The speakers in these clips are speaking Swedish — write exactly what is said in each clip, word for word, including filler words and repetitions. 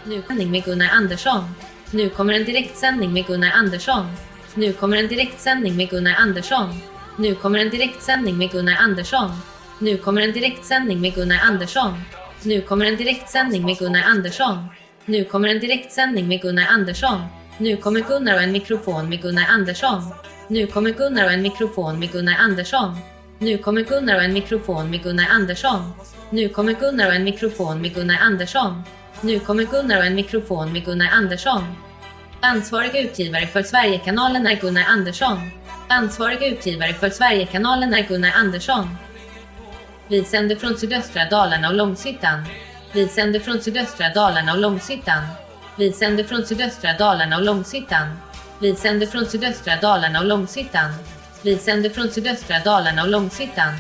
Nu kommer med Gunnar Andersson. Nu kommer en direktsändning med Gunnar Andersson. Nu kommer en direktsändning med Gunnar Andersson. Nu kommer en direktsändning med Gunnar Andersson. Nu kommer en direktsändning med Gunnar Andersson. Nu kommer en direktsändning med Gunnar Andersson. Nu kommer en direktsändning med Gunnar Andersson. Nu kommer Gunnar och en mikrofon med Gunnar Andersson. Nu kommer Gunnar och en mikrofon med Gunnar Andersson. Nu kommer Gunnar och en mikrofon med Gunnar Andersson. Nu kommer Gunnar och en mikrofon med Gunnar Andersson. Nu kommer Gunnar och en mikrofon med Gunnar Andersson. Ansvarig utgivare för Sverigekanalen är Gunnar Andersson. Ansvarig utgivare för Sverigekanalen är Gunnar Andersson. Vi sänder från sydöstra Dalarna och Långshyttan. Vi sänder från sydöstra Dalarna och Långshyttan. Vi sänder från sydöstra Dalarna och Långshyttan. Vi sänder från sydöstra Dalarna och Långshyttan. Vi sänder från sydöstra Dalarna och Långshyttan.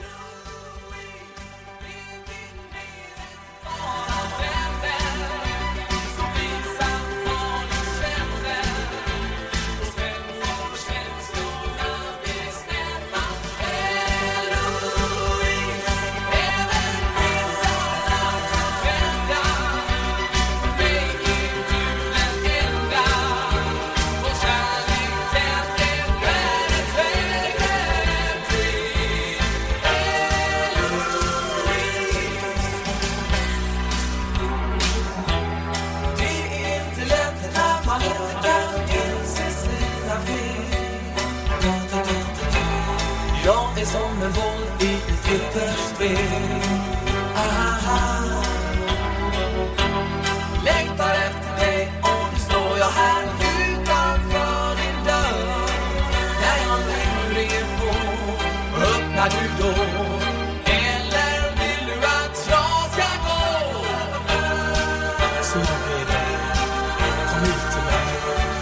Jag är som en boll i ett flipperspel. Aha. Längtar efter dig och nu står jag här utanför din dörr. När jag lurar på, öppnar du då? Eller vill du att jag ska gå? Så blir det, kom hit till mig.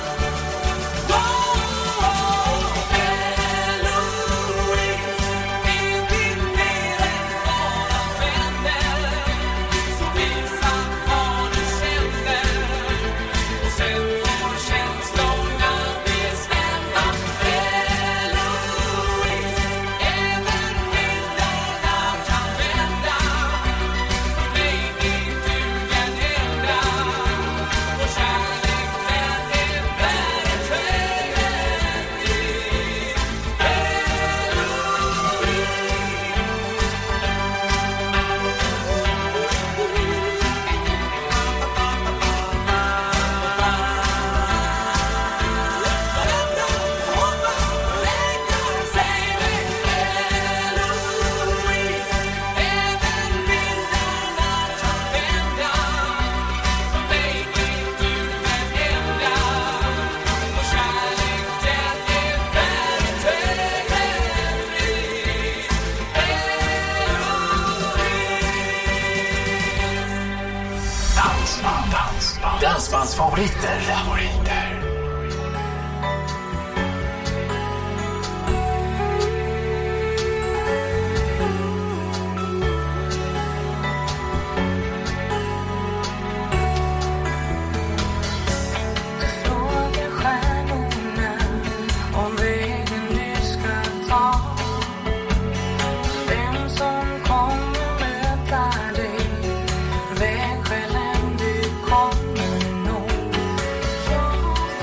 Dansbands favoriter. favoriter. Vägskälen du kommer nå. Jag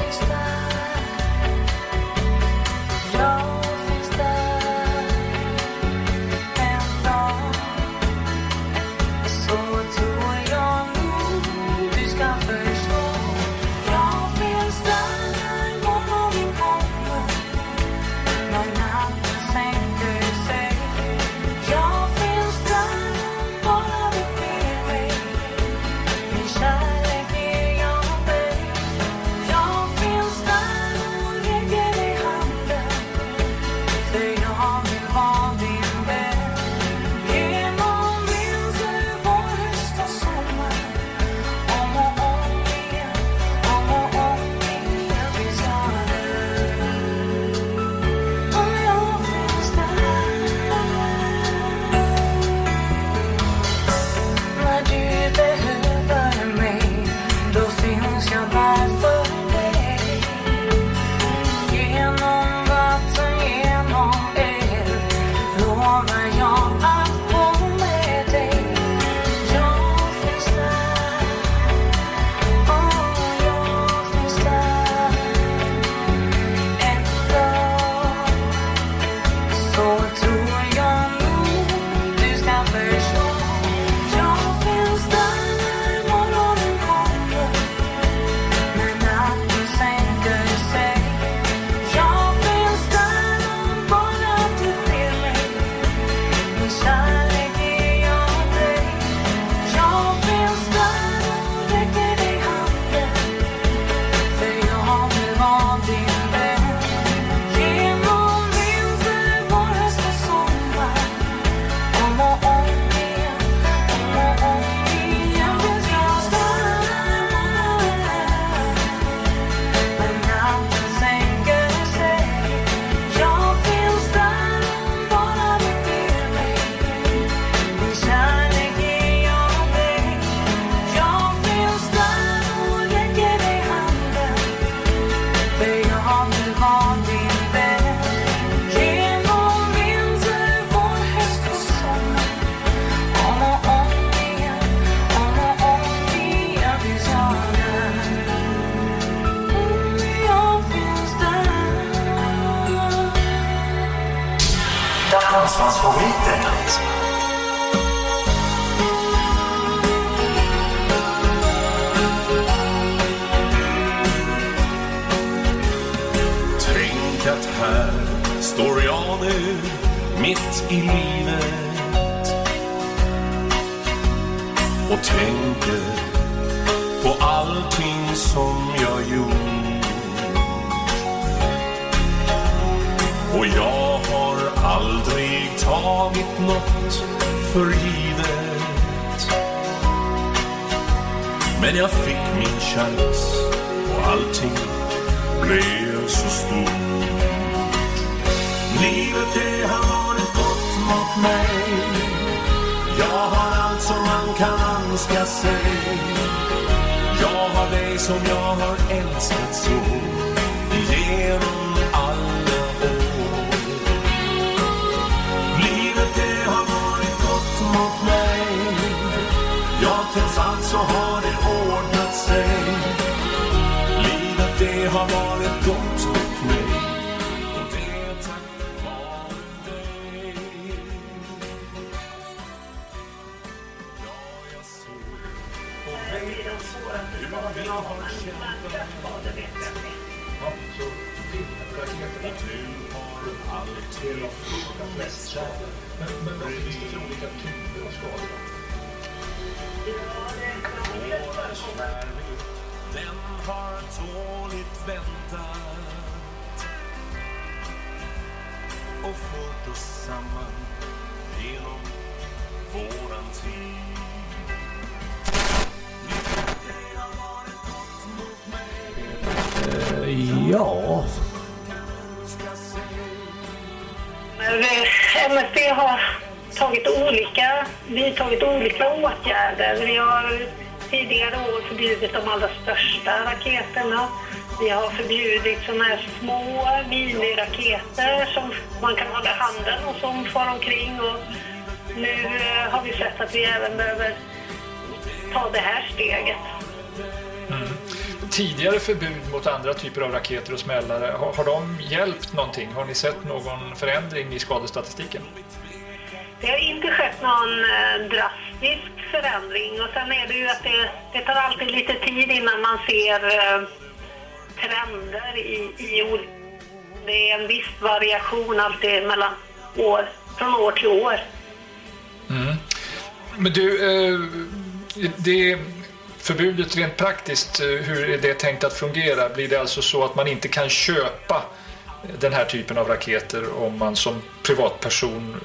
Dansbandsfavoriter. Tänk att här står jag nu mitt i livet och tänker på allting som jag gjort. Och jag har aldrig tagit något för givet. Men jag fick min chans och allting blev så stort. Livet det har varit gott mot mig. Jag har allt som man kan önska sig. Jag har dig som jag har älskat så genom alla år. Livet det har varit gott mot mig. Ja, trots allt så har det ordnat sig. Livet det har varit gott mot mig. Och det är tack vare dig. Ja, jag såg på vägen hur man vill ha känt. Ja, så och du har alltid frågat mest. Men, men vad finns det för olika typer av skador? Våra svärmigt, den har tåligt väntat och fått oss samman genom våran tid. Det har varit gott mot mig. Ja. M S B har tagit olika, vi har tagit olika åtgärder. Vi har tidigare år förbjudit de allra största raketerna. Vi har förbjudit sådana här små miniraketer som man kan hålla i handen och som far omkring. Och nu har vi sett att vi även behöver ta det här steget. Mm. Tidigare förbud mot andra typer av raketer och smällare, har, har de hjälpt någonting? Har ni sett någon förändring i skadestatistiken? Det har inte skett någon eh, drastisk förändring och sen är det ju att det, det tar alltid lite tid innan man ser eh, trender i, i det är en viss variation alltid mellan år, från år till år. Mm. Men du, eh, det förbudet rent praktiskt, hur är det tänkt att fungera? Blir det alltså så att man inte kan köpa den här typen av raketer om man som privatperson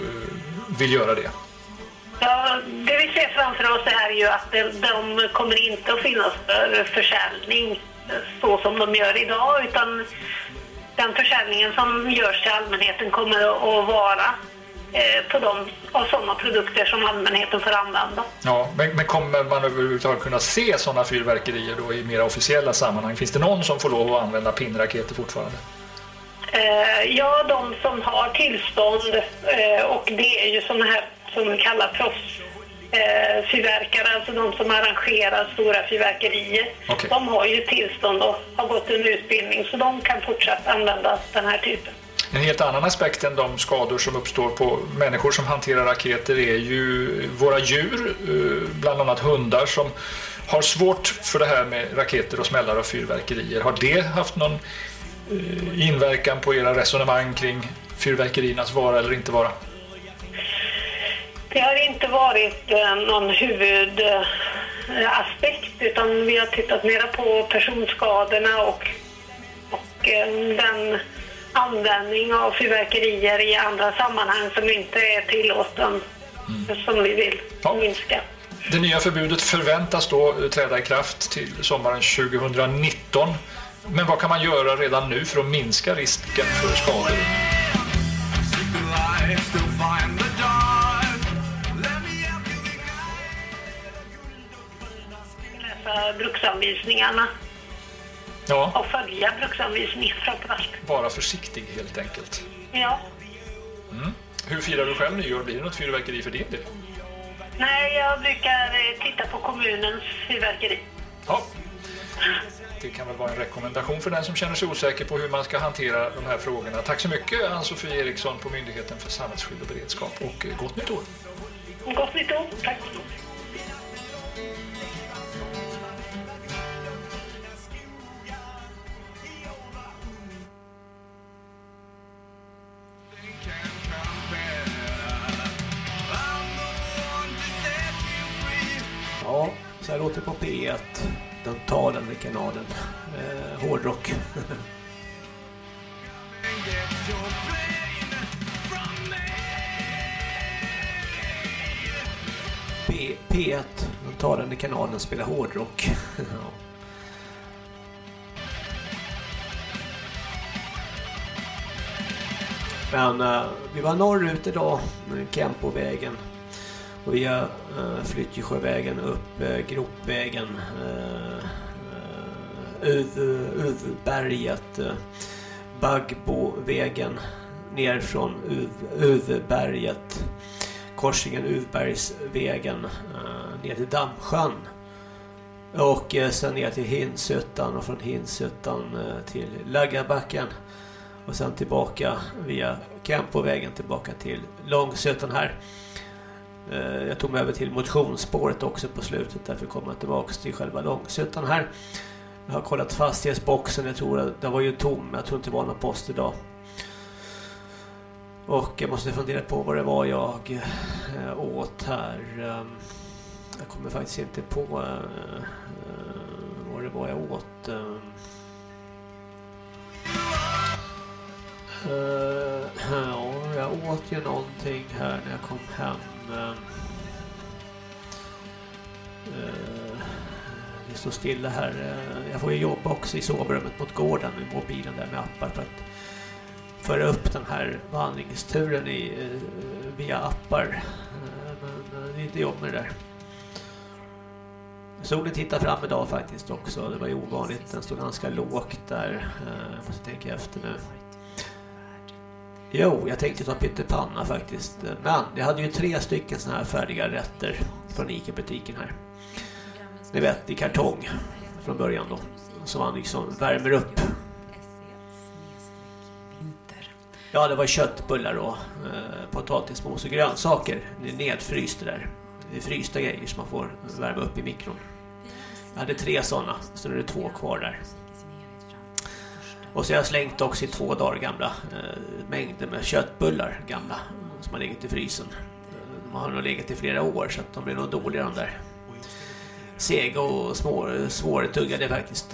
uh, vill göra det? Ja, det vi ser framför oss är ju att de, de kommer inte att finnas för försäljning så som de gör idag, utan den försäljningen som görs till allmänheten kommer att vara eh, på de av sådana produkter som allmänheten får använda. Ja, men, men kommer man överhuvudtaget kunna se sådana fyrverkerier då i mer officiella sammanhang? Finns det någon som får lov att använda pinnraketer fortfarande? Eh, ja, de som har tillstånd eh, och det är ju sådana här som vi kallar proffs eh, fyrverkare, alltså de som arrangerar stora fyrverkerier. Okay. De har ju tillstånd och har gått en utbildning så de kan fortsätta använda den här typen. En helt annan aspekt än de skador som uppstår på människor som hanterar raketer är ju våra djur, bland annat hundar som har svårt för det här med raketer och smällar och fyrverkerier. Har det haft någon inverkan på era resonemang kring fyrverkeriernas vara eller inte vara? Det har inte varit någon huvudaspekt utan vi har tittat mer på personskadorna och, och den användning av fyrverkerier i andra sammanhang som inte är tillåten, mm. som vi vill ja. minska. Det nya förbudet förväntas då träda i kraft till sommaren tjugonitton. Men vad kan man göra redan nu för att minska risken för skador? Läsa bruksanvisningarna. Ja. Och följa bruksanvisningar framförallt. Vara försiktig helt enkelt. Ja. Mm. Hur firar du själv nyår? Blir det något fyrverkeri för din del? Nej, jag brukar titta på kommunens fyrverkeri. Ja. det kan väl vara en rekommendation för den som känner sig osäker på hur man ska hantera de här frågorna. Tack så mycket Ann-Sofie Eriksson på Myndigheten för samhällsskydd och beredskap, och gott nytt år. Gott nytt år, tack. Ja, så här låter på P ett, den talande kanalen, eh, hårdrock. P, P1, den talande kanalen, spelar hårdrock. Ja. Men eh, vi var norrut idag, Kempovägen. Och via uh, Flyttjesjövägen upp uh, Gropvägen, uh, uh, Uvberget, uh, Bagbovägen ner från Uv, Uvberget, korsningen Uvbergsvägen uh, ner till Dammsjön och uh, sen ner till Hinshyttan och från Hinshyttan uh, till Laggabacken och sen tillbaka via Kempovägen tillbaka till Långshyttan här. Jag tog mig över till motionsspåret också på slutet, därför kommer jag tillbaka till själva Långshyttan här. Jag har kollat fastighetsboxen, jag tror att det var ju tom, jag tror inte det var någon post idag. Och jag måste fundera på vad det var jag åt här. Jag kommer faktiskt inte på vad det var jag åt. Ja, jag åt ju någonting här när jag kom hem. Det står stilla här. Jag får ju jobba också i sovrummet mot gården med mobilen där med appar för att föra upp den här vandringsturen i, via appar. Men det är inte jobb med det där. Solen tittar fram idag faktiskt också. Det var ju ovanligt. Den stod ganska lågt där. Jag måste tänka efter nu. Jo, jag tänkte ta pyttepanna faktiskt. Men jag hade ju tre stycken såna här färdiga rätter från Ica-butiken här. Ni vet, i kartong från början då. Som man liksom värmer upp. Ja, det var köttbullar och eh, potatismos och grönsaker. Det är nedfryst där. Det är frysta grejer som man får värma upp i mikron. Jag hade tre sådana, så nu är det två kvar där. Och så har jag slängt också i två dagar gamla eh, mängder med köttbullar gamla som har legat i frysen. De har nog legat i flera år så att de blir nog dåliga de där. Sega och små, svårtuggade faktiskt.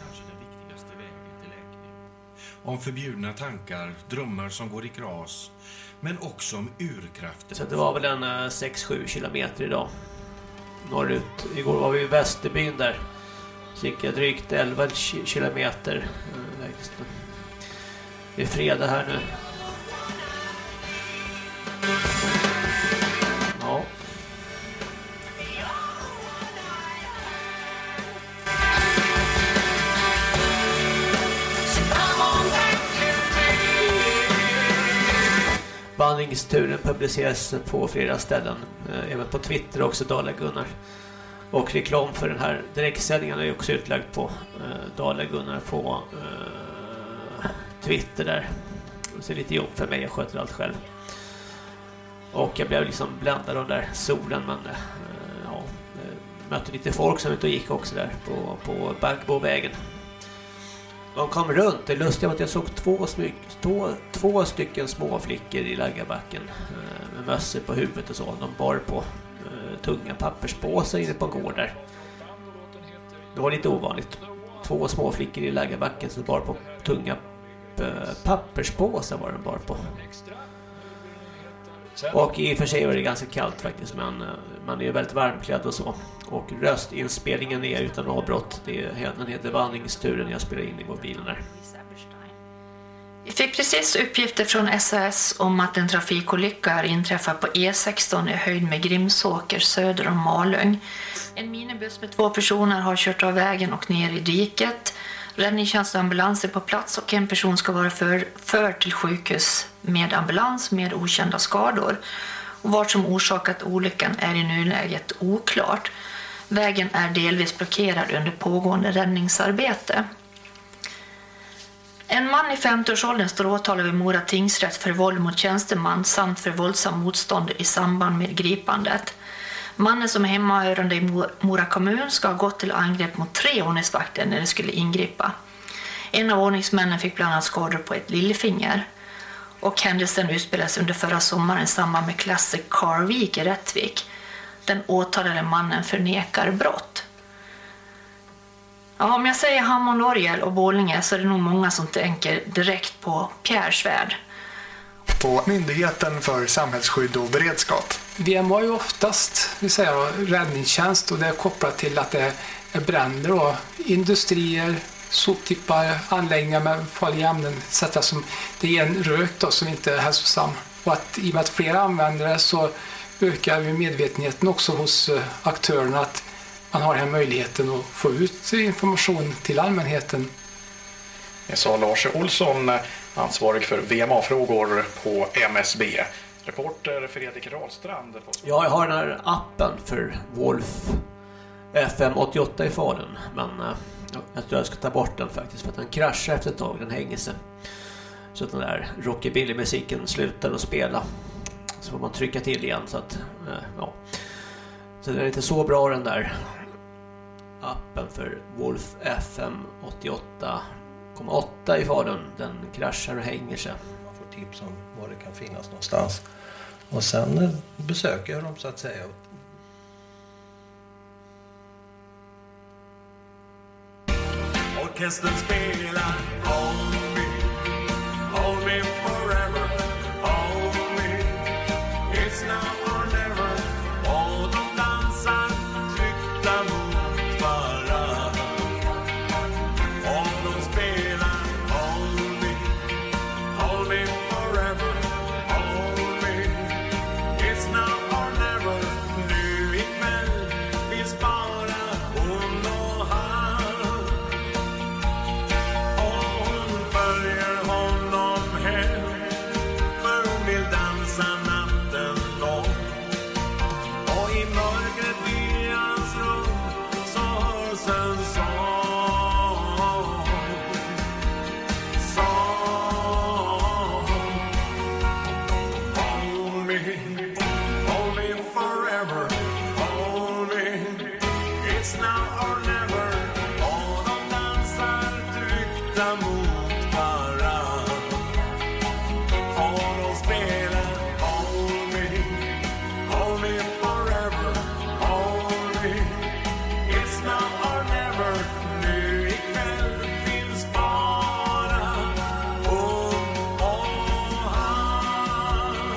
Om förbjudna tankar, drömmar som går i kras, men också om urkrafter. Så det var väl en eh, sex sju kilometer idag. Norrut. Igår var vi i Västerbyn där. Så gick jag drygt elva kilometer. Det är fredag här nu. Ja. Vandringsturen publiceras på flera ställen. Även på Twitter också, Dala Gunnar. Och reklam för den här direktsändningen är också utlagd på eh, Dala Gunnar på eh, Twitter där. Så är lite jobb för mig, jag sköter allt själv. Och jag blev liksom bländad av den där solen, men eh, ja, mötte lite folk som inte gick också där på, på Bagbovägen. De kom runt, det lustiga var att jag såg två, smyg, två, två stycken små flickor i Laggabacken eh, med mössor på huvudet och så. De bar på tunga papperspåsar inne på en gård där. Det var lite ovanligt. Två små flickor i Laggabacken som bar på tunga papperspåsar var de bar på. Och i och för sig var det ganska kallt faktiskt, men man är ju väldigt varmklädd och så. Och röstinspelningen är utan avbrott. Det är, den heter Vandringsturen jag spelar in i mobilen där. Vi fick precis uppgifter från S A S om att en trafikolycka har inträffat på E sexton i höjd med Grimsåker söder om Malung. En minibuss med två personer har kört av vägen och ner i diket. Räddningstjänst och ambulans är på plats och en person ska vara för, för till sjukhus med ambulans med okända skador. Och vad som orsakat olyckan är i nuläget oklart. Vägen är delvis blockerad under pågående räddningsarbete. En man i femtioårsåldern står åtalad vid Mora tingsrätt för våld mot tjänsteman samt för våldsam motstånd i samband med gripandet. Mannen som är hemmahörande i Mora kommun ska ha gått till angrepp mot tre ordningsvakter när de skulle ingripa. En av ordningsmännen fick bland annat skador på ett lillfinger. Och händelsen utspelades under förra sommaren i samband med Classic Car Week i Rättvik. Den åtalade mannen förnekar brott. Ja, om jag säger Hammond Orgel och Borlänge så är det nog många som tänker direkt på Pierre Svärd. På Myndigheten för samhällsskydd och beredskap. V M har ju oftast vill säga, räddningstjänst och det är kopplat till att det är bränder och industrier, soptippar, anläggningar med farliga ämnen et cetera. Som det är en rök då, som inte är hälsosam. Och att i och med att fler använder det så ökar ju medvetenheten också hos aktörerna att man har den möjligheten att få ut information till allmänheten. Det sa Lars Olsson, ansvarig för V M A-frågor på M S B. Reporter Fredrik Rahlstrand. På... Ja, jag har den här appen för Wolf F M åttioåtta i Falun. Men uh, jag tror jag ska ta bort den faktiskt för att den kraschar efter ett tag, den hänger sig. Så att den där rockabilly-musiken slutar att spela. Så får man trycka till igen så att, uh, ja. Så den är inte så bra den där appen för Wolf F M åttioåtta komma åtta i Falun. Den kraschar och hänger sig. Man får tips om var det kan finnas någonstans. Och sen besöker jag dem så att säga. Orkestern spelar Hold me, hold me forever, hold me, it's now or never. Och de dansar tryckta mot varann. Och de spelar Hold me, hold me forever, hold me, it's now or never. Nu ikväll finns bara hon och han. Och hon följer honom hem, för hon vill dansa natten lång. Och i mörkret i hans rum så hörs en sång. Sång. Hold me, hold me forever, hold me, it's now or never. Och de dansar tryckta mot varann. Och de spelar Hold me, hold me forever, hold me, it's now or never. Nu ikväll finns bara hon och han.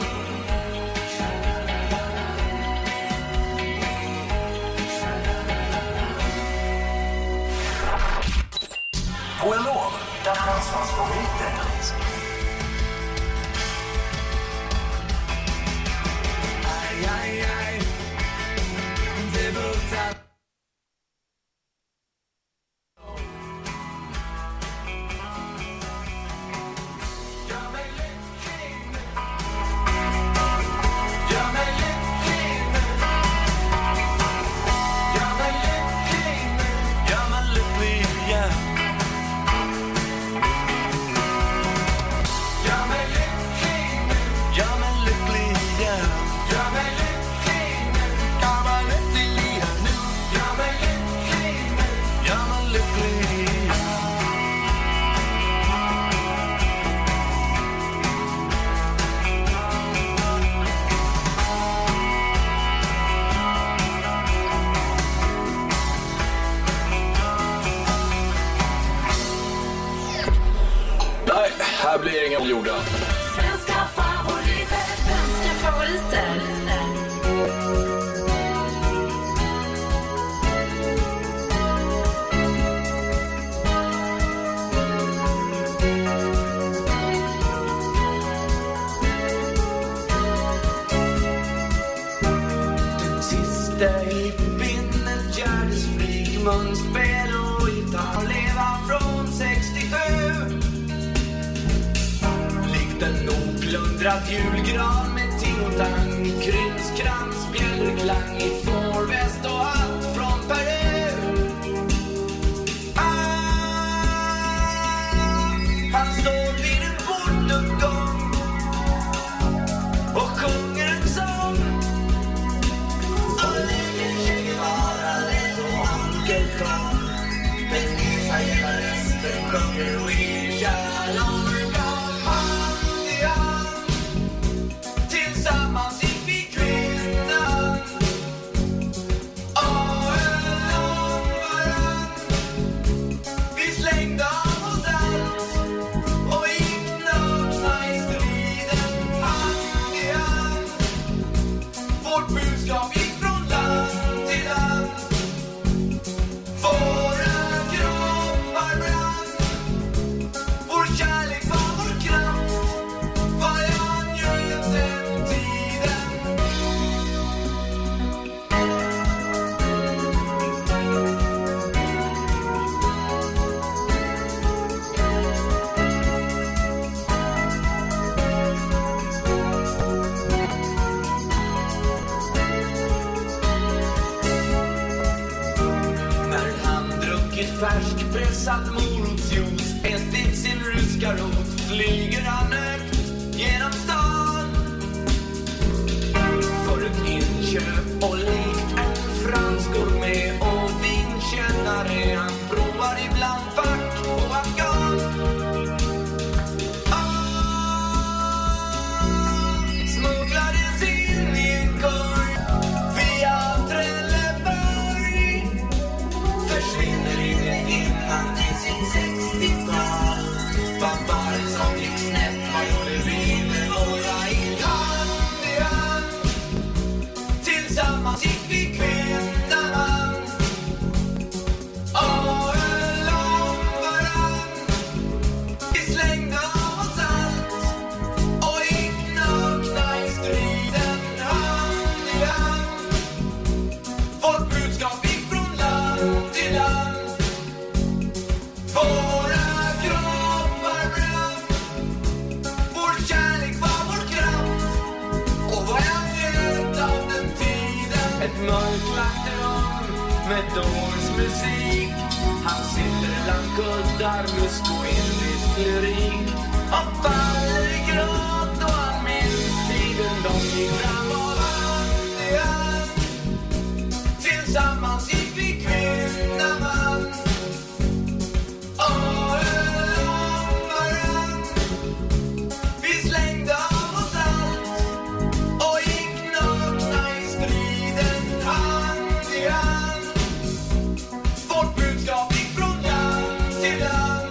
På en lov, där Hansans favoriter. Aj, aj, aj, det buktar. Gör mig lycklig nu. Gör mig lycklig nu. Gör mig lycklig nu. Gör mig lycklig igen. Gör mig lycklig nu. Gör mig lycklig igen. Gör mig lycklig nu. Gör mig lycklig igen nu. Gör mig lycklig nu. Gör mig lycklig igen. Nej, här blir ingen gjorda. Svenska favoriter. Svenska favoriter. Den sista i pinnet Gärdes flik, munspel och gitarr. Leva från sextiosju. Likt en oplundrad julgran med ting och tang. Krimskrams, bjällerklang i fårväst och hatt från färskpressad morotsjuice, ätit sin ryska rot, flyger han högt genom stan. För ett inköp och likt en fransk gourmet och vinkännare, han provar ibland fack och afghan. Ah, smugglades in i en korg via Trelleborg, försvinner in innan till sitt sextiotal. Vad var det som gick snett, vad gjorde vi med våra in hand i hand? Tillsammans gick vi kvinna man och höll om varann. Vi slängde av oss allt och gick nakna i striden hand i hand. Vårt budskap gick från land till land, våra kroppar brann. Vår kärlek var vår kraft och vad jag njöt av den tiden. Ett mörklagt rum med Doors musik, han sitter bland kuddar, musk och indisk lyrik och faller i gråt och han minns tiden de gick fram och hand i hand. Tillsammans gick vi kvinna man och höll om varann. Vi slängde av oss allt och gick nakna i striden hand i hand. Vårt budskap gick från land till land,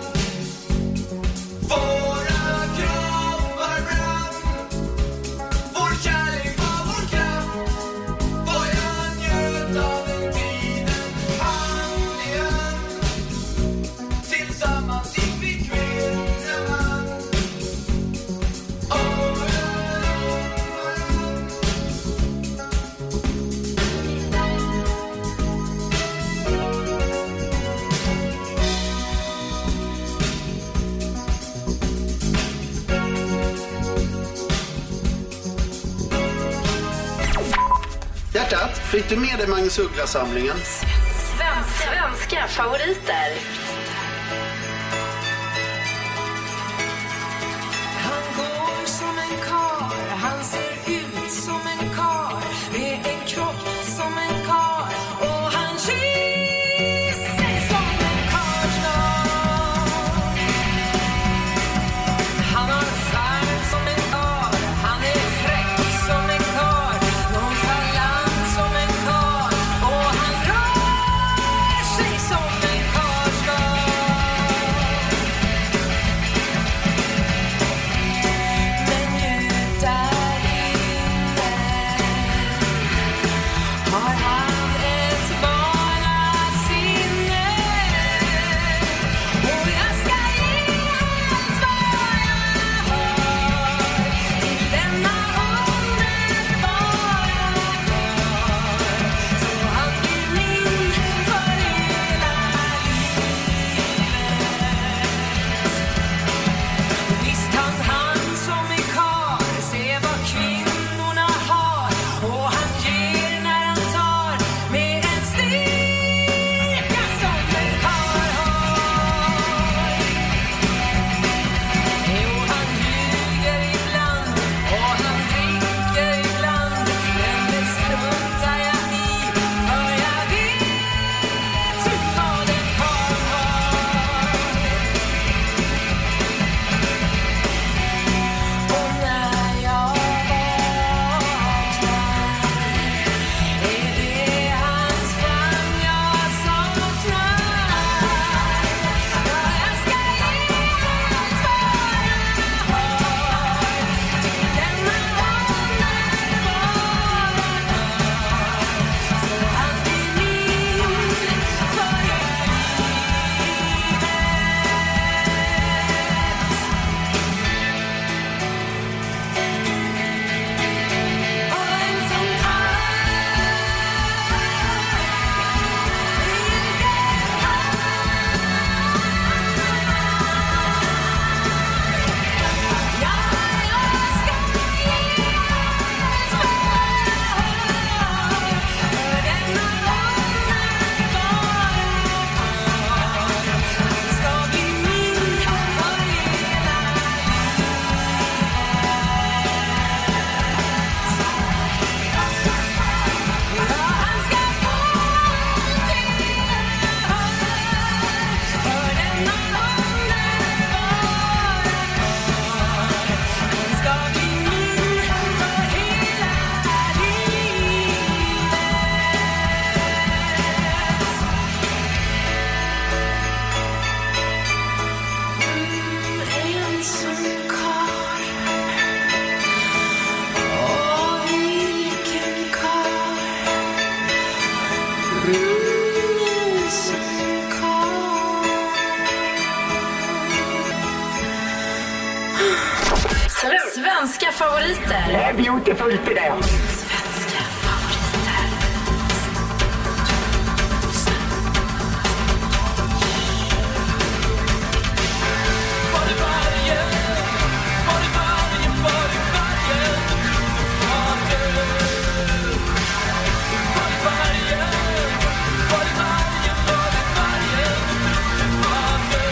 våra kroppar brann. Vår kärlek var vår kraft, vad jag njöt av den tiden hand i hand. Tillsammans gick vi kvinna man och höll om varann. Hjärtat, fick du med dig Magnus Uggla-samlingen? Svenska, svenska favoriter. Han går som en kar, han ser ut som en kar, med en kropp som en kar och han kysser som en kar ska. Han har färg som en kar, han är fräck som en kar, nonchalant som en kar och han rör sig som en kar ska. Eller hur? Svenska favoriter. Det är beautiful det där. Svenska favoriter. Var det varje, var det varje, var det varje var det var det varje, var det varje, var det varje var det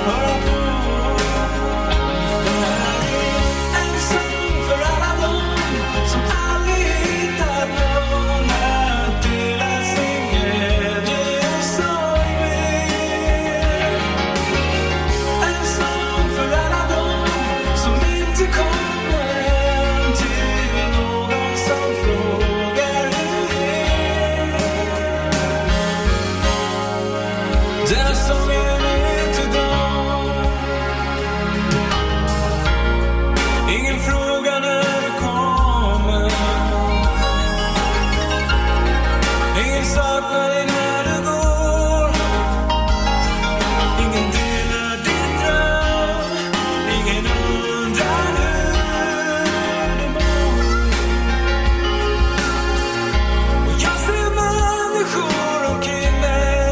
höra på. Det här är en sång för alla dem som aldrig hittat någon att dela sin glädje och sorg med. En sång för alla dem som inte kommer hem till någon som frågar hur det är. Den sången är till dem. Ingen fråga när du kommer. Ingen saknar dig när du går. Ingen delar din dröm. Ingen undrar hur det mår. Och jag ser människor omkring mig.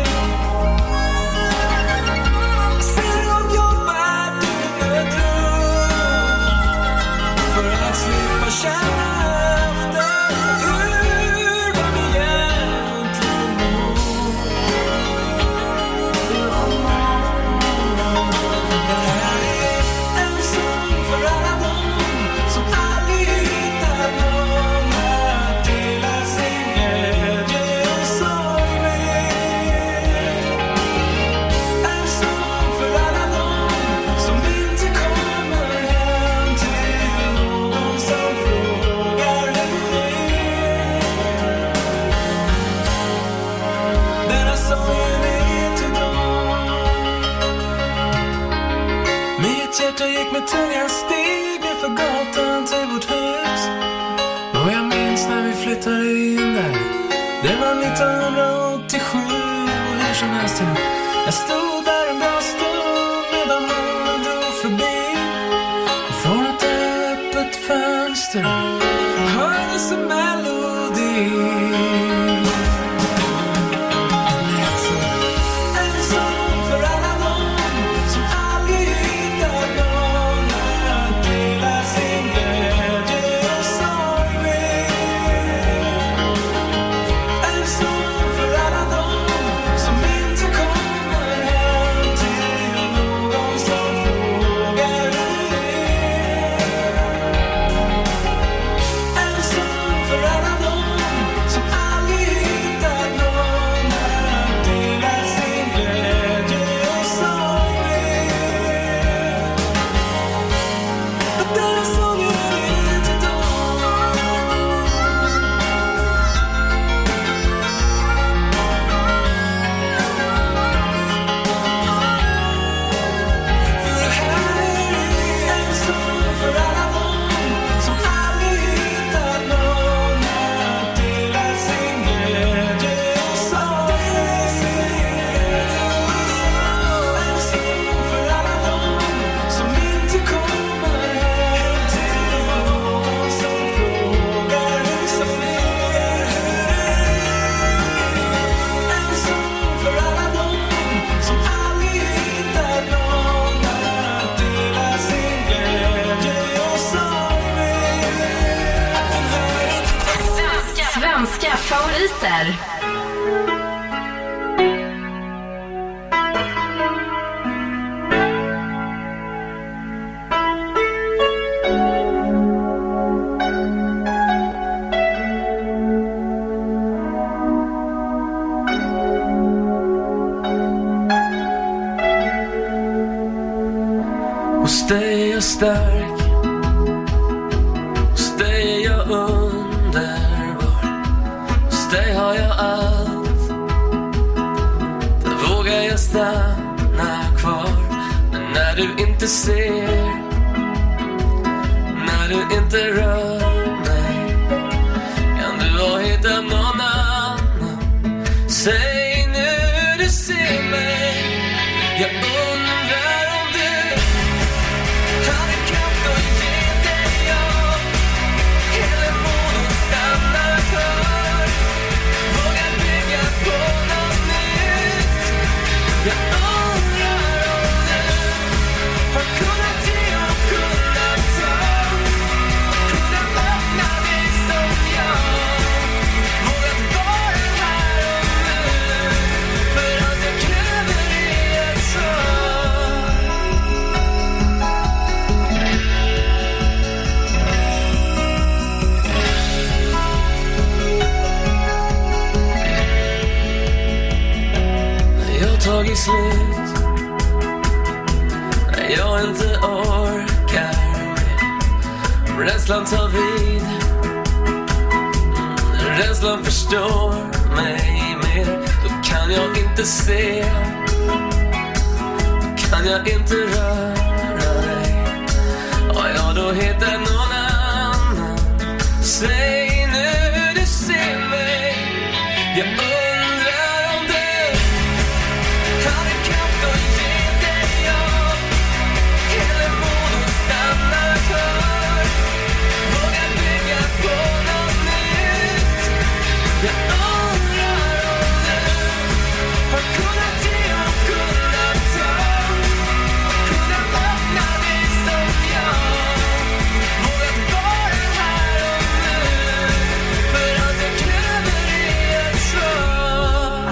Ser dem jobba dygnet runt för att slippa känna efter hur de egentligen mår. Det här är en sång för alla dem som aldrig hittat någon att dela sin glädje och sorg med. En sång för alla dem som inte kommer hem till någon som frågar hur det är. Denna sången är till dem. Mitt hjärta gick med tunga steg nerför gatan till vårt hus. Och jag minns när vi flyttade in där. Det var nittonhundraåttiosju. Och hur som helst, jag stod där en bra stund medan månen drog förbi. Och från ett öppet fönster hördes en melodi. Det lät så. En sång för alla dem som aldrig hittat någon att dela sin glädje och sorg med. En sång för alla dem som inte kommer hem till någon som frågar hur det är. En sång för alla dem som aldrig hittat någon att dela sin glädje och sorg med. Och denna sången är till dem. För det här är en sång för alla dem som aldrig hittat någon att dela sin glädje och sorg med. En sång för alla dem som inte kommer hem till någon som frågar hur det är. En sång för alla dem som aldrig hittat någon att dela sin glädje och sorg med. Svenska, svenska favoriter. Hos dig är jag stark, hos dig är jag underbar, hos dig har jag allt. Där vågar jag stanna kvar. Men när du inte ser, när du inte rör mig, kan du ha hittat någon annan. Säg nu hur du ser mig. Jag undrar om du hade kraft att ge dig jag, eller mod att stanna kvar. Våga bygga på något nytt. Jag undrar om du har kunnat ge och kunnat ta, kunnat när jag inte orkar mer. Rädslan tar vid, rädslan förstår mig mer. Då kan jag inte se, kan jag inte röra dig. Ja, ja, då heter någon annan. Säg nu hur du ser mig. Jag undrar om du hade kraft att ge dig jag, eller mod att stanna kvar. Våga bygga på något nytt. Jag undrar om du har kunnat ge och kunnat ta, kunnat öppna dig som jag. Vågat vara här och nu, för att jag kräver dig ett svar.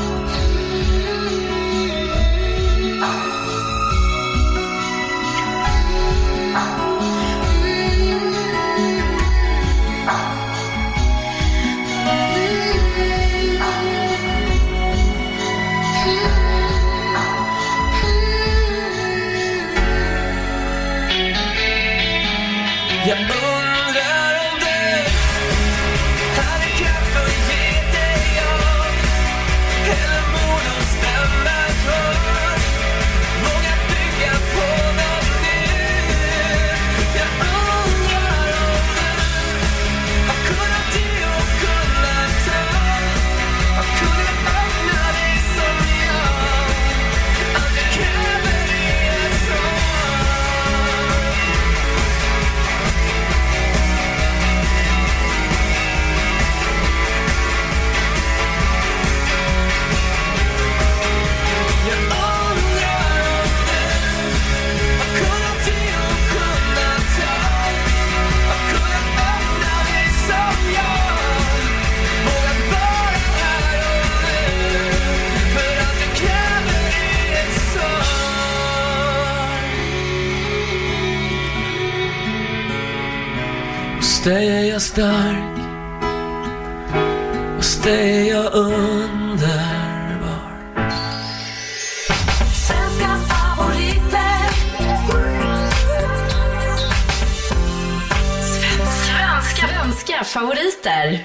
Jag undrar om du hade kraft att ge dig jag, eller mod att stanna kvar. Våga bygga på något nytt. Jag undrar om du har kunnat ge och kunnat ta, har kunnat öppna dig som jag. Att jag kräver dig ett svar. Jag undrar om du har kunnat ge och kunnat ta, har kunnat öppna dig som jag. Vågat vara här och nu, för att jag kräver dig ett svar. Hos dig är jag stark, hos dig är jag underbar. Svenska favoriter. Svenska, svenska favoriter.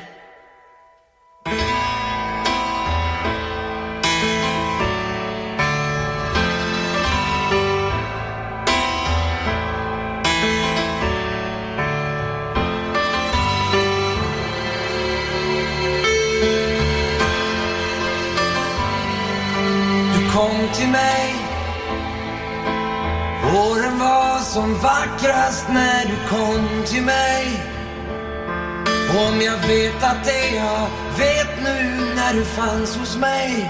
Du kom till mig. Våren var som vackrast när du kom till mig. Om jag vet att det jag vet nu när du fanns hos mig.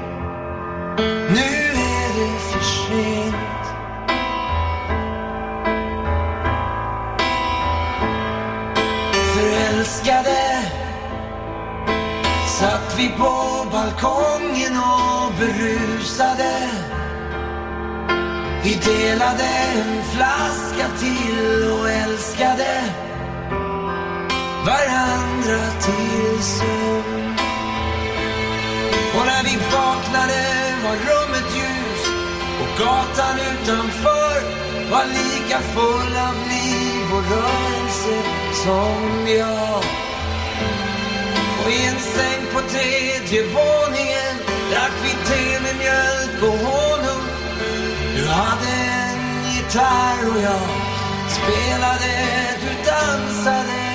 Nu är det för sent. Förälskade satt vi på balkongen och berusade. Vi delade en flaska till och älskade varandra till sömn. Och när vi vaknade var rummet ljust och gatan utanför var lika full av liv och rörelse som jag. Och i en säng på tredje våningen drack vi te med mjölk och honung. Du hade en gitarr och jag spelade, du dansade.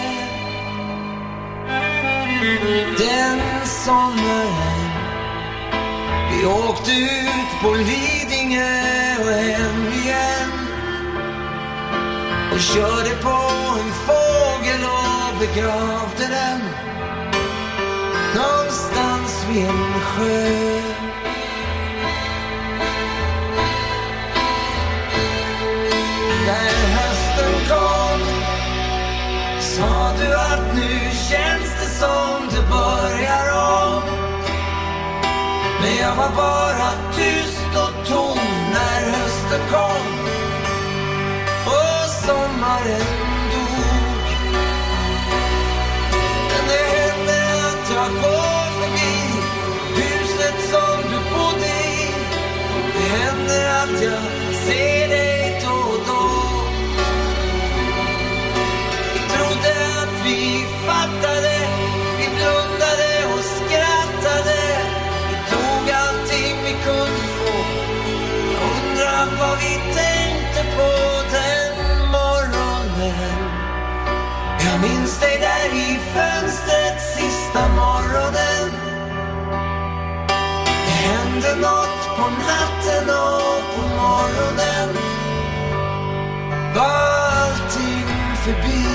Den sommaren vi åkte ut på Lidingö och hem igen och körde på en fågel och begravde den någonstans vid en sjö. När hösten kom sa du att nu känns det som det börjar om. Men jag var bara tyst och tom när hösten kom och sommaren dog. Men det händer att jag går förbi huset som du bodde i. Det händer att jag se dig då och då. Vi trodde att vi fattade, vi blundade och skrattade. Vi tog allting vi kunde få. Jag undrar vad vi tänkte på den morgonen. Jag minns dig där i fönstret sista morgonen. Det hände något på natten och på morgonen var allting förbi.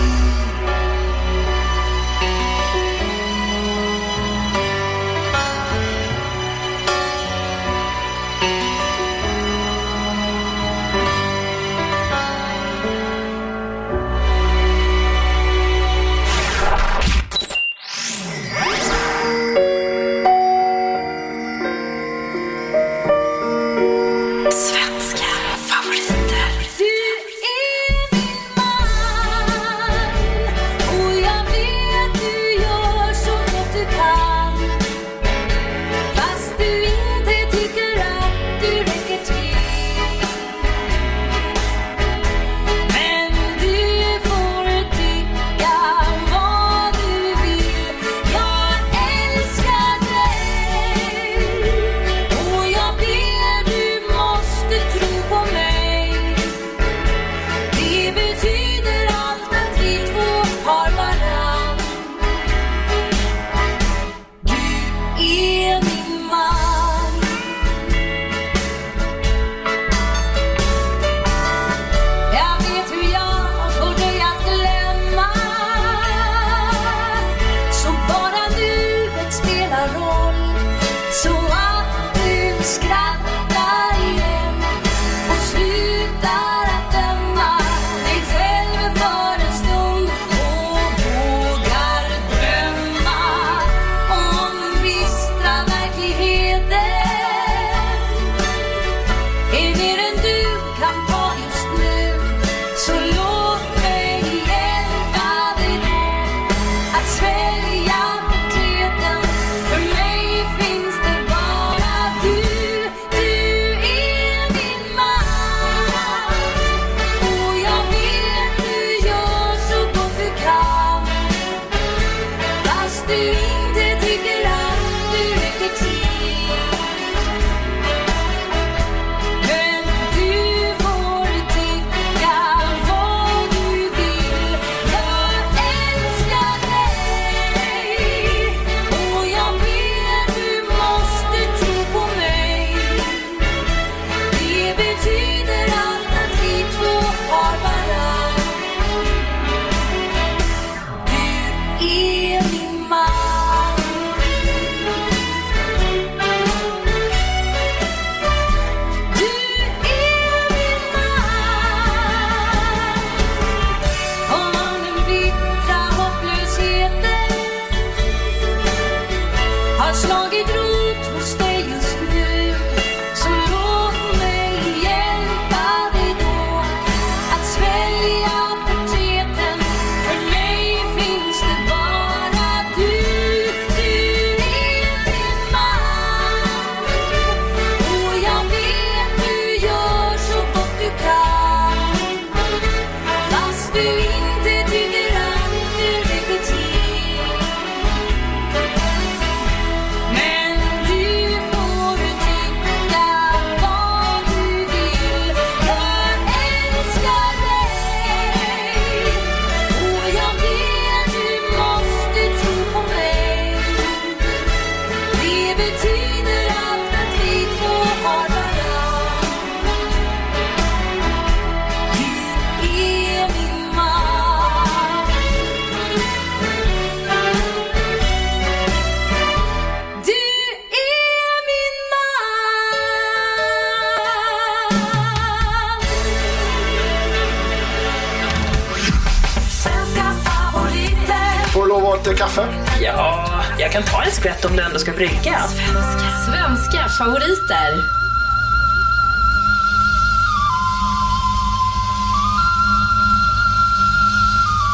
lite kaffe? Ja, jag kan ta en skvätt om du ändå ska brygga. Svenska, svenska favoriter.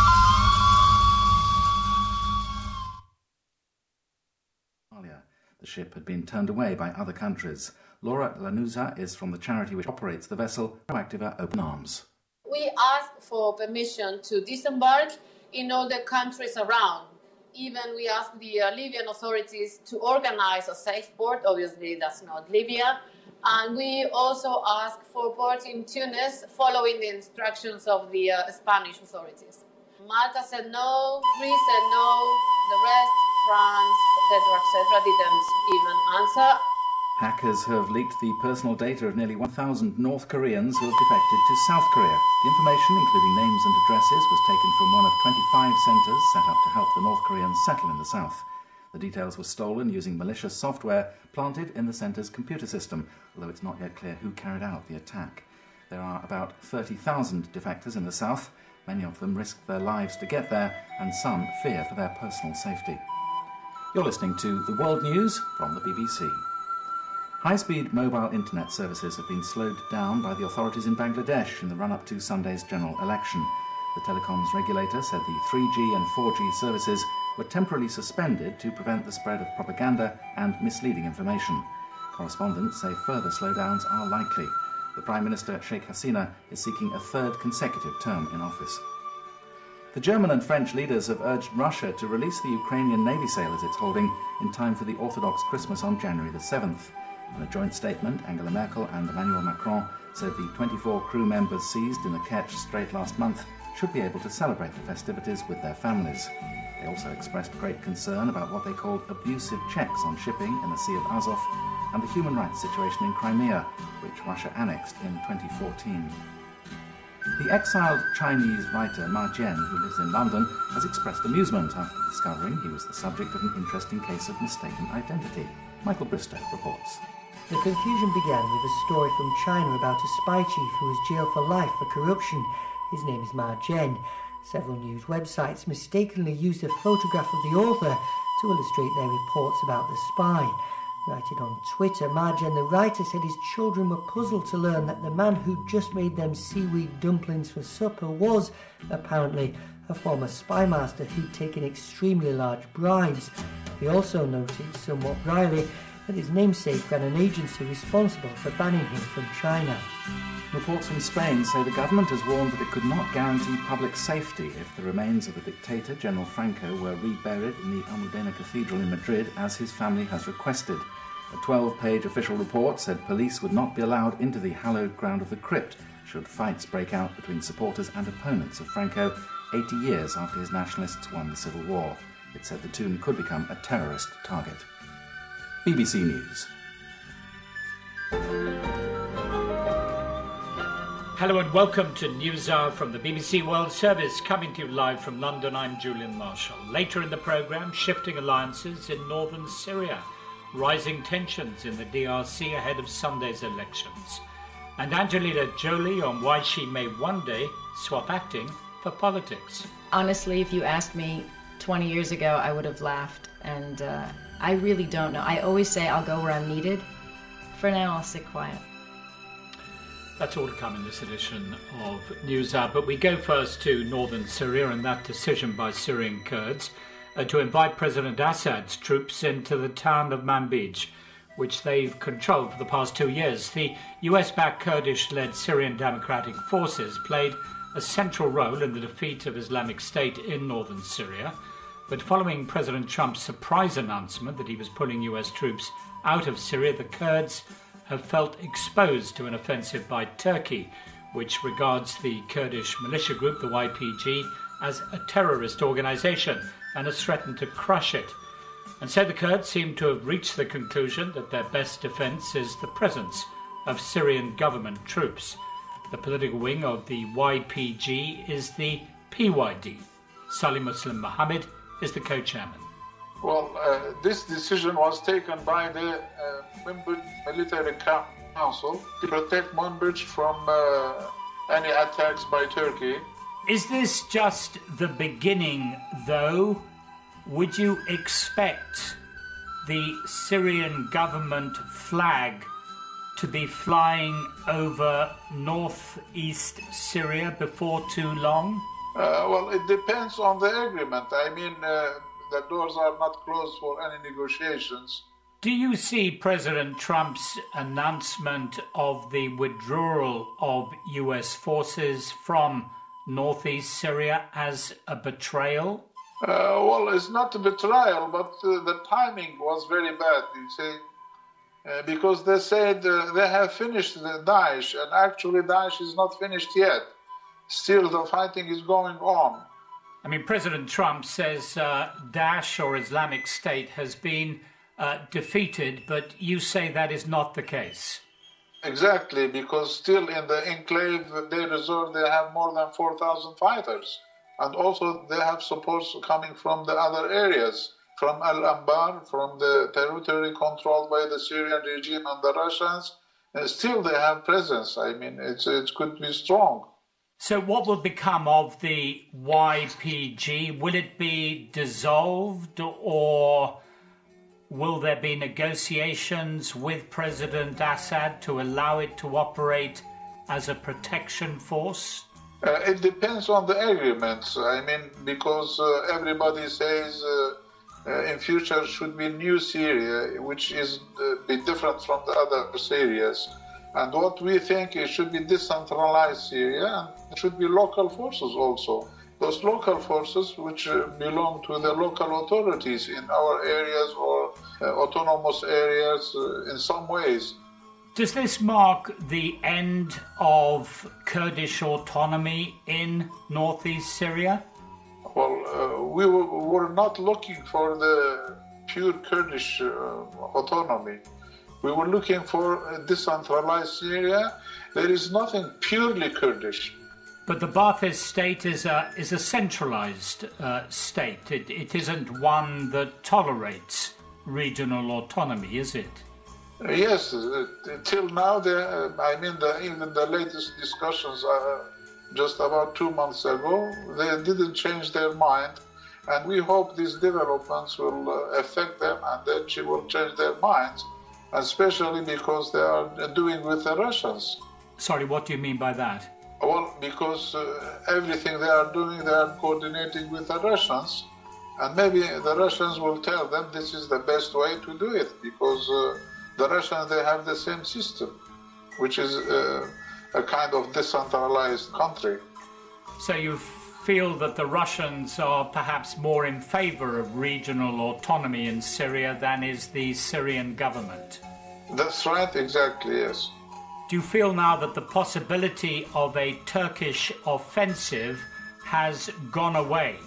The ship had been turned away by other countries. Laura Lanuza is from the charity which operates the vessel, Proactiva Open Arms. We asked for permission to disembark in all the countries around. Even we asked the uh, Libyan authorities to organize a safe port. Obviously, that's not Libya. And we also asked for port in Tunis, following the instructions of the uh, Spanish authorities. Malta said no, Greece said no, the rest, France, et cetera, et cetera, didn't even answer. Hackers have leaked the personal data of nearly one thousand North Koreans who have defected to South Korea. The information, including names and addresses, was taken from one of twenty-five centres set up to help the North Koreans settle in the South. The details were stolen using malicious software planted in the centre's computer system, although it's not yet clear who carried out the attack. There are about thirty thousand defectors in the South. Many of them risk their lives to get there, and some fear for their personal safety. You're listening to The World News from the B B C. High-speed mobile internet services have been slowed down by the authorities in Bangladesh in the run-up to Sunday's general election. The telecoms regulator said the three G and four G services were temporarily suspended to prevent the spread of propaganda and misleading information. Correspondents say further slowdowns are likely. The Prime Minister, Sheikh Hasina, is seeking a third consecutive term in office. The German and French leaders have urged Russia to release the Ukrainian Navy sailors it's holding in time for the Orthodox Christmas on January the seventh. In a joint statement, Angela Merkel and Emmanuel Macron said the twenty-four crew members seized in the Kerch Strait last month should be able to celebrate the festivities with their families. They also expressed great concern about what they called abusive checks on shipping in the Sea of Azov and the human rights situation in Crimea, which Russia annexed in twenty fourteen. The exiled Chinese writer Ma Jian, who lives in London, has expressed amusement after discovering he was the subject of an interesting case of mistaken identity. Michael Bristow reports. The confusion began with a story from China about a spy chief who was jailed for life for corruption. His name is Ma Jian. Several news websites mistakenly used a photograph of the author to illustrate their reports about the spy. Writing on Twitter, Ma Jian, the writer, said his children were puzzled to learn that the man who just made them seaweed dumplings for supper was, apparently, a former spy master who'd taken extremely large bribes. He also noted, somewhat wryly, that his namesake ran an agency responsible for banning him from China. Reports from Spain say the government has warned that it could not guarantee public safety if the remains of the dictator, General Franco, were reburied in the Almudena Cathedral in Madrid, as his family has requested. A twelve-page official report said police would not be allowed into the hallowed ground of the crypt should fights break out between supporters and opponents of Franco eighty years after his nationalists won the Civil War. It said the tomb could become a terrorist target. B B C News. Hello and welcome to NewsHour from the B B C World Service, coming to you live from London. I'm Julian Marshall. Later in the programme, shifting alliances in northern Syria, rising tensions in the D R C ahead of Sunday's elections, and Angelina Jolie on why she may one day swap acting for politics. Honestly, if you asked me twenty years ago, I would have laughed, and uh, I really don't know. I always say I'll go where I'm needed. For now, I'll sit quiet. That's all to come in this edition of NewsHour, but we go first to northern Syria and that decision by Syrian Kurds uh, to invite President Assad's troops into the town of Manbij, which they've controlled for the past two years. The U S-backed Kurdish-led Syrian Democratic Forces played a central role in the defeat of Islamic State in northern Syria, but following President Trump's surprise announcement that he was pulling U S troops out of Syria, the Kurds have felt exposed to an offensive by Turkey, which regards the Kurdish militia group, the Y P G, as a terrorist organisation and has threatened to crush it. And so the Kurds seem to have reached the conclusion that their best defence is the presence of Syrian government troops. The political wing of the Y P G is the P Y D. Salih Muslim Mohammed is the co-chairman. Well, uh, this decision was taken by the uh, Manbij Military Council to protect Manbij from uh, any attacks by Turkey. Is this just the beginning, though? Would you expect the Syrian government flag to be flying over northeast Syria before too long? Uh, well, it depends on the agreement. I mean, uh, the doors are not closed for any negotiations. Do you see President Trump's announcement of the withdrawal of U S forces from northeast Syria as a betrayal? Uh, well, it's not a betrayal, but uh, the timing was very bad, you see, uh, because they said uh, they have finished the Daesh, and actually Daesh is not finished yet. Still, the fighting is going on. I mean, President Trump says uh, Daesh, or Islamic State, has been uh, defeated, but you say that is not the case. Exactly, because still in the enclave they reserve, they have more than four thousand fighters. And also they have supports coming from the other areas, from Al-Anbar, from the territory controlled by the Syrian regime and the Russians. And still they have presence. I mean, it's, it could be strong. So what will become of the Y P G? Will it be dissolved, or will there be negotiations with President Assad to allow it to operate as a protection force? Uh, it depends on the agreements. I mean, because uh, everybody says uh, uh, in future should be new Syria, which is uh, be different from the other Syrias. And what we think it should be decentralized Syria, and it should be local forces also. Those local forces which uh, belong to the local authorities in our areas or uh, autonomous areas uh, in some ways. Does this mark the end of Kurdish autonomy in northeast Syria? Well, uh, we were, were not looking for the pure Kurdish uh, autonomy. We were looking for a decentralized Syria. There is nothing purely Kurdish. But the Ba'athist state is a, is a centralized uh, state. It, it isn't one that tolerates regional autonomy, is it? Uh, yes, uh, till now, they, uh, I mean, the, even the latest discussions uh, just about two months ago, they didn't change their mind. And we hope these developments will uh, affect them, and then she will change their minds, especially because they are doing with the Russians. Sorry, what do you mean by that? Well, because uh, everything they are doing, they are coordinating with the Russians. And maybe the Russians will tell them this is the best way to do it, because uh, the Russians, they have the same system, which is uh, a kind of decentralized country. So you feel that the Russians are perhaps more in favor of regional autonomy in Syria than is the Syrian government? That's right, exactly, yes. Do you feel now that the possibility of a Turkish offensive has gone away?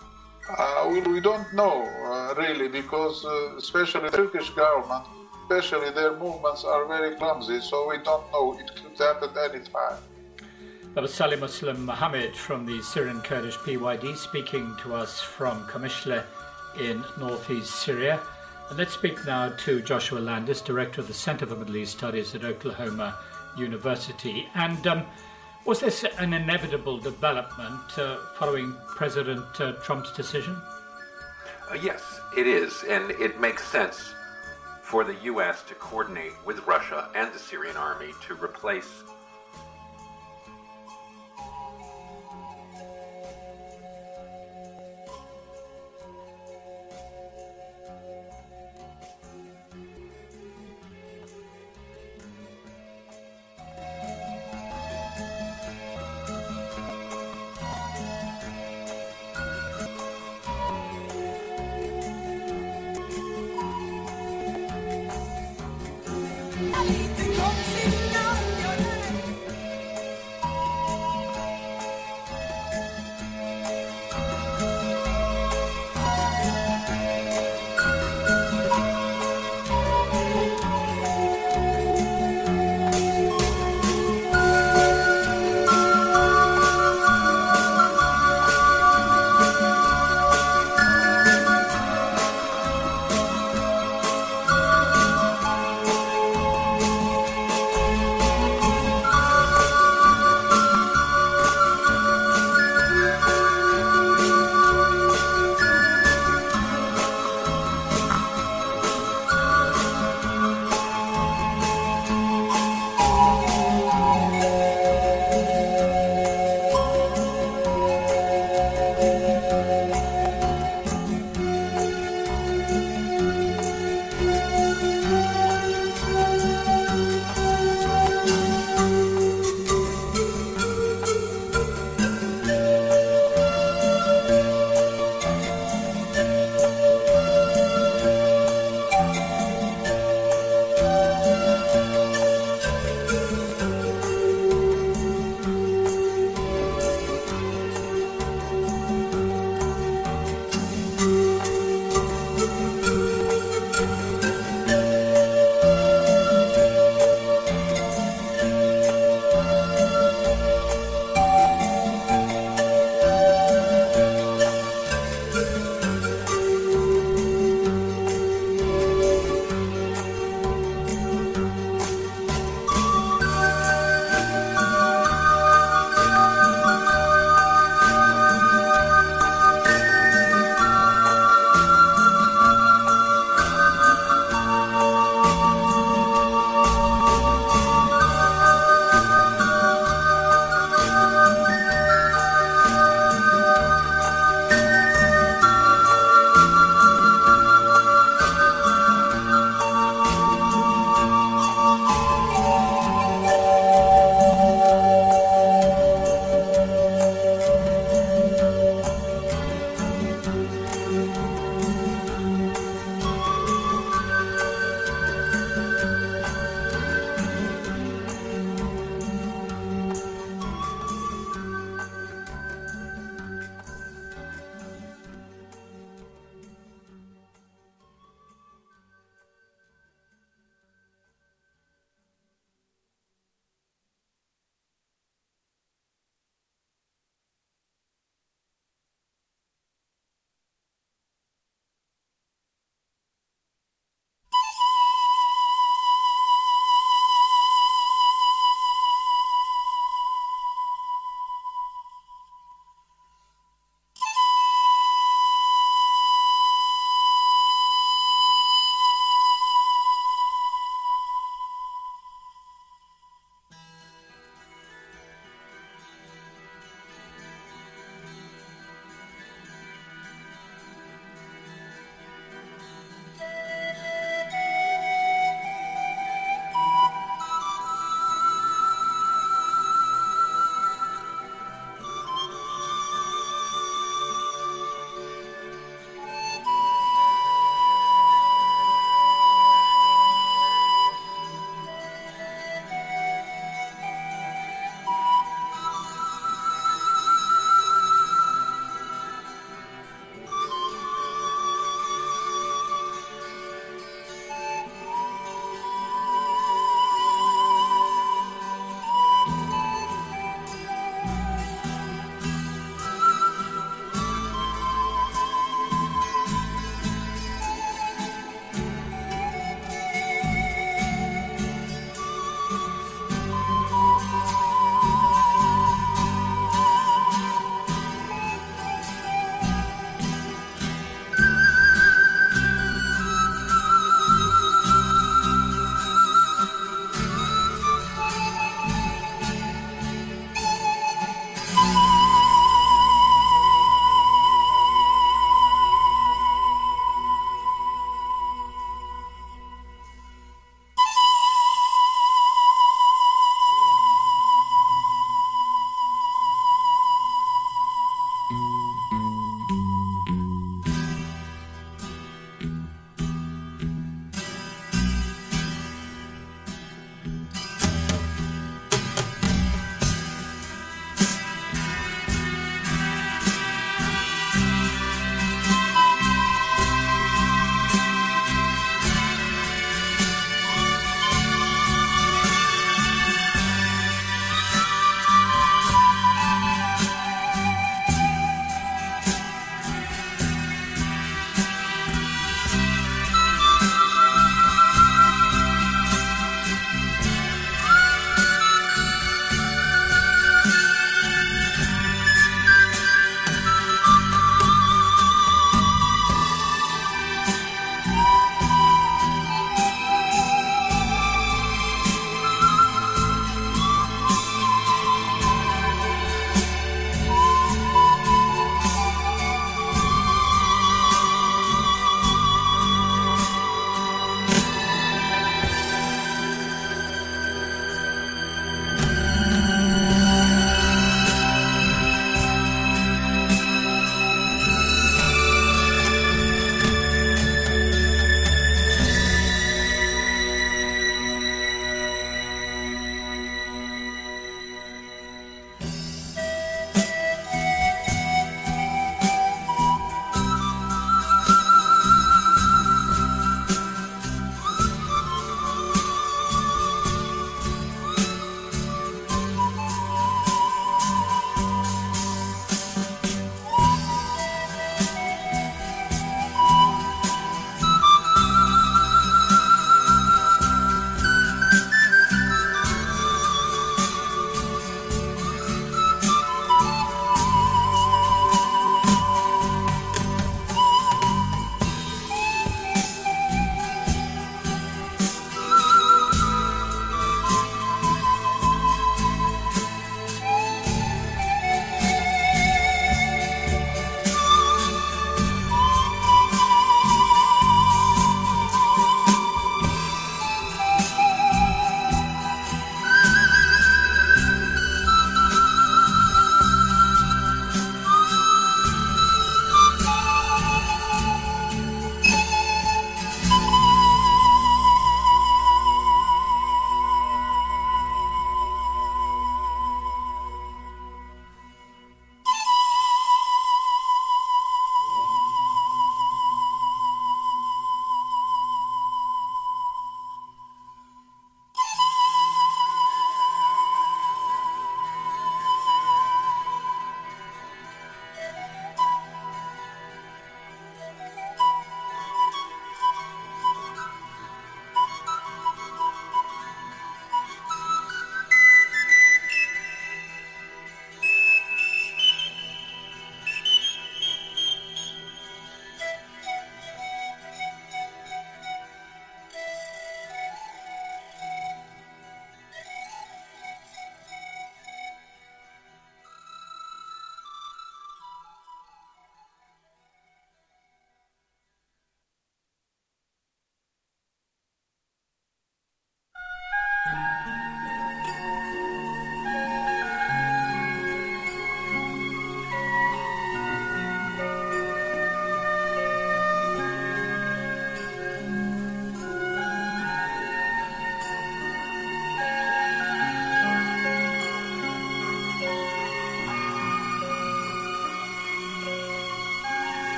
Uh, we, we don't know, uh, really, because uh, especially the Turkish government, especially their movements are very clumsy, so we don't know. It could happen any time. That was Salih Muslim Mohammed from the Syrian Kurdish P Y D speaking to us from Qamishli in northeast Syria. And let's speak now to Joshua Landis, Director of the Center for Middle East Studies at Oklahoma University. And um, was this an inevitable development uh, following President uh, Trump's decision? Uh, yes, it is, and it makes sense for the U S to coordinate with Russia and the Syrian army to replace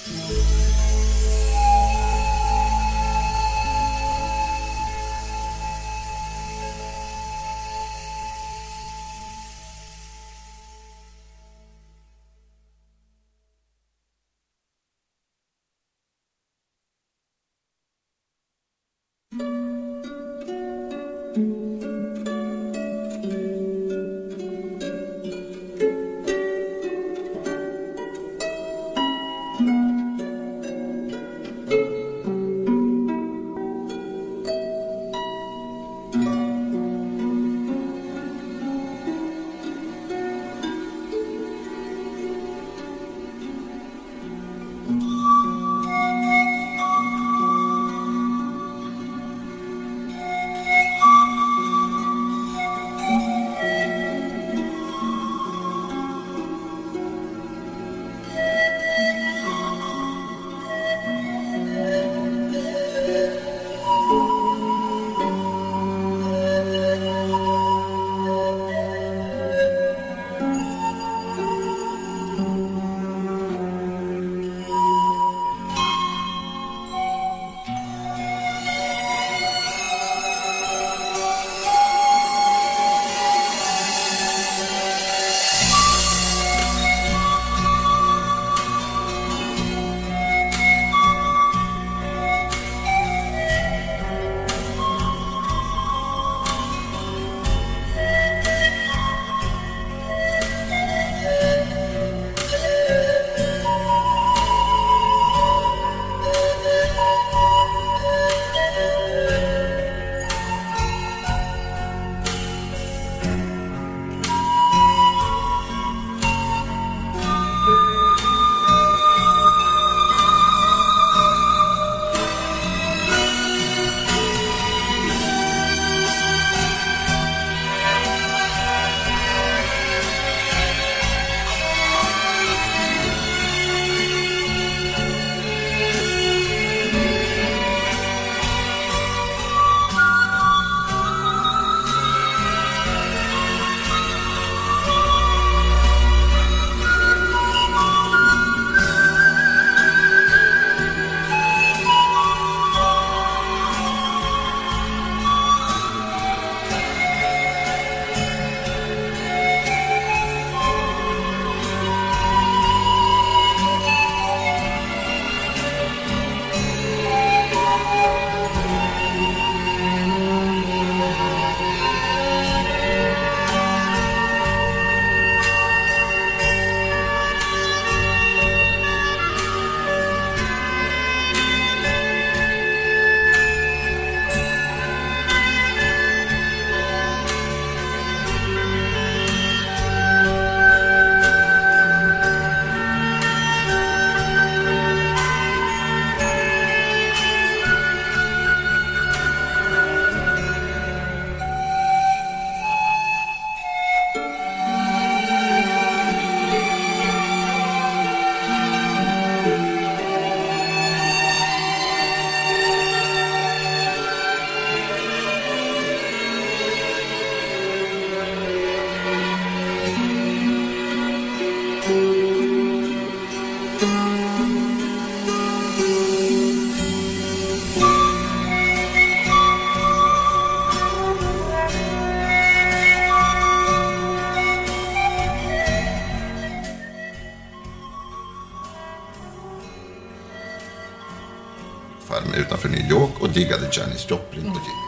farm utanför New York och diggade Janis Joplin och Jimmy.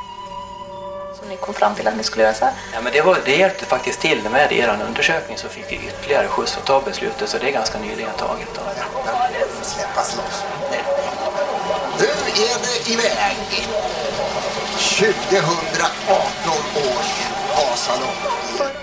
Så ni kom fram till att ni skulle göra så här? Ja, men det, var, det hjälpte faktiskt till med er undersökning, så fick vi ytterligare skjuts att ta beslutet, så det är ganska nyligen taget. Då. Släppas loss. Nu är det iväg. tjugohundraarton års Vasalopp.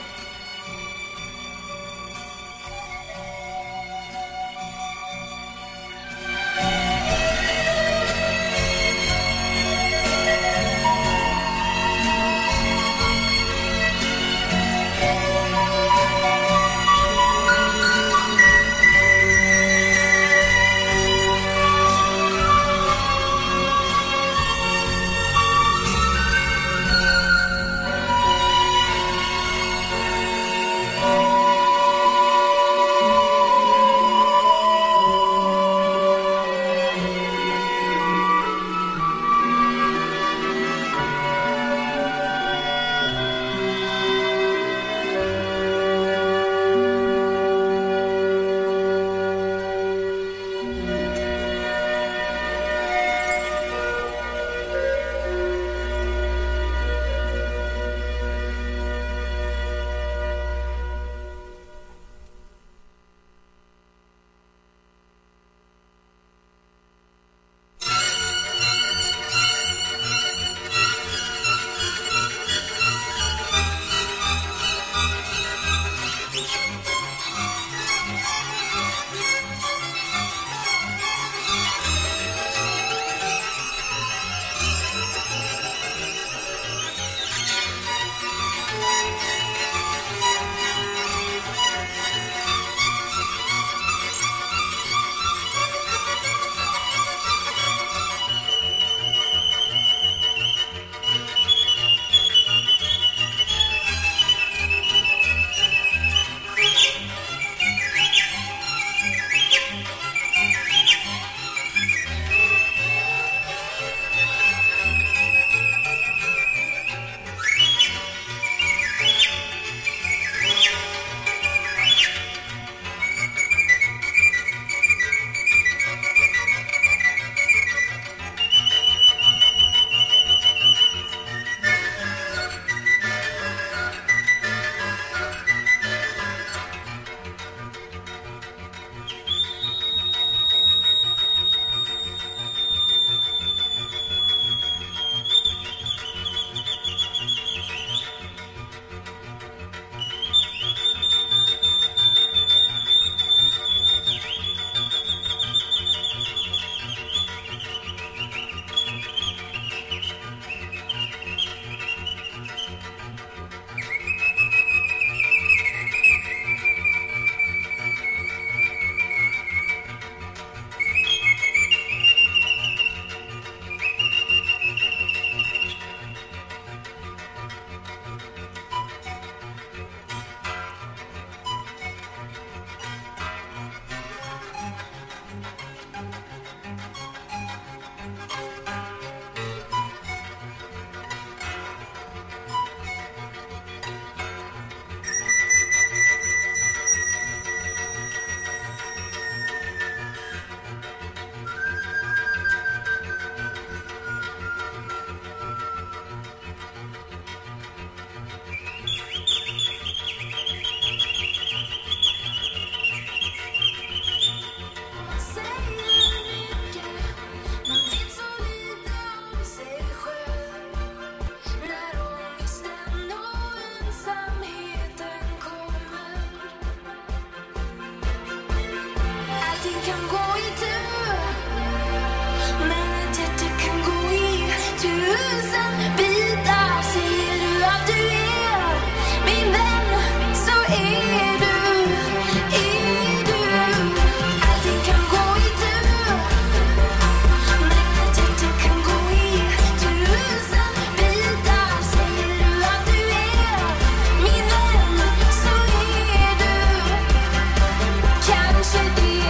kan gå i tur, men ett hjärta kan gå i tusen bitar. Säger du att du är min vän, så är du, är du. Allting kan gå i tur, men ett hjärta kan gå i tusen bitar. Säger du att du är min vän, så är du kanske det.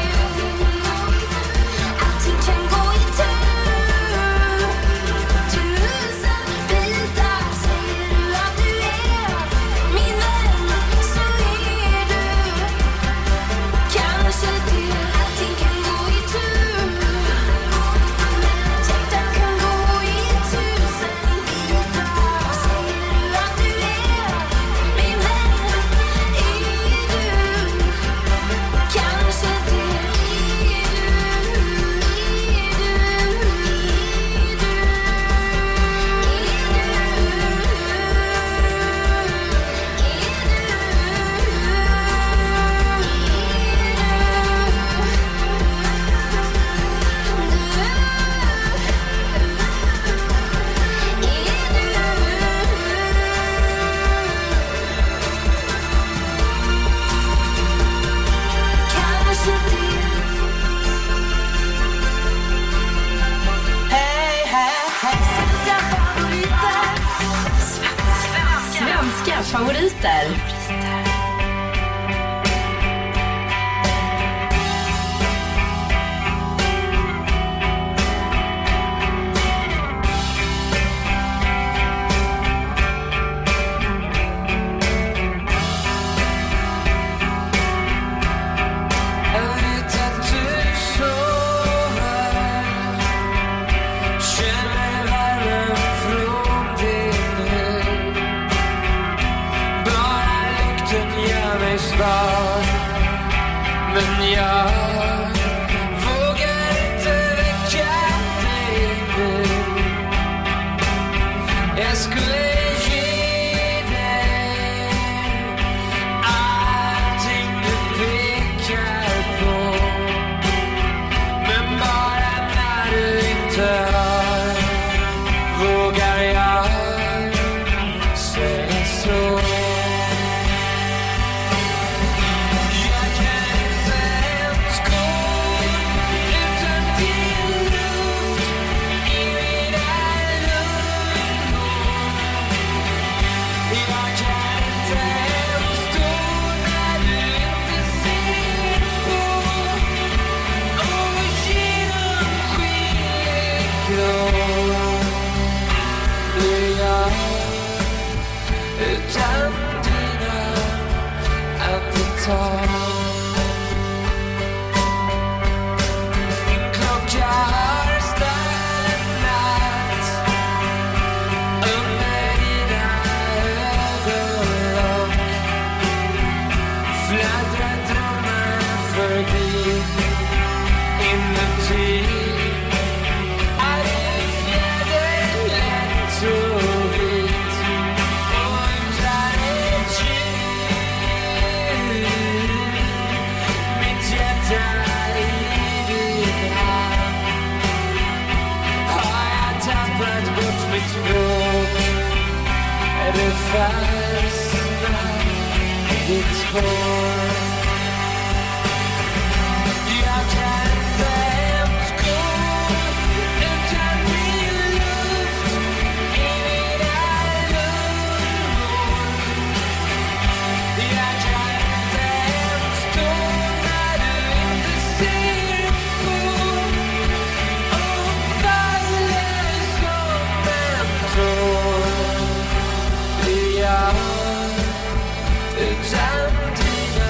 Allting kan gå i tur, tusen bitar. Säger du att du är min vän, så är du kanske det. Allting kan gå i tur, men ett hjärta kan gå i tusen bitar. Säger du att du är min vän, är du kanske det. Svenska favoriter. Men jag vågar inte väcka dig nu. Jag skulle ge dig allting du pekar på, men bara när du inte har vågar jag säga så. Utan dina andetag. Min klocka har stannat under dina ögonlock. Fladdrar drömmar förbi inuti. Är det fjäder lätt och vit? Är du fastnat i ditt hår? Jag kan inte ens gå utan din luft i mina lungor. Jag kan inte ens stå när du inte ser på och faller som en tår. Jag utan dina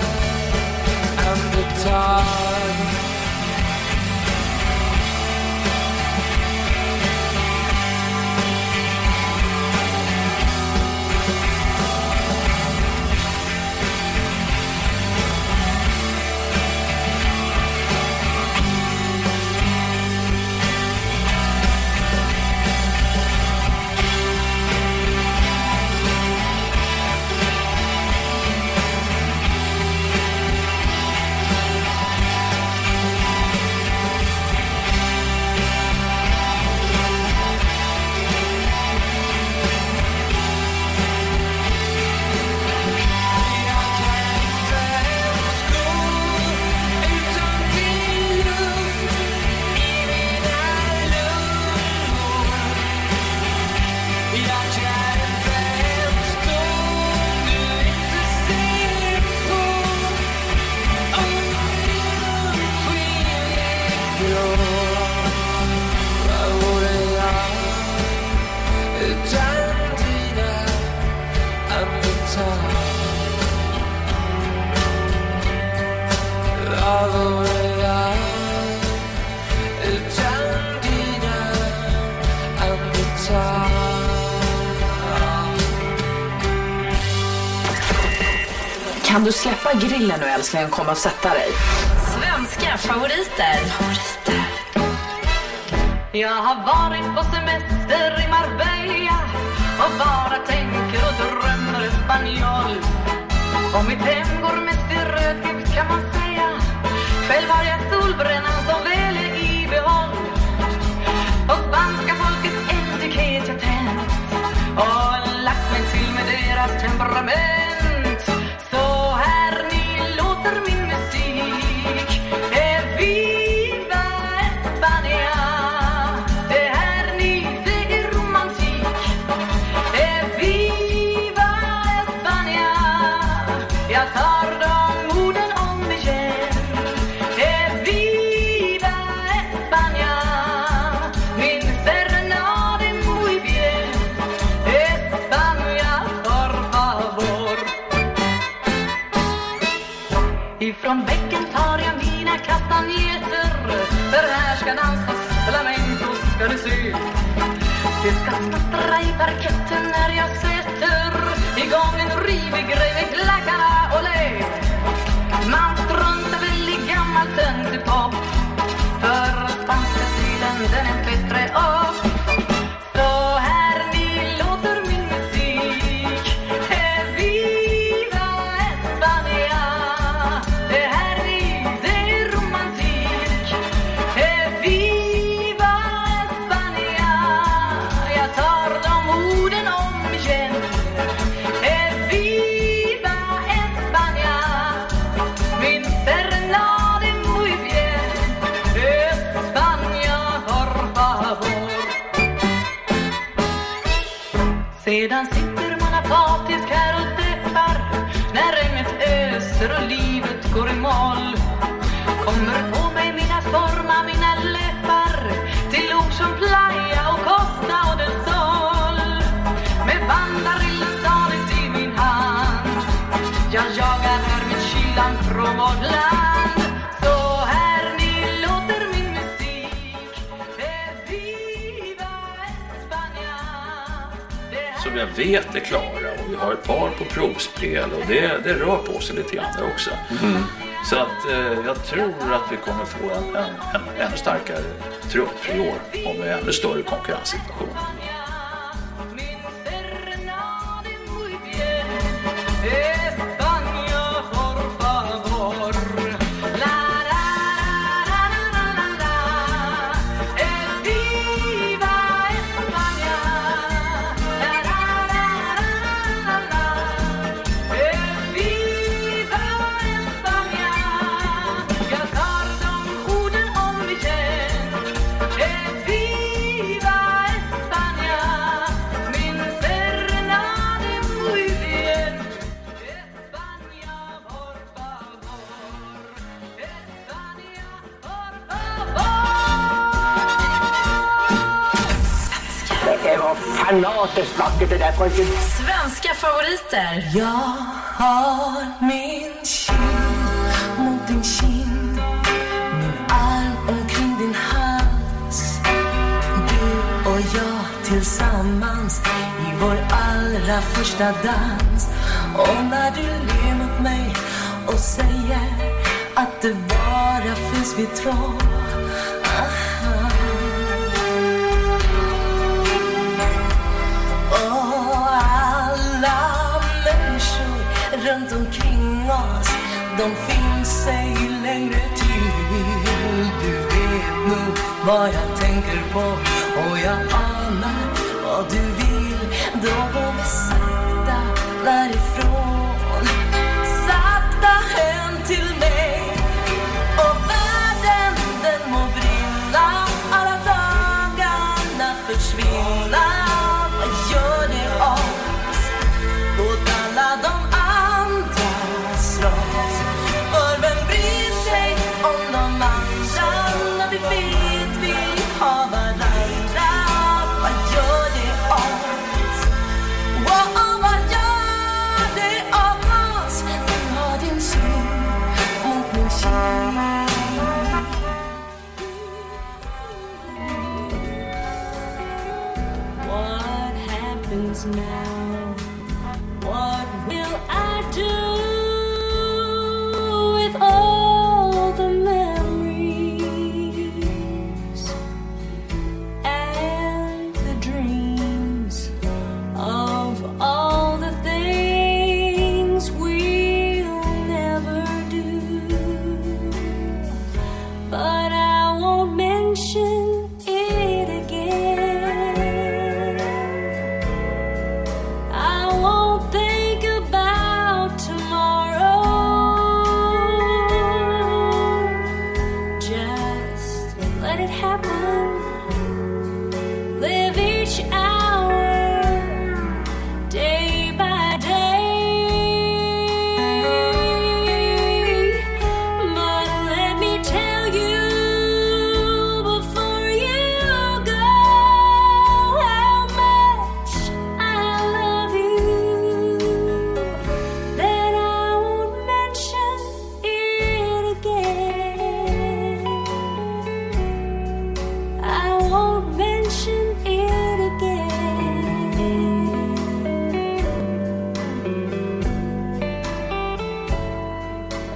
Vad vore jag utan dina andetag? Kan du släppa grillen nu, älskling, och komma och sätta dig? Svenska favoriter. Favoriter. Jag har varit på semester i Marbella och bara tänker och drömmer spanjol. Och mitt hem går mest i rökigt kan man säga. Själv har jag solbrännan som väl är i behåll. Och spanska folkets etikett jag tänt och lagt mig till med deras temperament. Så här ni låter min musik. Är viva España. Det här ni, det är romantik. Är viva España. Jag tar de orden om igen. Är viva España. Min serenade muy bien. España, por favor. Ifrån bäcken tar jag mina kastanjeter. För här ska dansas flamenco, ska du se. Det ska smattra i parketten när jag sätter igång en rivig grej med klackarna och le. Man struntar väl i gammal töntig pop. För spanska stilen den är bättre upp. Så här ni låter min musik. Är viva España. Det här ni, det är romantik. Är viva España. Jag tar de orden om igen. Är viva España. Min serenade muy bien. España, por favor. Sedan sitter man apatisk här och deppar när regnet öser och livet går i moll. Kommer på mig mina forma, mina läppar till ord som playa och Costa och del Sol. Med bandarillen stadigt i min hand. Jag jagar här med kylan från vårt land. Så här ni låter min musik. Är viva España. Som jag vet är klara och vi har ett par på provspel och det, det rör på sig lite grann där också. Mm. Så att eh, jag tror att vi kommer få en, en, en ännu starkare trupp i år och med ännu större konkurrenssituation. España, por favor. La la la la la la. Es viva España. La la la la la la. Es viva España. Jag tar de orden om igen. Es viva España. Min serenade muy bien. Det var fanatiskt vackert det där pojken. Svenska favoriter. Jag har min kind mot din kind, min arm omkring din hals. Du och jag tillsammans i vår allra första dans. Och när du ler mot mig och säger att det bara finns vid två. Och alla människor runt omkring oss, de finns sig längre till. Du vet nog vad jag tänker på och jag anar vad du vill. Då går vi sakta därifrån, sakta hem till mig. Och världen den må brinna, alla dagarna försvinna. Vad gör det oss åt alla de andras ras? För vem bryr sig om de andra när vi vet vi har varandra? Vad gör det oss? Wow, vad gör det oss?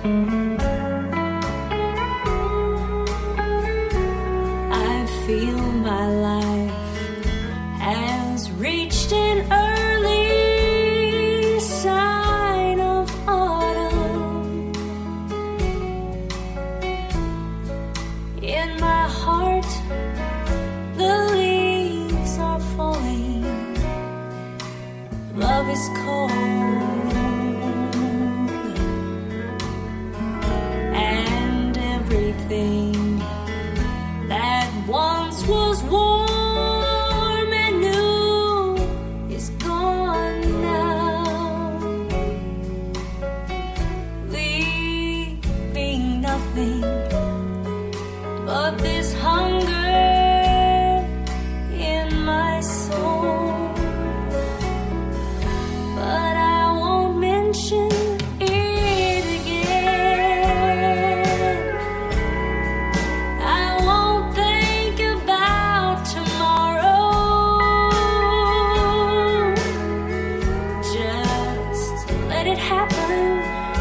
I feel my life has reached an early sign of autumn. In my heart, the leaves are falling. Love is cold, and everything that once was warm and new is gone now, leaving nothing but this hunger in my soul. But I won't mention it again. I won't think about tomorrow. Just let it happen.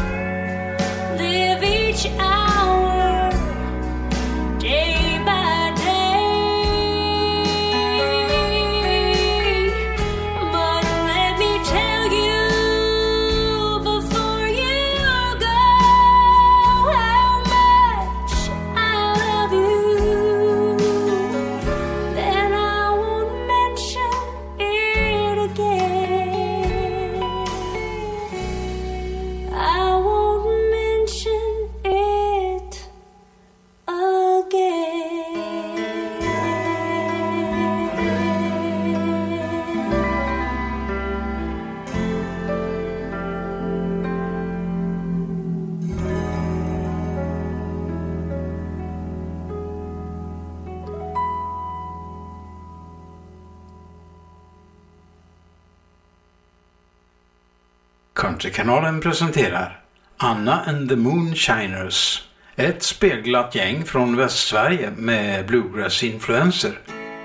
Live each hour, day by day. But let me tell you before you go how much I love you. Then I won't mention it again. I won't mention it Countrykanalen presenterar Anna and the Moonshiners, ett speglat gäng från Västsverige med bluegrass-influenser.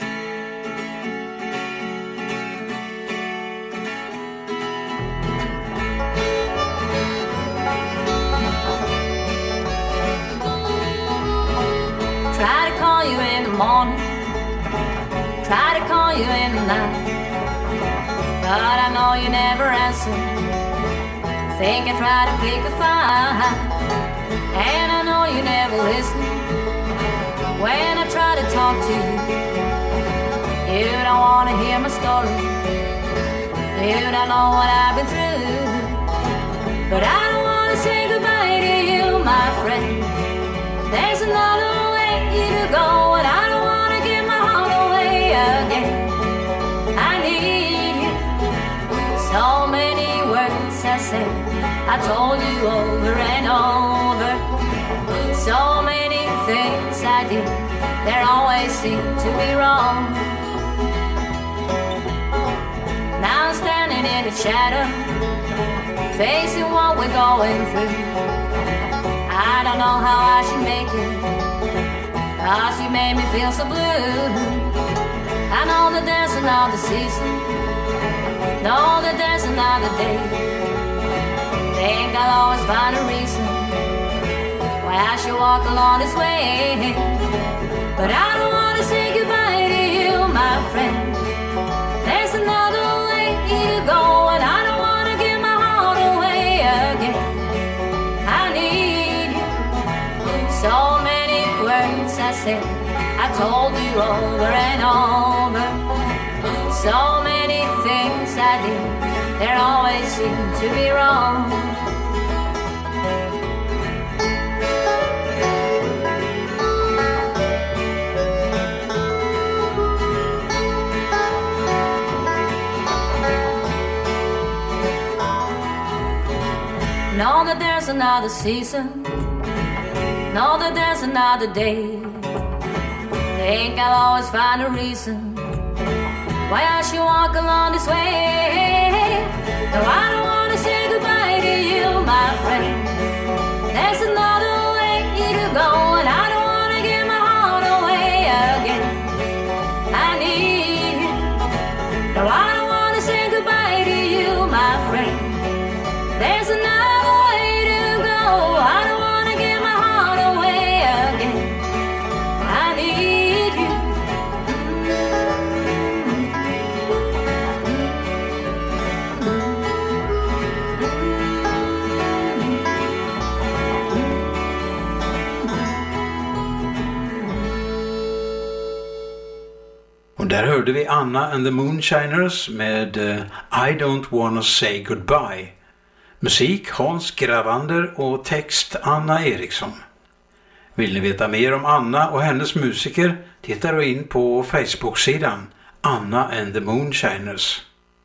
Try to call you in the morning, try to call you in the night, but I know you never answer. Think I try to pick a fight, and I know you never listen when I try to talk to you. You don't want to hear my story, you don't know what I've been through, but I don't want to say goodbye to you, my friend. There's another way to go, and I don't want to give my heart away again. I need you. So many words I said, I told you over and over. So many things I did, there always seemed to be wrong. Now I'm standing in the shadow, facing what we're going through. I don't know how I should make it, 'cause you made me feel so blue. I know that there's another season, know that there's another day. Think I'll always find a reason why I should walk along this way. But I don't want to say goodbye to you, my friend. There's another way to go, and I don't want to give my heart away again. I need you. So many words I said, I told you over and over. So many things I did, there always seemed to be wrong. Know that there's another season, know that there's another day. Think I'll always find a reason why I should walk along this way. No, I don't want to say goodbye to you, my friend. There's another way to go, and I don't want to give my heart away again. I need you. No, I don't want to say goodbye to you, my friend. There's another way to go. I don't där hörde vi Anna and the Moonshiners med uh, I don't wanna say goodbye. Musik Hans Gravander och text Anna Eriksson. Vill ni veta mer om Anna och hennes musiker, titta då in på Facebook-sidan Anna and the Moonshiners.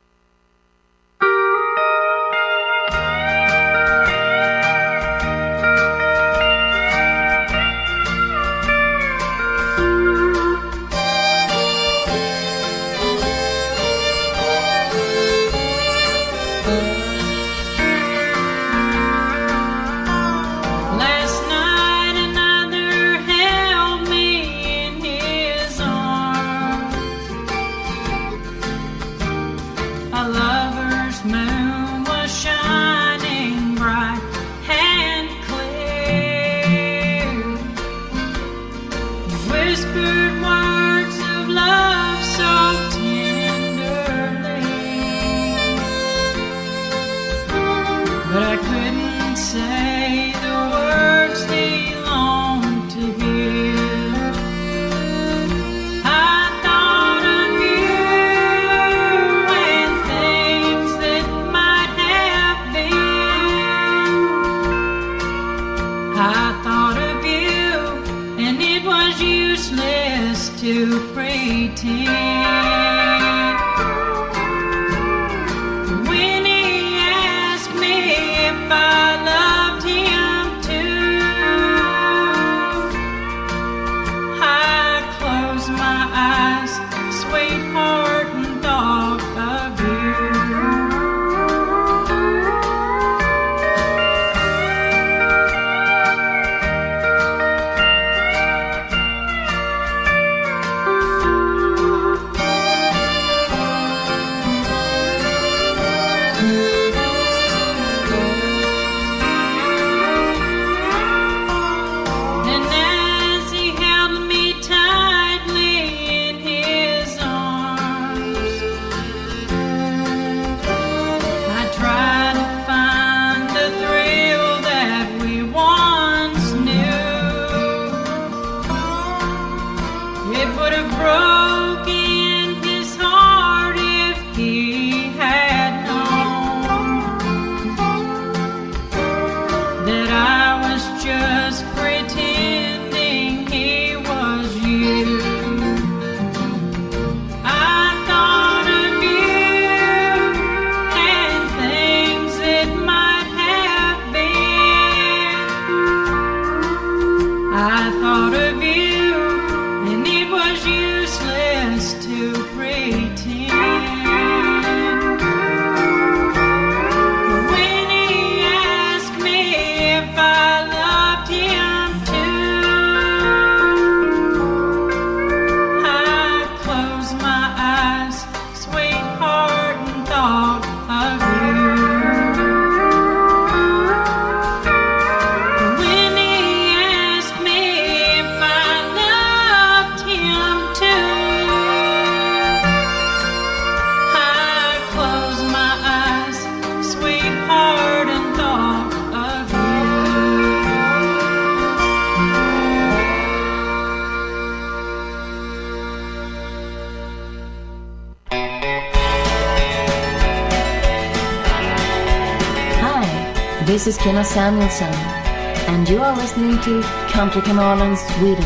This is Kina Samuelsson, and you are listening to Countrykanalen Sweden.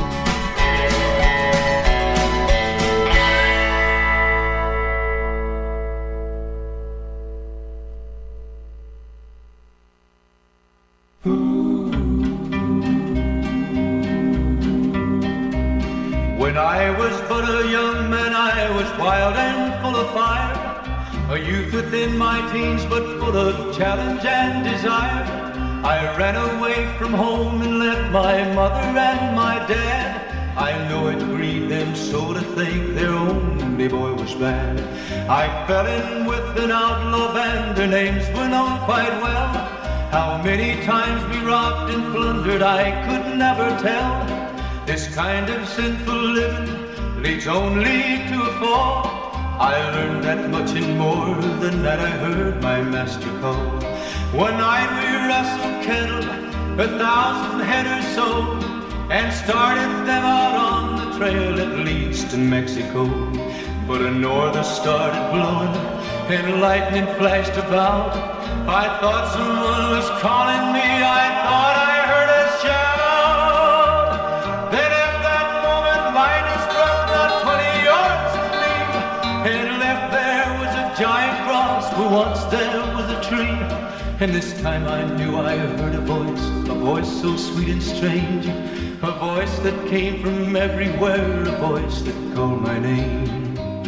When I was but a young man, I was wild and full of fire. A youth within my teens, but full of challenge and desire. I ran away from home and left my mother and my dad. I know it grieved them so to think their only boy was bad. I fell in with an outlaw band, their names were known quite well. How many times we robbed and plundered I could never tell. This kind of sinful living leads only to a fall. I learned that much and more than that I heard my master call. One night we wrestled cattle, a thousand head or so, and started them out on the trail that leads to Mexico. but a norther started blowing and lightning flashed about. I thought someone was calling me, I thought I heard a shout. Then at that moment lightning struck not twenty yards from me, and left there was a giant cross where once there was a tree. And this time I knew I heard a voice, a voice so sweet and strange, a voice that came from everywhere, a voice that called my name.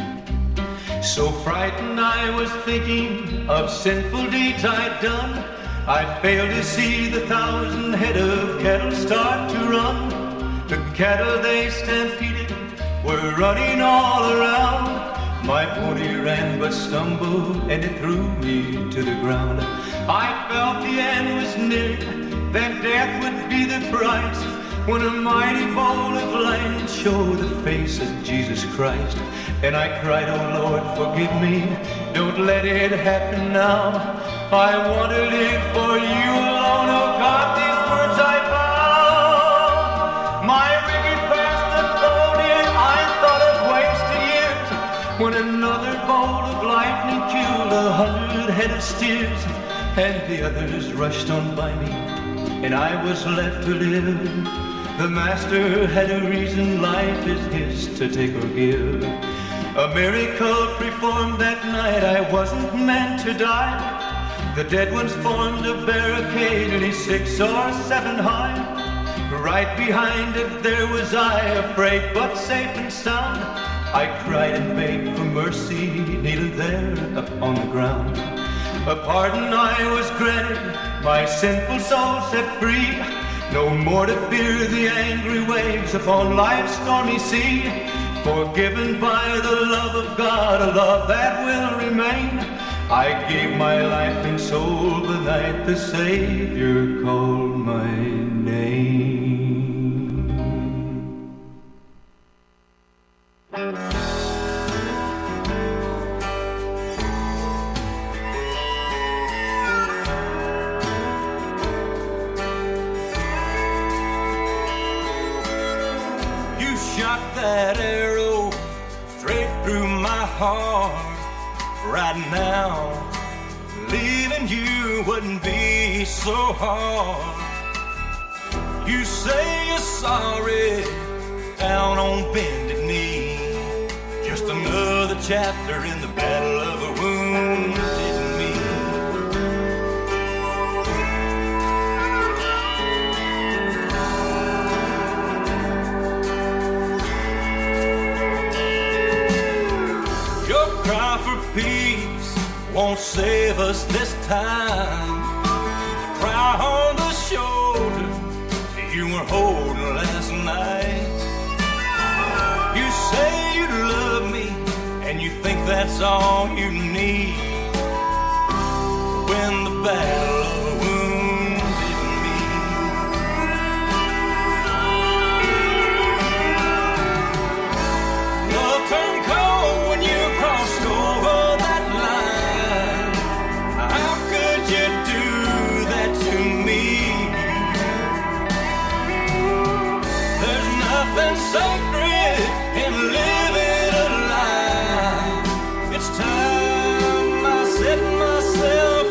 So frightened I was thinking of sinful deeds I'd done, I failed to see the thousand head of cattle start to run. The cattle they stampeded were running all around. My pony ran but stumbled and it threw me to the ground. I felt the end was near, that death would be the price, when a mighty bolt of lightning showed the face of Jesus Christ. And I cried, oh Lord, forgive me, don't let it happen now. I wanted it for you alone, oh God, these words I vow. My wicked past unfolded, I thought of wasted years, when another bolt of lightning killed a hundred head of steers. And the others rushed on by me, and I was left to live. The master had a reason, life is his to take or give. A miracle performed that night, I wasn't meant to die. The dead ones formed a barricade, nearly six or seven high. Right behind it there was I, afraid but safe and sound. I cried and begged for mercy, kneeling there upon the ground. A pardon I was granted, my sinful soul set free. No more to fear the angry waves upon life's stormy sea. Forgiven by the love of God, a love that will remain. I gave my life and soul the night the Savior called my name. That arrow straight through my heart. Right now, leaving you wouldn't be so hard. You say you're sorry, down on bended knee. Just another chapter in the battle of a wounded me. Cry for peace won't save us this time. Cry on the shoulder you were holding last night. You say you love me and you think that's all you need. When the battle of a wounded me. Love turned cold when you crossed over that line. How could you do that to me? There's nothing sacred in living a lie. It's time I set myself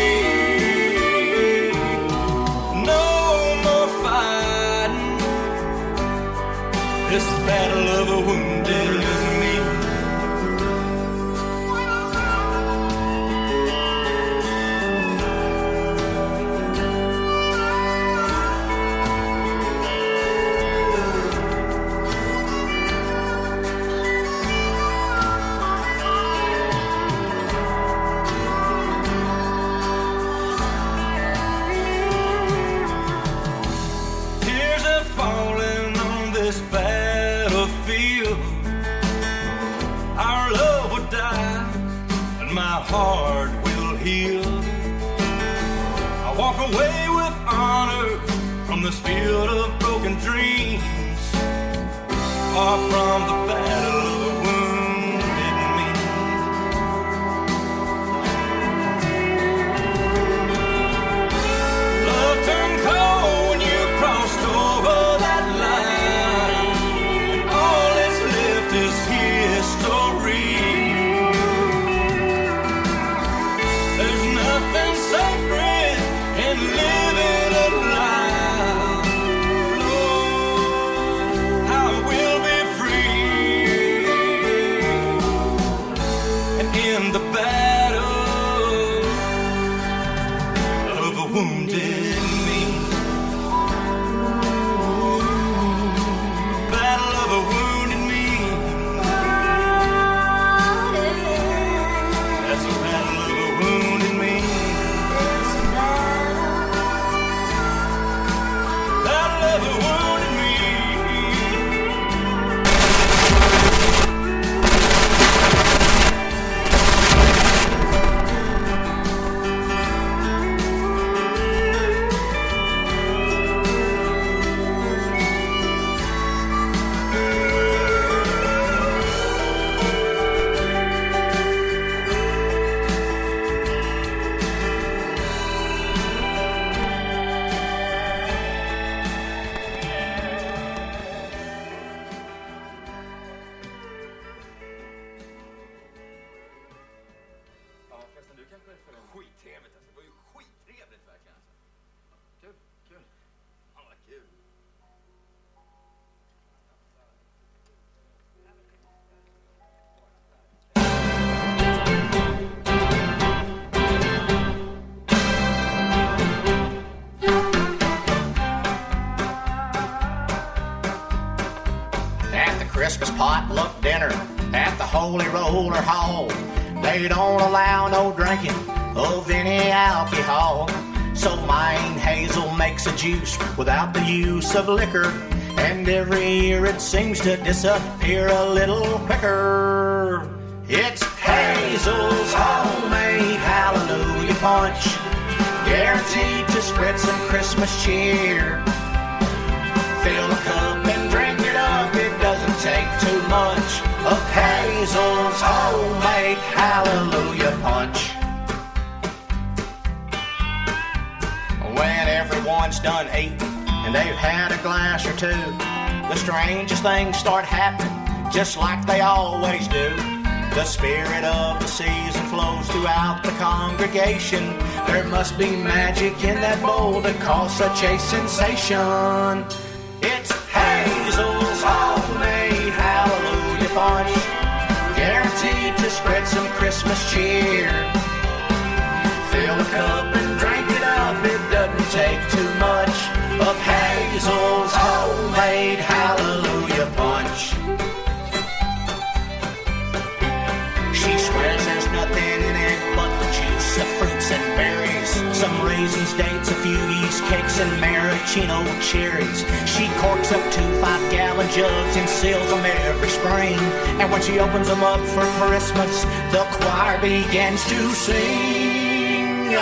free. No more fighting this battle of a wounded me. Tears are falling on this battlefield. Our love will die, and my heart will heal. I walk away with honor from this field of broken dreams, far from the battle of a wounded me. Love turned cold when you crossed over that line. All that's left is history. Christmas potluck dinner at the Holy Roller Hall. They don't allow no drinking of any alcohol. So mine Hazel makes a juice without the use of liquor, and every year it seems to disappear a little quicker. It's Hazel's homemade Hallelujah Punch, guaranteed to spread some Christmas cheer. Fill a cup and drink it up, it doesn't take too much of Hazel's homemade Hallelujah Punch. When everyone's done eating and they've had a glass or two, the strangest things start happening, just like they always do. The spirit of the season flows throughout the congregation. There must be magic in that bowl to cause such a sensation. It's Hazel's homemade Hallelujah Punch, guaranteed to spread some Christmas cheer. Fill a cup and drink it up, it doesn't take too much of Hazel's homemade Hallelujah Punch. She swears there's nothing in it but the juice of fruits and berries, some raisins, dates, a few yeast cakes, and maraschino cherries. She corks up two five-gallon jugs and seals them every spring. And when she opens them up for Christmas, the choir begins to sing.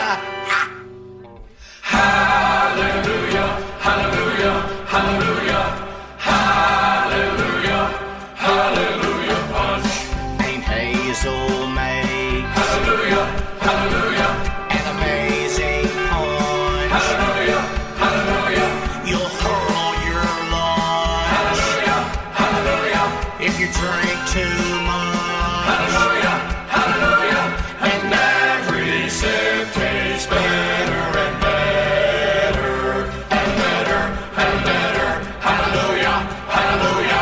Hallelujah, hallelujah, hallelujah, hallelujah, hallelujah punch. Ain't Hazel made Hallelujah, hallelujah, an amazing punch? hallelujah, hallelujah, You'll hurl your lunch hallelujah, hallelujah, if you drink too much. hallelujah, hallelujah, And every sip tastes better and better and better and better. hallelujah, hallelujah.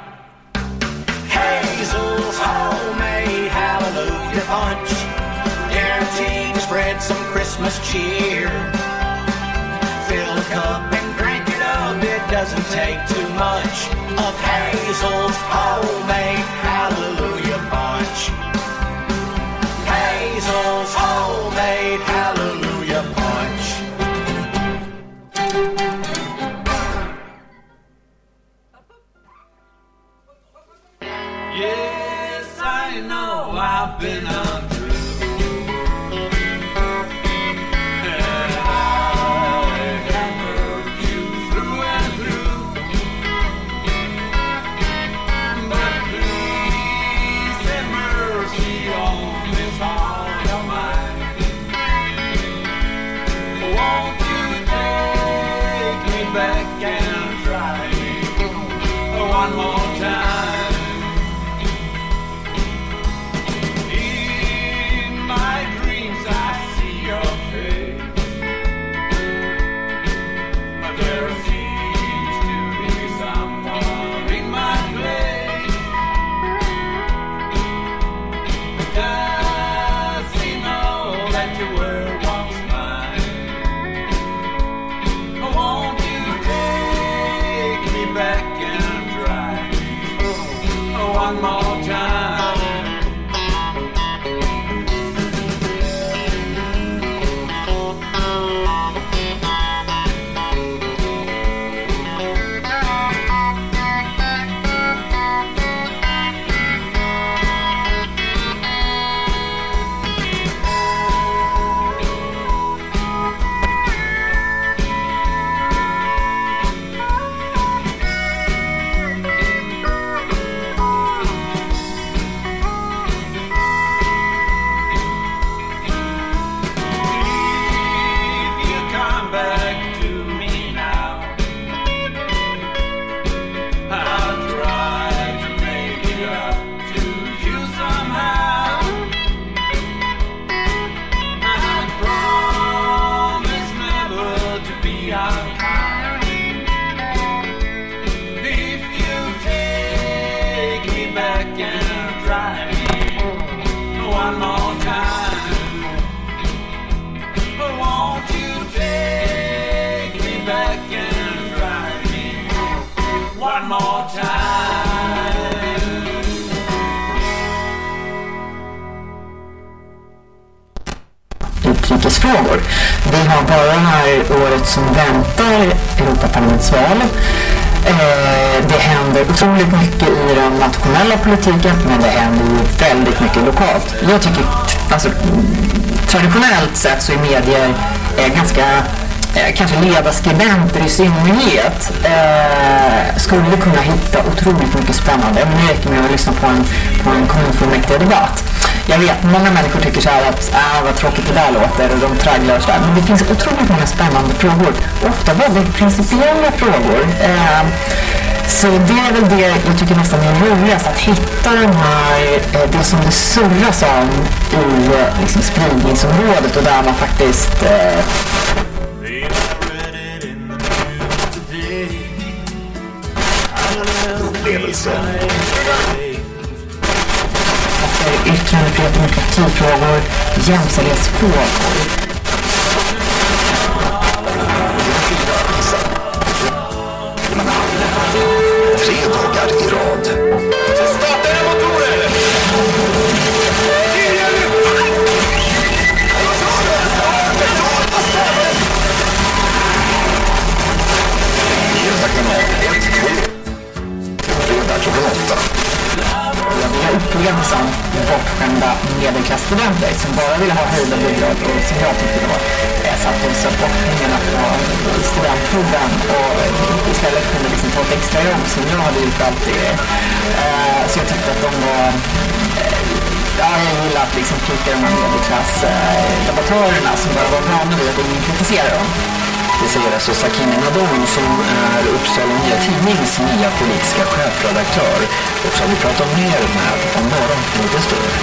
Hazel's homemade Hallelujah Punch, guaranteed to spread some Christmas cheer. Fill a cup and drink it up, it doesn't take too much of Hazel's homemade Hallelujah Punch. Hazel's homemade Hallelujah Punch. Yes, I know I've been untrue. And I have hurt you through and through. But please have mercy on this heart of mine. Won't you take me back and try one more time? In my dreams I see your face, but there seems to be someone in my place. Does he know that you were once mine? Won't you take me back and try frågor. Vi har bara det här året som väntar Europaparlamentsval. Eh, det händer otroligt mycket i den nationella politiken, men det händer ju väldigt mycket lokalt. Jag tycker, alltså, traditionellt sett så är medier eh, ganska eh, kanske ledarskribenter i synnerhet eh, skulle kunna hitta otroligt mycket spännande. Men det räcker med att lyssna på en, på en kommunfullmäktige debatt. Jag vet, många människor tycker så här att ah, vad tråkigt det där låter och de tragglar och så där. Men det finns otroligt många spännande frågor. Ofta väldigt principiella frågor. Eh, så det är väl det jag tycker nästan är roligast, att hitta den här, eh, det som det surras om i eh, liksom spridningsområdet och där man faktiskt eh, upplevelse. Yttrandefrihet, demokratifrågor, jämställdhetsfrågor. Tre dagar i rad. Starta era motorer! Hela kanal ett två. Fredag klockan åtta. Jag upplevde som bortskämda medelklassstudenter som bara ville ha höjda bidrag och som jag tyckte då eh, satt och satt bort pengarna på studentproven och istället kunde liksom ta ett extra jobb som jag hade gjort alltid. Eh, så jag tyckte att de var eh, ja, jag gillar att liksom klicka de här medelklassdebattörerna som bara var vana vid att ingen kritiserar dem. Det säger alltså Sakine Nadon som är Uppsala Nya Tidnings nya politiska chefredaktör. Och så har vi pratat mer med om bara något större.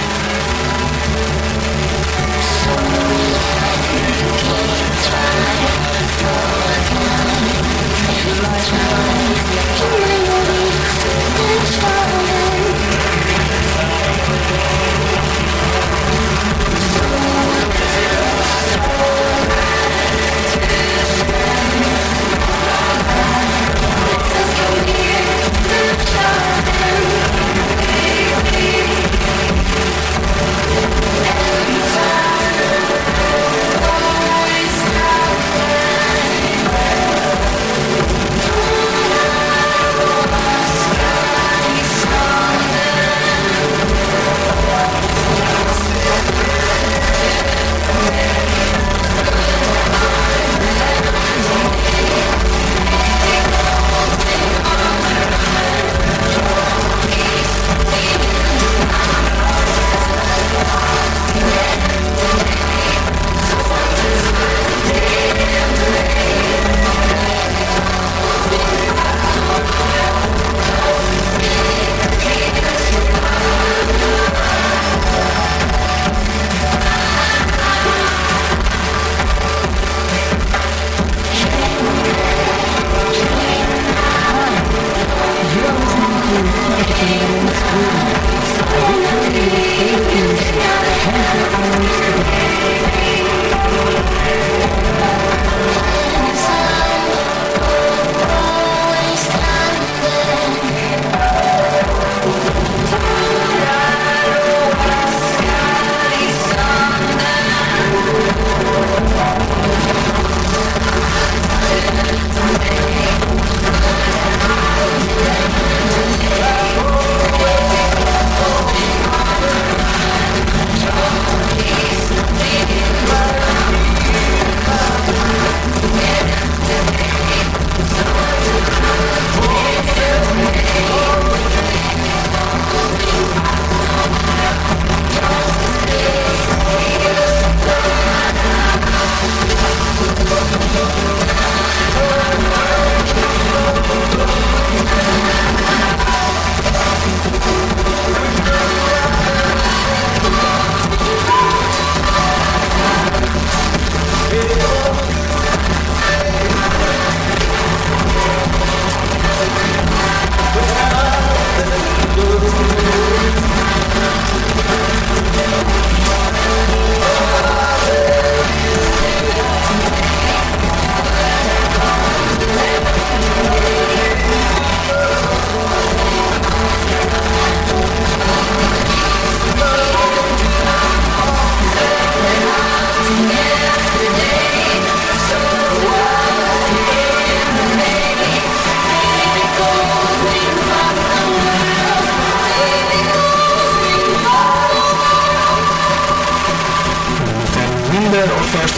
Inside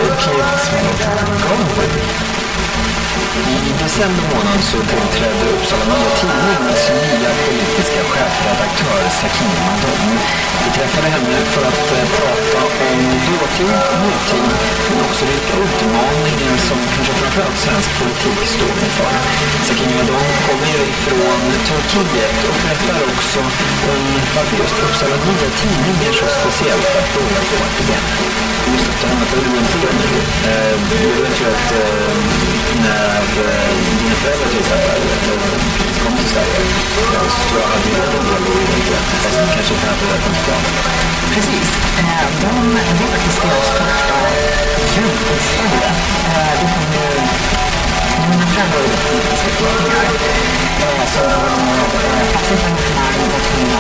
Turkiet Galway. I december månad så tillträdde Uppsala Nya Tidnings nya politiska chefredaktör Sakine Madon. Vi träffade henne för att eh, prata om dåtid och nutid, men också vilka utmaningar som kanske framförallt svensk politik står inför. Sakine Madon kommer ju ifrån Turkiet och berättar också om varför just Uppsala Nya Tidning är så speciellt att börja på igen. Just efter att du är en till nu. Jag vet ju att eh, när eh, dina föräldrar till exempel kom till Sverige så hade ju en del och inte, fast kanske inte hade rätt bra. Precis. Eh, de är faktiskt deras första julhistoria. Eh, det kom ju mina föräldrar ut i situationer eh, som eh, faktiskt engagemang och mina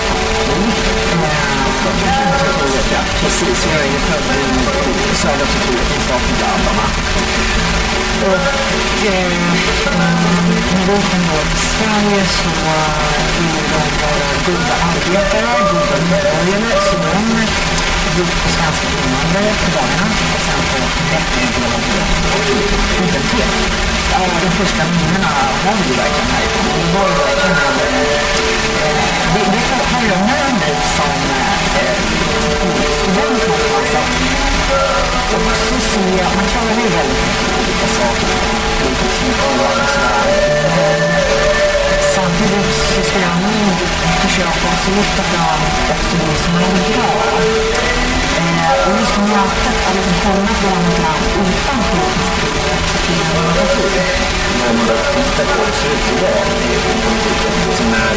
Turkiet, ja, precis. Jag är ju född i södra Turkiet i staten Dalarna. Och eh, när vi kom då till Sverige så ville de vara goda arbetare, goda medborgare, så de gick på svenska invandrare på dagarna och sen på rättigheter och identitet. Ja, de första minnena har vi ju verkligen härifrån. Det var ju verkligen det, det har jag med mig som student någonstans att och så ser jag, man klarar ju väldigt mycket olika saker och sådär. Samtidigt så ska jag nog försöka också lyfta fram också det som är bra. Och just mötet att liksom komma från ett land utan politisk frihet till en demokrati. Om man då tittar på det så ut idag i politiken som är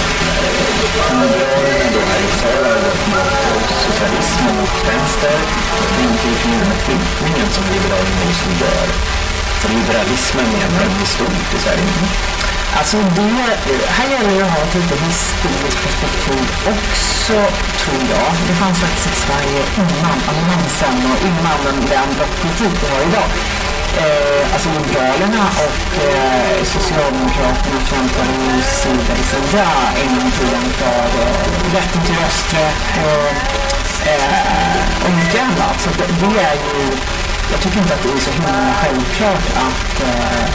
Liberalerna då här i Uppsala mot socialismen och vänster, och inte i finna med flyttningen som Liberalerna just nu gör. Så liberalismen är väldigt stort i Sverige. Alltså det, här gäller det att ha ett lite historiskt perspektiv också, tror jag. Det fanns faktiskt ett Sverige innan alliansen och innan den blockpolitik vi har idag. Eh, alltså Liberalerna och eh, Socialdemokraterna kämpade ju sida vid sida en gång i tiden för eh, rätten till rösträtt och, eh, och mycket annat. Så det, det är ju, jag tycker inte att det är så himla självklart att eh,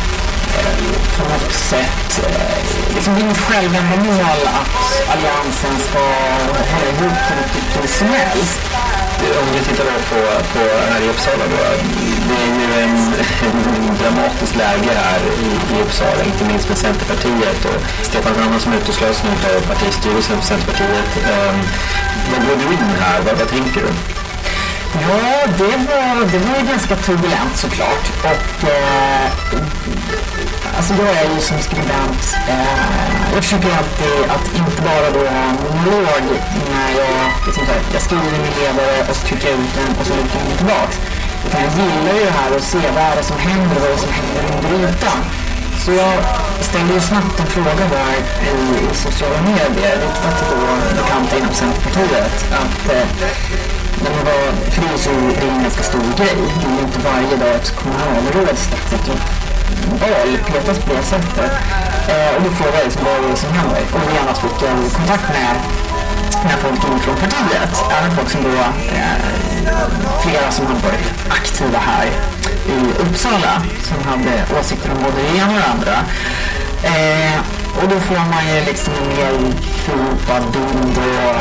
på något sätt liksom det är inte självändamål att alliansen ska hålla ihop på något pris som helst. Om vi tittar då på, på här i Uppsala då, det är ju en, en dramatisk läge här i, i Uppsala, inte minst med Centerpartiet och Stefan Hanna som är uteslös nu av partistyrelsen för Centerpartiet. Um, vad går du in här? Vad, vad tänker du? Ja, det var, det var ju ganska turbulent såklart och eh, alltså jag är ju som skribent eh, jag försöker alltid att inte bara då ha en monolog när jag, liksom så här, jag skriver min ledare och så trycker jag ut den och så lutar jag mig tillbaks, utan jag gillar ju det här och se vad är det som händer och vad är det som händer under ytan. Så jag ställde ju snabbt en fråga där i, i sociala medier riktat till då bekanta inom Centerpartiet att eh, när det var, för det är så det är en ganska stor grej. Det är ju inte varje dag ett kommunalråd sätter upp val, petas på det sättet. Eh, och då frågade jag liksom vad det är som händer. Och genast fick jag kontakt med, med folk från partiet. Även folk som då, eh, flera som hade varit aktiva här i Uppsala. Som hade åsikter om både det ena och det andra. Eh, och då får man ju liksom en mer fördjupad bild och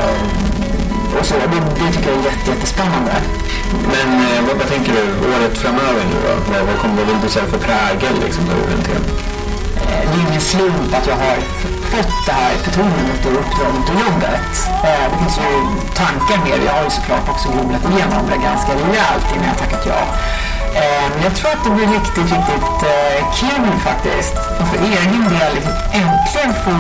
Och så, det, det tycker jag är jätte, jättespännande. Men eh, vad, vad tänker du året framöver nu då? Vad, vad kommer du vill säga för prägel liksom på orienteringen? Eh, det är ingen slump att jag har fått det här förtroendet och uppdraget och jobbet. Eh, det finns ju tankar med det. Jag har ju såklart också grubblat igenom det ganska rejält innan jag tackat ja. Eh, men jag tror att det blir riktigt, riktigt eh, kul faktiskt. Och för egen del liksom, äntligen få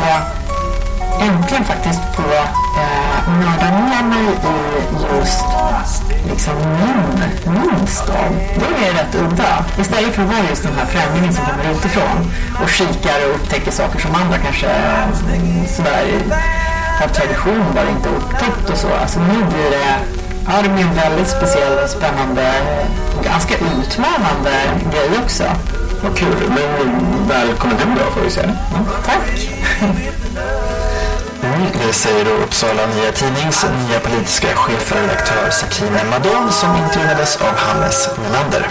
äntligen faktiskt på eh, nörda ner mig i just liksom min, min stad. Det är rätt udda. Istället för att vara just den här främlingen som kommer utifrån och kikar och upptäcker saker som andra kanske sådär av tradition bara inte upptäckt och så. Alltså nu blir det, ja, det blir en väldigt speciell och spännande och ganska utmanande grej också. Vad kul, men välkommen hem då får vi säga. Ja, tack! Mm, det säger då Uppsala Nya Tidnings nya politiska chefredaktör Sakine Madon som intervjuades av Hannes Melander.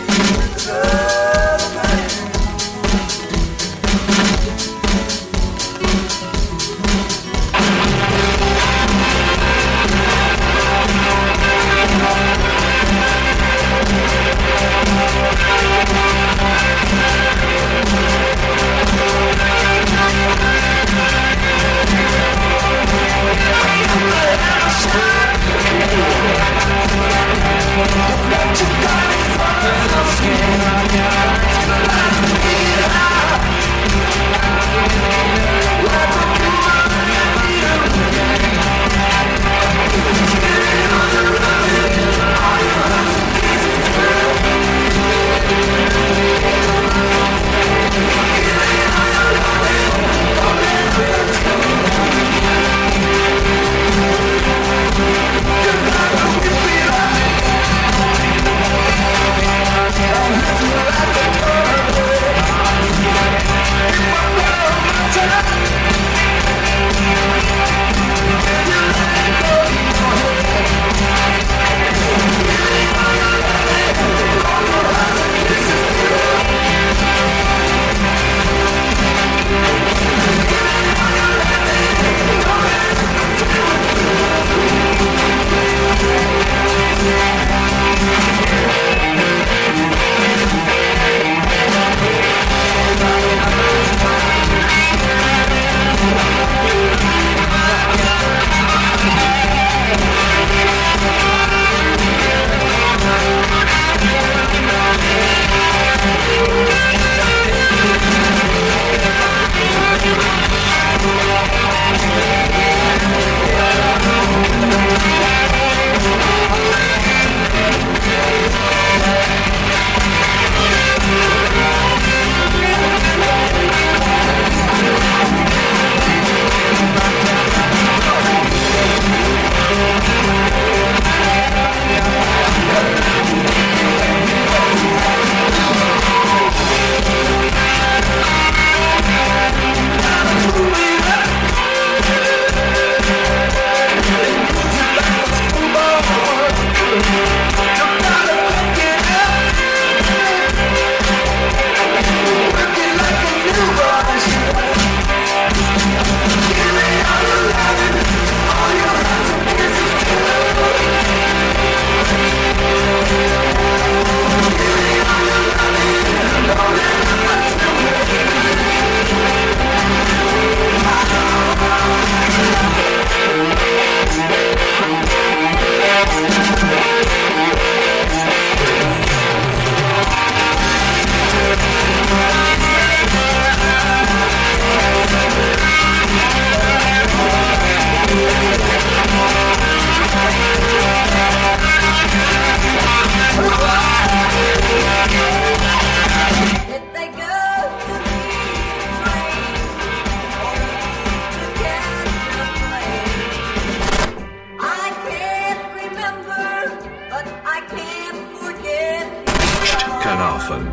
Carnarvon.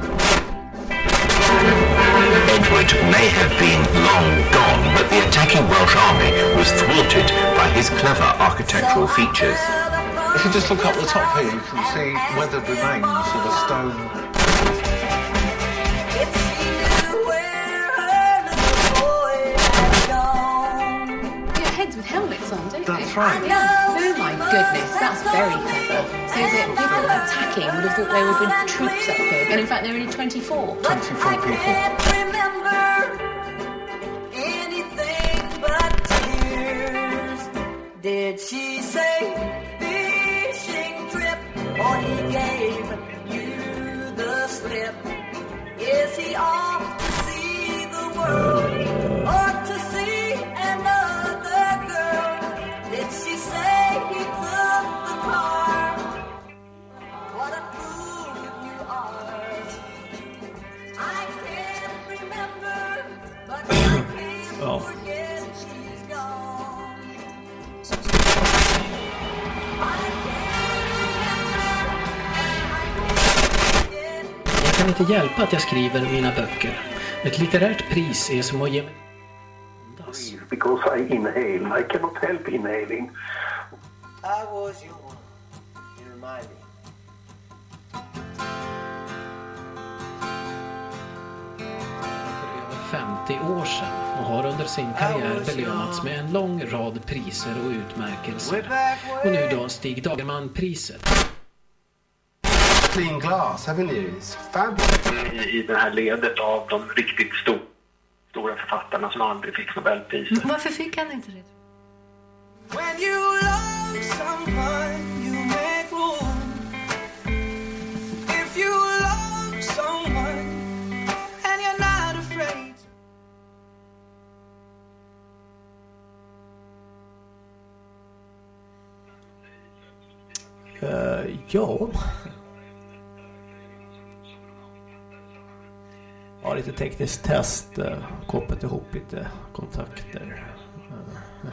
Edward may have been long gone, but the attacking Welsh army was thwarted by his clever architectural features. If you just look up the top here, you can see weathered remains of a stone. Heads with helmets on, don't That's they? right. Oh my goodness, that's very clever. So that people attacking would have thought there would have been troops up here, and in fact there were only twenty-four. twenty-four people. Did she say fishing trip, or he gave you the slip? Is he off to see the world, or to see another girl? Did she say he took the car? What a fool you are. I can't remember, but I can't forget she's gone. Jag kan inte hjälpa att jag skriver mina böcker. Ett litterärt pris är som att ge mig andas. because I inhale. I cannot help inhaling. I was your one. You remind me. femtio år sedan och har under sin karriär belönats med en lång rad priser och utmärkelser. Och nu då Stig Dagerman-priset. Clean glass, haven't you? It's fabulous. I, I det här ledet av de riktigt stor, stora författarna som aldrig fick Nobelpriset. Varför fick han inte det? When you love someone, you make room. If you love someone and you're not afraid. Uh, ja. Ja, lite tekniskt test. Uh, kopplat ihop lite kontakter. Uh.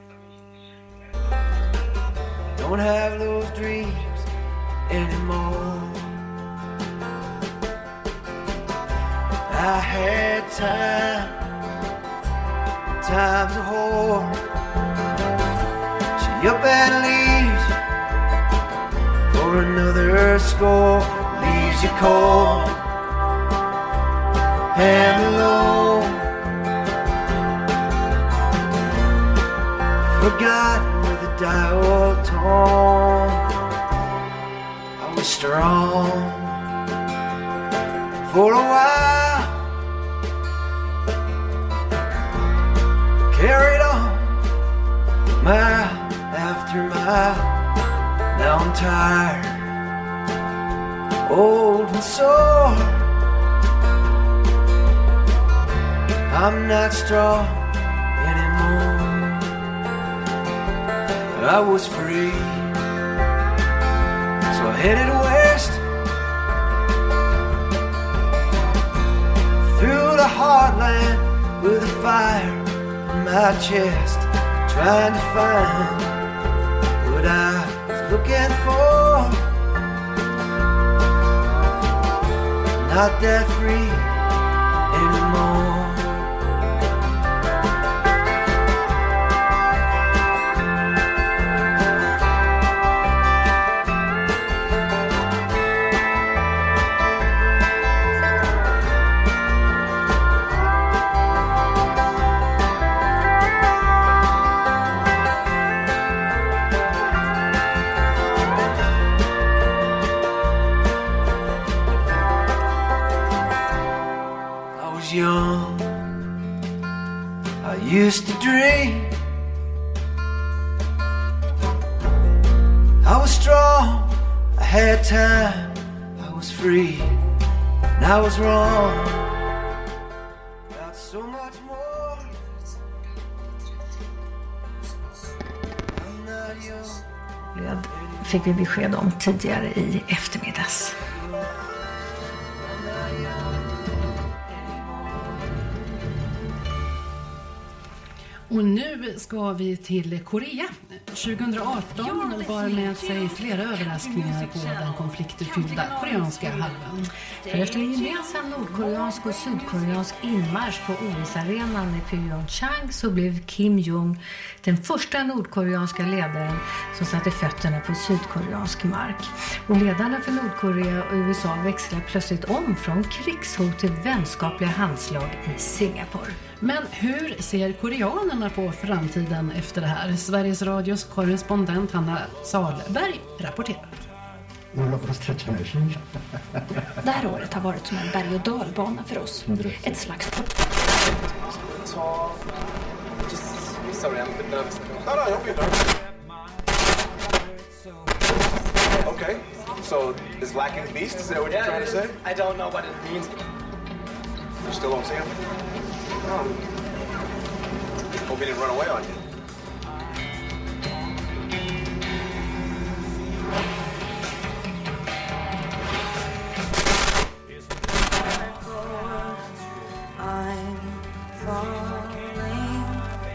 Don't have those dreams anymore. I had time, time's a whore. She up and leaves for another score. Leaves you cold and alone. Forgotten with the dial tone. I was strong for a while, carried on mile after mile. Now I'm tired, old and sore. I'm not strong anymore. I was free, so I headed west through the heartland with a fire in my chest, trying to find what I was looking for. Not that free anymore. Young, I used to dream. I was strong, I had time, I was free, and I was wrong. Got so much more. I'm not young. Fick vi besked om tidigare i eftermiddags. Och nu ska vi till Korea. tjugoarton bar med sig flera överraskningar på den konfliktfyllda koreanska halvön. För efter en gemensam nordkoreansk och sydkoreansk inmarsch på O S-arenan i Pyeongchang så blev Kim Jong den första nordkoreanska ledaren som satte fötterna på sydkoreansk mark. Och ledarna för Nordkorea och U S A växlar plötsligt om från krigshot till vänskapliga handslag i Singapore. Men hur ser koreanerna på framtiden efter det här? Sveriges Radios korrespondent Hanna Salberg rapporterar. Det här året har varit som en berg- och dalbana för oss. Ett slags... Sorry, I'm a bit nervous. No, no, you'll be nervous. Okay, so is lacking beast? Is that what you're trying to say? I don't know what it means. You still don't see him? Oh. Hope he didn't run away on you. I'm falling.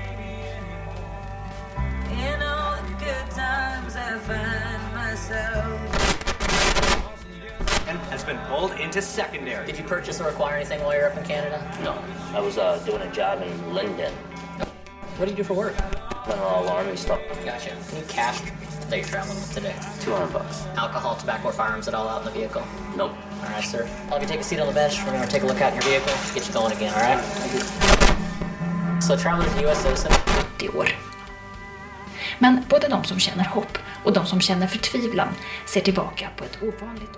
In all the good times I find myself. And has been pulled into secondary. Did you purchase or acquire anything while you're up in Canada? No, I was uh, doing a job in Linden. What do you do for work? All army stuff. Gotcha. Any cash that you're traveling with today? Two hundred bucks. Alcohol, tobacco, or firearms at all out in the vehicle? Nope. All right, sir. I'll have you take a seat on the bench. We're going to take a look out in your vehicle. Get you going again, all right? Thank you. So, traveler's a U S citizen. åttio år. Men både de som känner hopp och de som känner förtvivlan ser tillbaka på ett ovanligt år.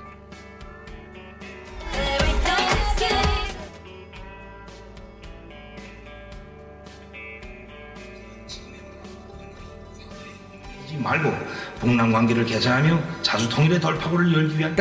말고 북남 관계를 개선하며 자주 통일의 돌파구를 열기 위한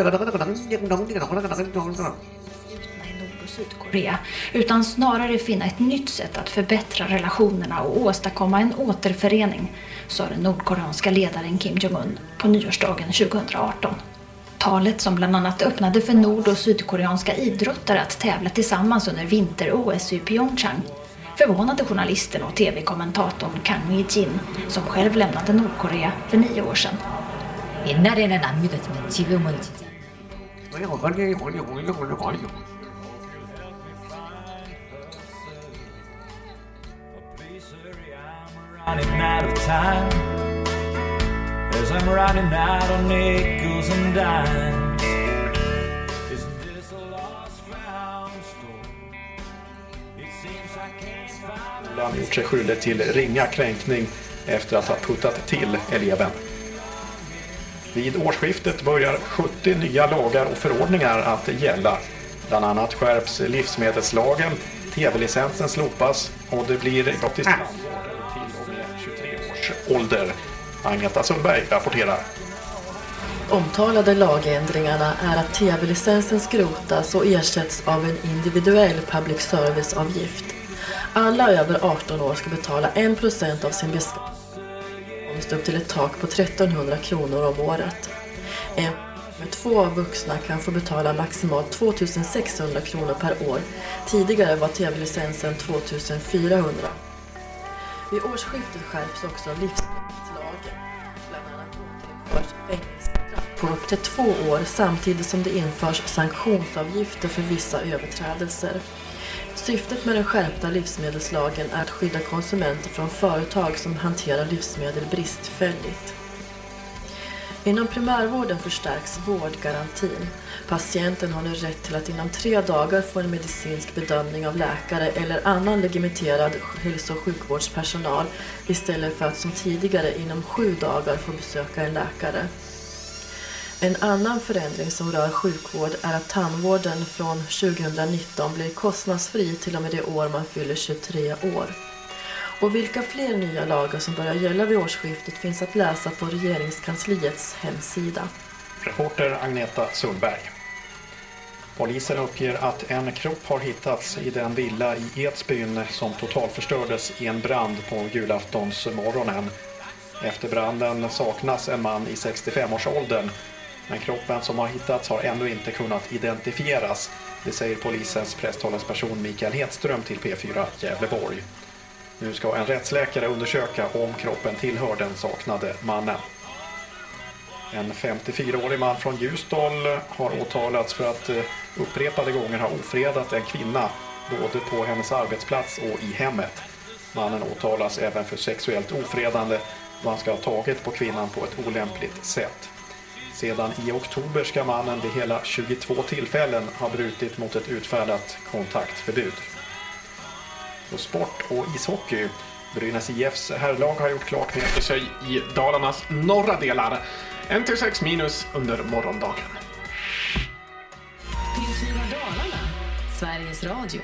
Sydkorea, utan snarare finna ett nytt sätt att förbättra relationerna och åstadkomma en återförening, sa den nordkoreanska ledaren Kim Jong-un på nyårsdagen tjugohundraarton. Talet som bland annat öppnade för nord- och sydkoreanska idrottare att tävla tillsammans under vinter-O S i Pyeongchang förvånade journalisten och tv-kommentatorn Kang Mi-jin, som själv lämnade Nordkorea för nio år sedan. 옛날에는 안 믿었지만 지금은 진짜. Running out of time as I'm running out on nickels and dimes. Isn't this a lost found story? It seems I can't find. Han har gjort sig skyldig till ringa kränkning efter att ha puttat till eleven. Vid årsskiftet börjar sjuttio nya lagar och förordningar att gälla. Bland annat skärps livsmedelslagen, tv-licensen slopas och det blir gratis tandvård till och med tjugotre års ålder. Agneta Sundberg rapporterar. Omtalade lagändringarna är att tv-licensen skrotas och ersätts av en individuell public service-avgift. Alla över arton år ska betala en procent av sin beskattning upp till ett tak på trettonhundra kronor om året. En med två vuxna kan få betala maximalt tvåtusensexhundra kronor per år. Tidigare var tv-licensen tvåtusenfyrahundra. Vid årsskiftet skärps också livsmedelslagen. Bland annat återinförs fängelsestraff på upp till två år samtidigt som det införs sanktionsavgifter för vissa överträdelser. Syftet med den skärpta livsmedelslagen är att skydda konsumenter från företag som hanterar livsmedel bristfälligt. Inom primärvården förstärks vårdgarantin. Patienten har nu rätt till att inom tre dagar få en medicinsk bedömning av läkare eller annan legitimerad hälso- och sjukvårdspersonal istället för att som tidigare inom sju dagar få besöka en läkare. En annan förändring som rör sjukvård är att tandvården från tjugonitton blir kostnadsfri till och med det år man fyller tjugotre år. Och vilka fler nya lagar som börjar gälla vid årsskiftet finns att läsa på regeringskansliets hemsida. Reporter Agneta Sundberg. Polisen uppger att en kropp har hittats i den villa i Edsbyn som totalförstördes i en brand på julaftonsmorgonen. Efter branden saknas en man i sextiofem-årsåldern, men kroppen som har hittats har ännu inte kunnat identifieras. Det säger polisens presstalesperson Mikael Hedström till P fyra Gävleborg. Nu ska en rättsläkare undersöka om kroppen tillhör den saknade mannen. En femtiofyraårig man från Ljusdal har åtalats för att upprepade gånger ha ofredat en kvinna både på hennes arbetsplats och i hemmet. Mannen åtalas även för sexuellt ofredande och han ska ha tagit på kvinnan på ett olämpligt sätt. Sedan i oktober ska mannen vid hela tjugotvå tillfällen ha brutit mot ett utfärdat kontaktförbud. Och sport och ishockey. Brynäs I F:s herrlag har gjort klart med sig i Dalarnas norra delar. en till sex minus under morgondagen. P fyra Dalarna, Sveriges Radio.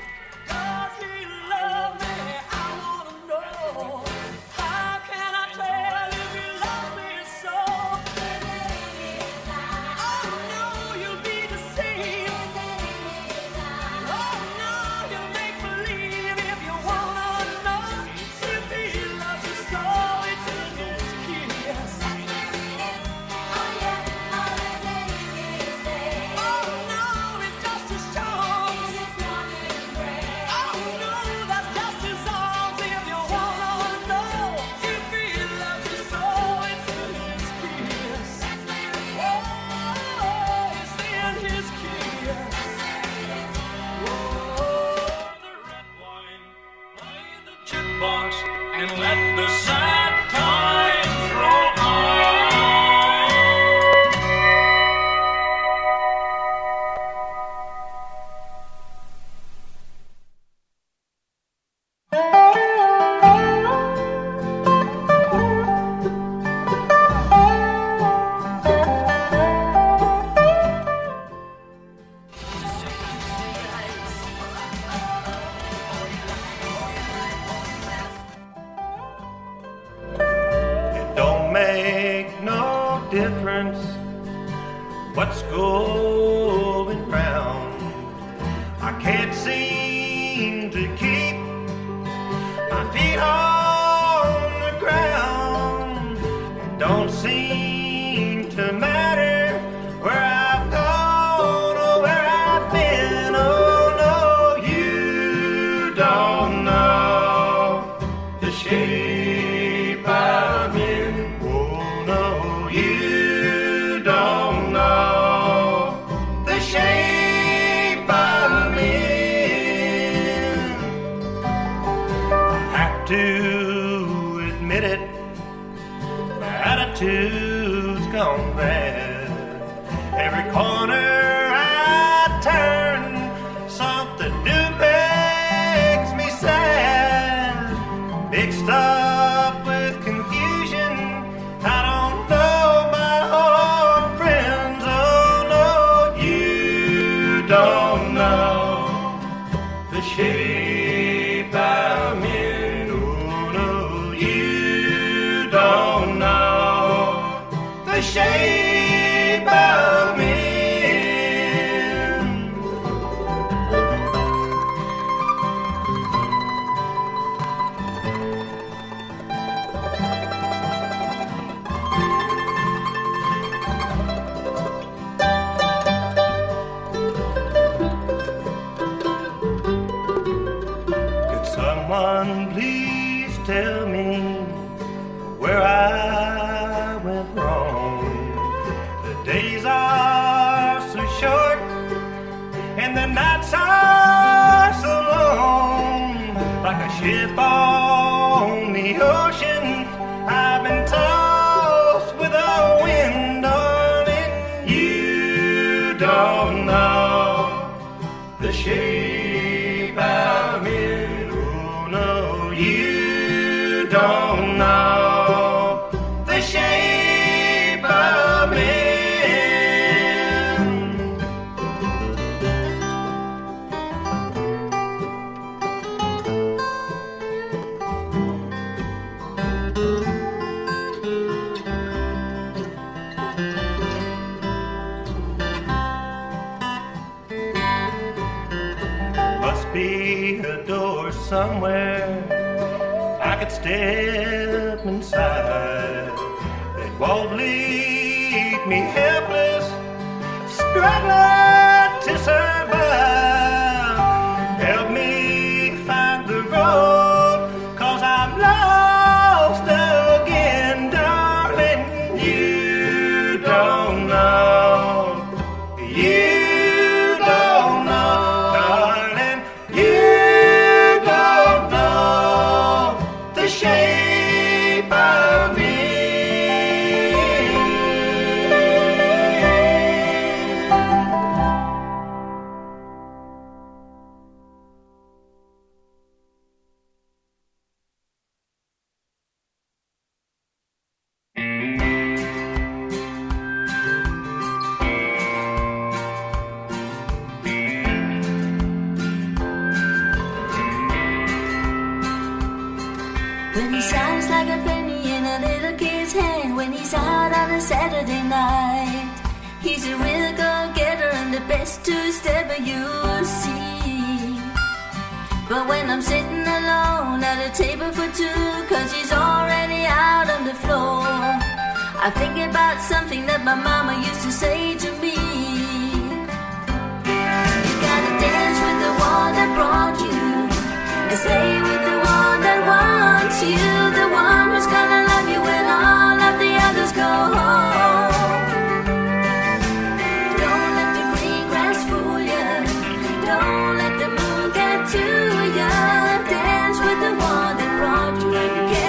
and let the sad times roll on. Don't make no difference what's going round. I can't seem to keep my feet on the ground. It don't seem to matter where I've gone or where I've been. Oh no, you don't know the shape I'm in. Oh no, you don't know the shape I'm in. I have to admit it, my attitude's gone bad. Every corner I turn, something new makes me sad. Mixed up with confusion, I don't know my own friends. Oh no, you don't know the shape I'm in. Oh no, you don't know the shape I'm in. Could someone please tell me where I went wrong? The days are so short and the nights are so long. Like a ship on the ocean, I've been tossed with the wind, darling. You don't know the shape I'm in. Oh no, you don't know the shape I'm in. Must be a door somewhere I could step inside. It won't leave me helpless, struggling to survive. Help me find the road, 'cause I'm lost again, darling. You don't know, you don't know, darling. You don't know the shape I'm in. When he sounds like a penny in a little kid's hand, when he's out on a Saturday night, he's a real go-getter and the best two-stepper you'll see. But when I'm sitting alone at a table for two, 'cause he's already out on the floor, I think about something that my mama used to say to me. You gotta dance with the one that brought you, and stay with the one that wants you, the one who's gonna love you when all of the others go home. Don't let the green grass fool you, don't let the moon get to you. Dance with the one that brought you, and you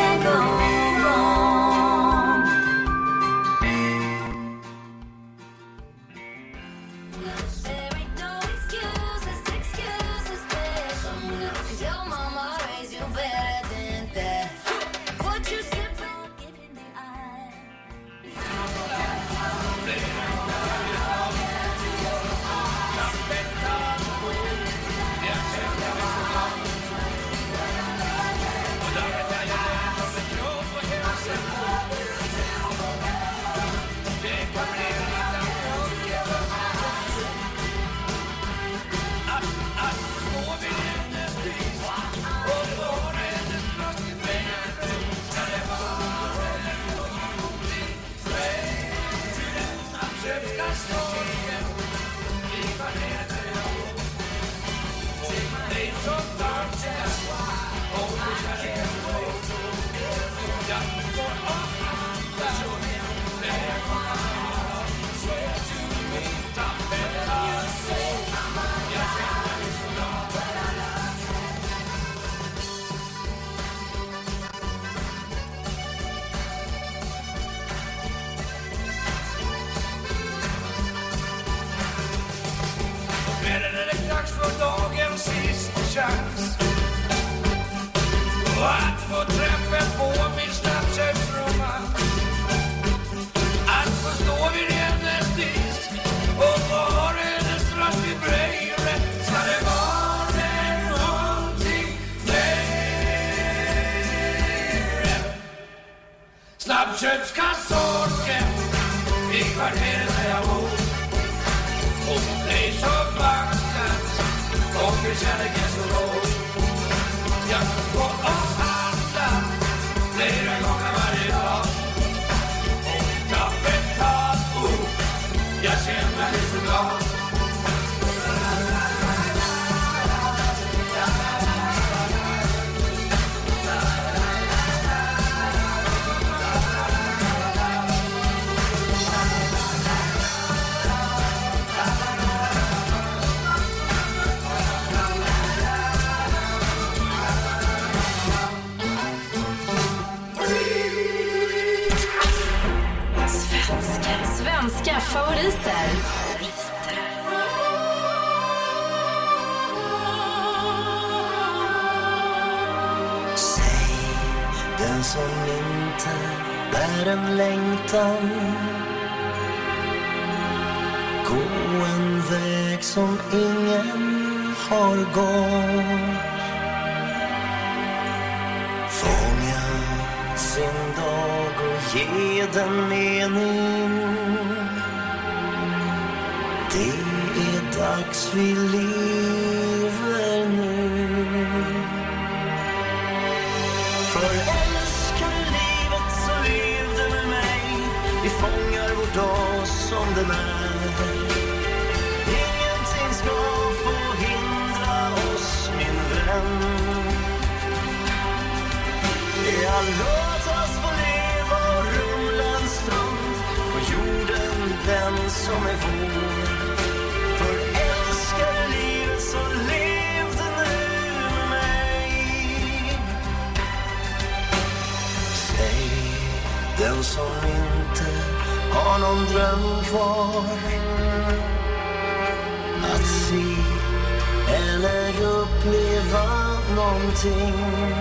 Kvällen är det dags för dagens sista chans och att få träffa på min Snapchat-romans. Att få stå vid hennes disk och vara hennes röst vibrerar. Ska det vara någonting mer? Snabbköpskassörsken i kvarteret där jag bor. Och det är så vackert och vi känner igen så råd. Jag får och handla flera gånger varje dag. Och ta betalt, oh, jag känner mig så glad. Svenska favoriter. Säg den som inte bär en längtan, gå en väg som ingen har gått. Fånga sin dag och ge den mening. Det är dags vi lever nu. För älskar livet så lev det med mig. Vi fångar vår dag som den är. Ingenting ska få hindra oss, min vän. Ja, låt oss få leva och rumla en stund på jorden, den som är vår. För älskar livet så lev det nu med mig. Säg den som inte har någon dröm kvar, att se eller uppleva någonting.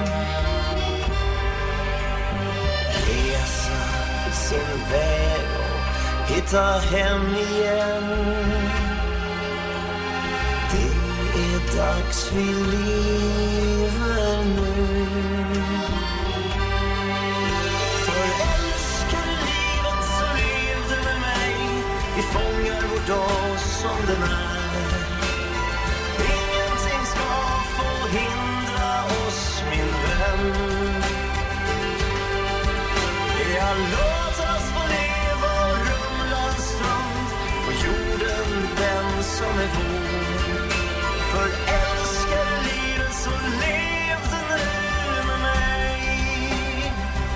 Resa sin väg och hitta hem igen. Det är dags vi lever nu. För älskar livet så lev det med mig. Vi fångar vår dag som den är. Ingenting ska få hindra oss, min vän. Ja, låt oss få leva och rumla en stund på jorden, den som är vår. För älskar livet så lev det nu med mig.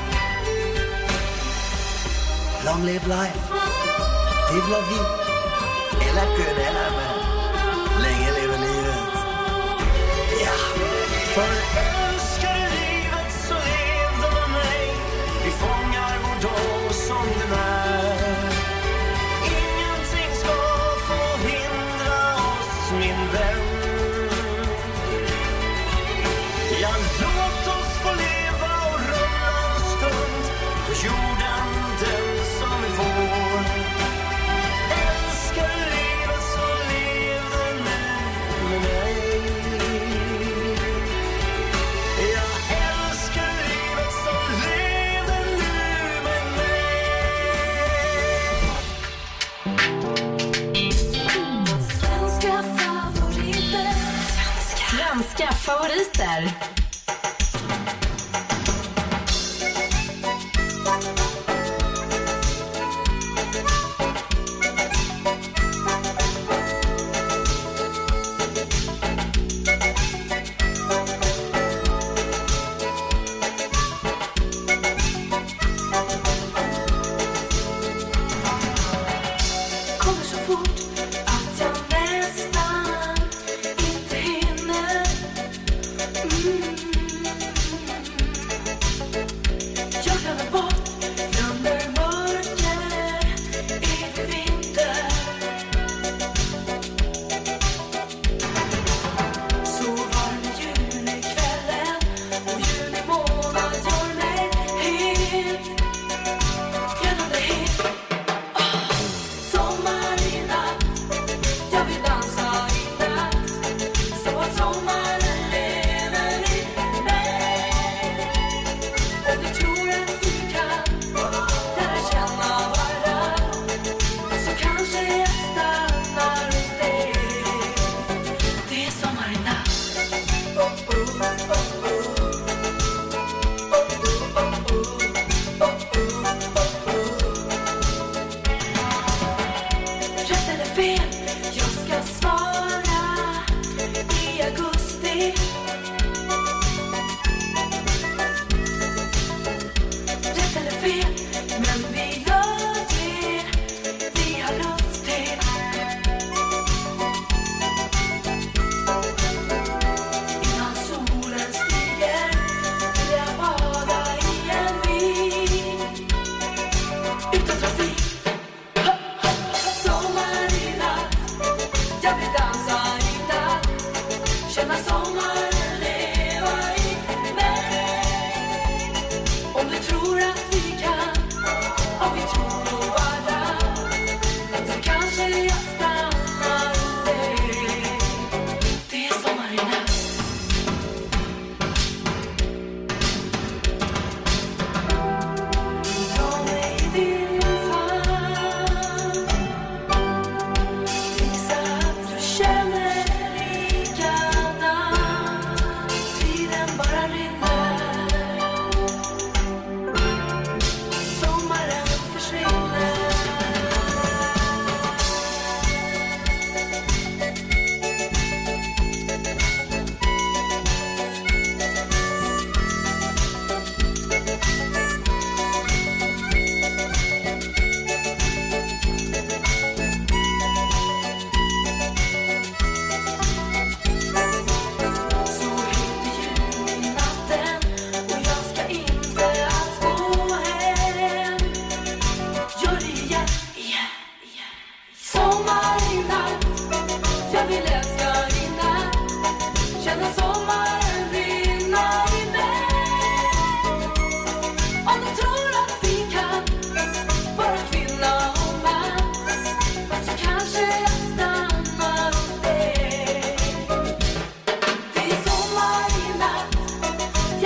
Long live life, vive la vie, et la gueule est la main. Länge lever livet. Ja, för älskar livet så lev det med mig. Vi fångar vår dag som den är. Ingenting ska få hindra oss, min vän. Ja, låt oss få leva och rulla en stund på jorden, den som är vår. Älskar livet så lev det nu med mig. Jag älskar livet så lev det nu med mig. Svenska favoriter. Svenska favoriter.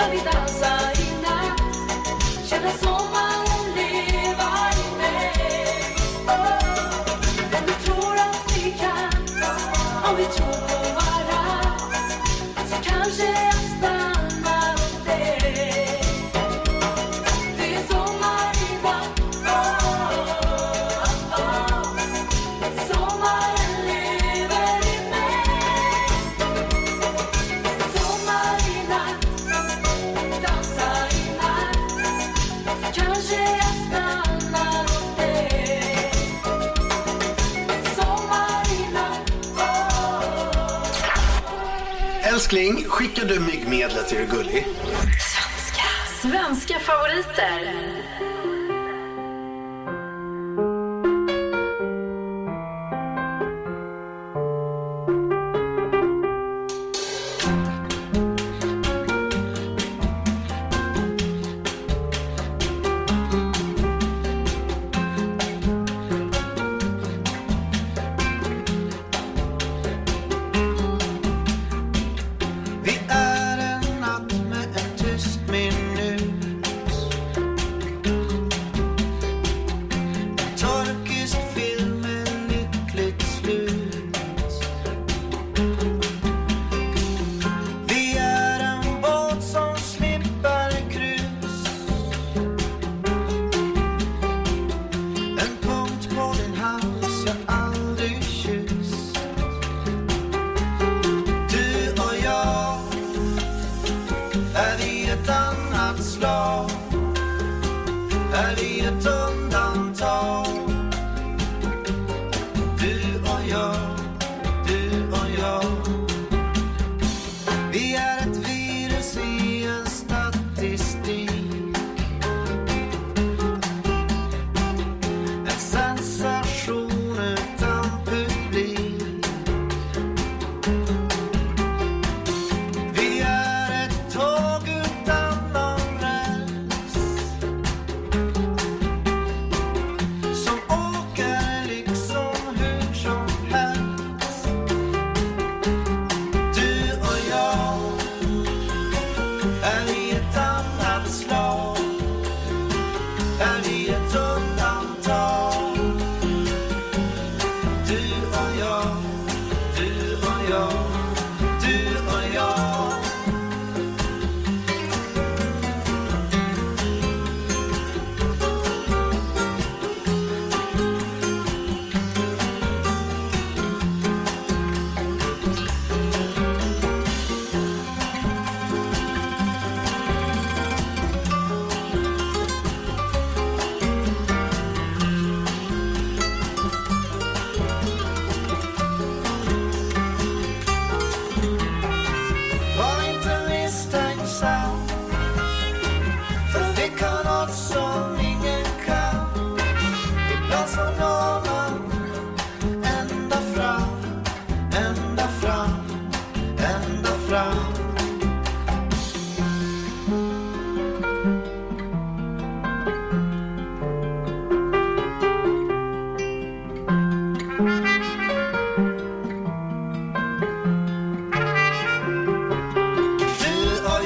jag vill dansa i natt. Känna sommaren leva i mig. Oh, om vi tror att vi kan, om vi tror på varann, så kanske jag stannar hos dig. Det är sommar i natt. Oh, oh, oh. Sommaren lever i mig. Sommar i natt, dansa i natt, så kanske jag stannar hos dig. Sommar i natt. Älskling, skickar du myggmedlet till Gulli? Svenska. Svenska favoriter. Vi är en natt med en tyst minut. En turkisk film med lyckligt slut. Vi är en båt som slipper grus. En punkt på din hals jag aldrig kysst. Du och jag, är vi ett annat slag? Är vi ett undantag? Du och jag, du och jag. Vi är ett virus i en statistik. En sensation utan publik. Vi är ett tåg utan någon räls, som åker liksom hur som helst. Du och jag, är vi ett annat slag? Är vi ett undantag? Du och jag, du och jag, du och jag. Var inte misstänksam, för vi kan något som ingen kan. Ibland så når man ända fram, ända fram, ända fram. Du och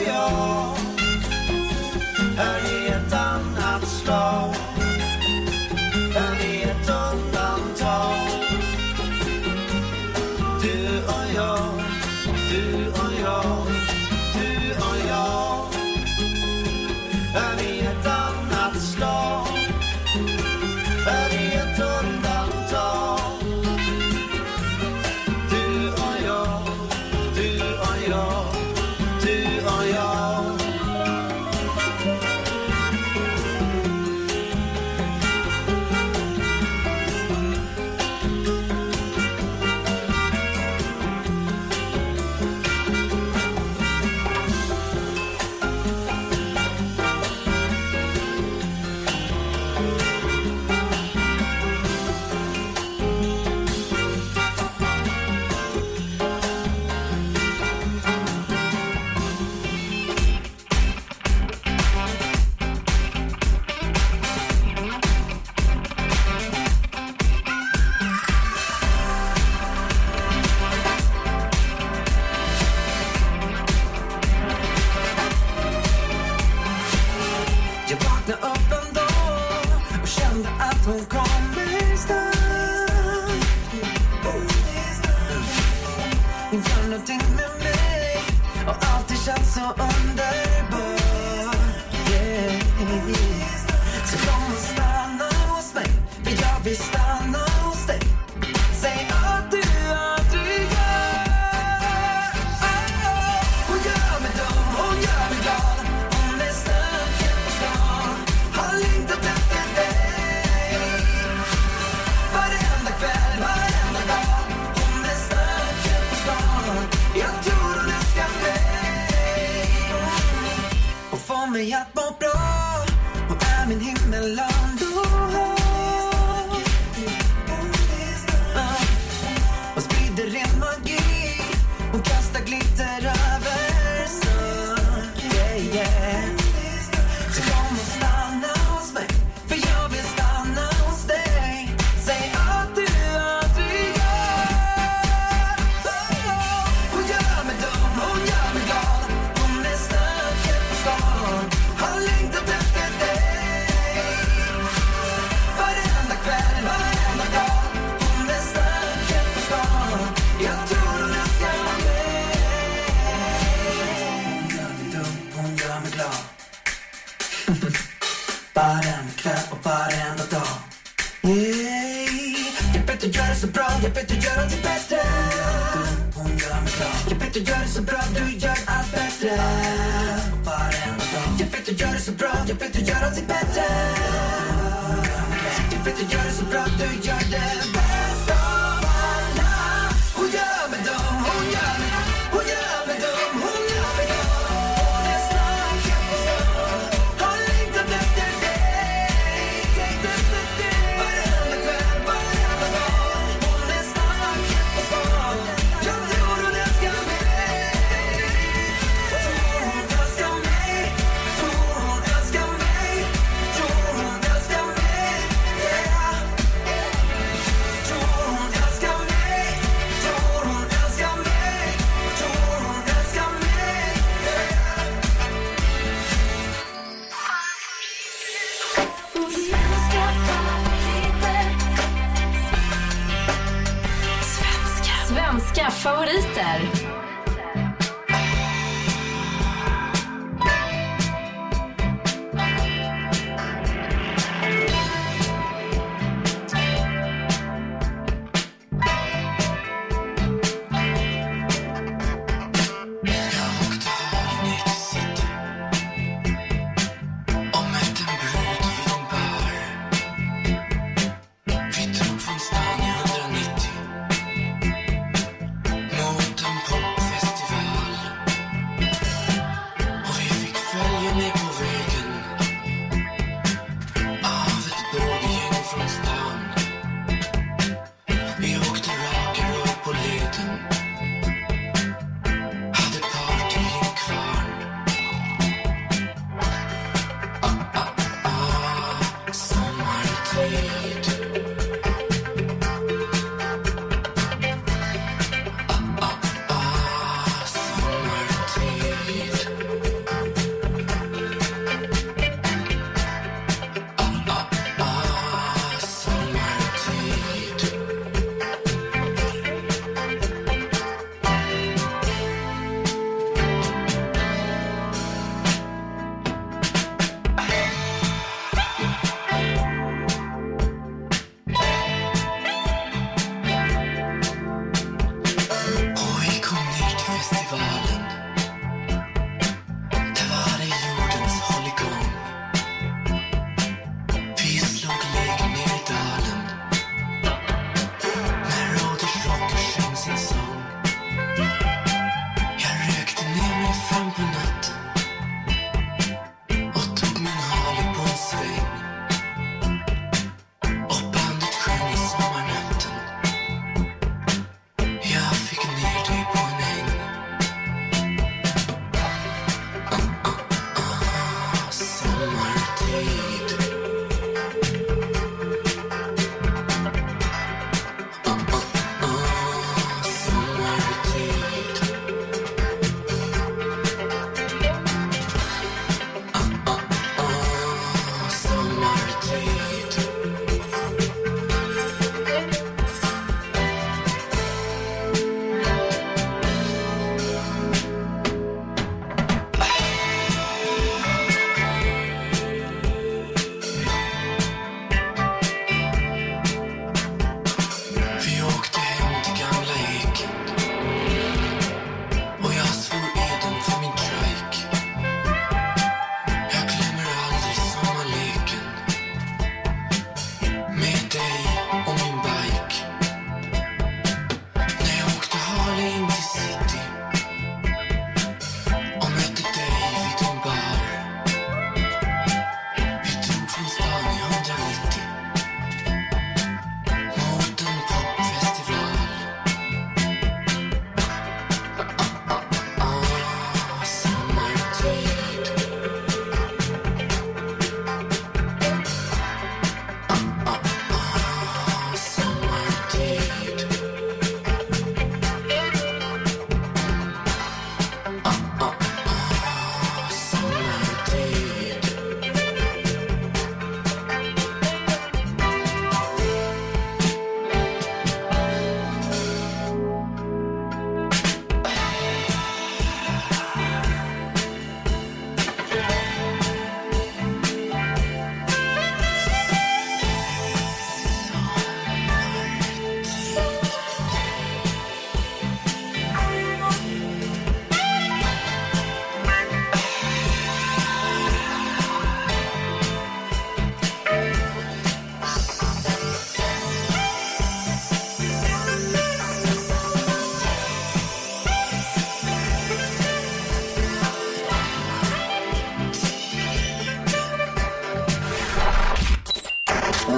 känns så underbar. Yeah. Så kom och stanna hos mig, för jag vill stanna hos dig. Säg att du aldrig gör. Hon gör mig dum, hon gör mig glad. Hon är stöken på stan, har längtat efter dig. Varenda kväll, varenda dag. Hon är stöken på stan, jag tror hon älskar mig. Och får mig att må bra, hon är min himmelland. Och sprider ren magi, hon kastar glitter över snön. Yeah, yeah. Så kom och stanna hos mig, för jag vill stanna hos dig. Säg att du aldrig gör. Hon gör mig dum, hon gör mig glad. Hon är stöken på stan, har längtat efter dig. Varenda kväll, varenda dag. Hon är stöken på stan, jag tror hon älskar mig. Hon gör mig dum, hon gör mig glad. Varenda kväll och varenda dag. Yeah. Jag vet du gör det så bra, jag vet du gör alltid bättre. Hon gör mig glad. Jag vet du gör det så bra, du gör allt bättre. Varenda dag. Jag vet du gör det så bra, jag vet du gör alltid bättre. Jag vet du gör det så bra, du gör det bästa av alla. Hon gör mig dum, hon gör mig, hon gör mig dum, hon gör mig dum. Hon är stöken på stan, har längtat efter dig. Varenda kväll, varenda dag. Hon är stöken på stan, jag tror hon älskar mig. Tror hon älskar mig, tror hon älskar mig, tror hon älskar mig. Yeah. Tror hon älskar mig, tror hon älskar mig, tror hon älskar mig. Svenska, svenska favoriter. Och mötte en brud vid en bar. Vi drog från stan i hundranittio mot en pop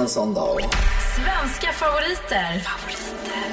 en sån dag. Svenska favoriter. Favoriter.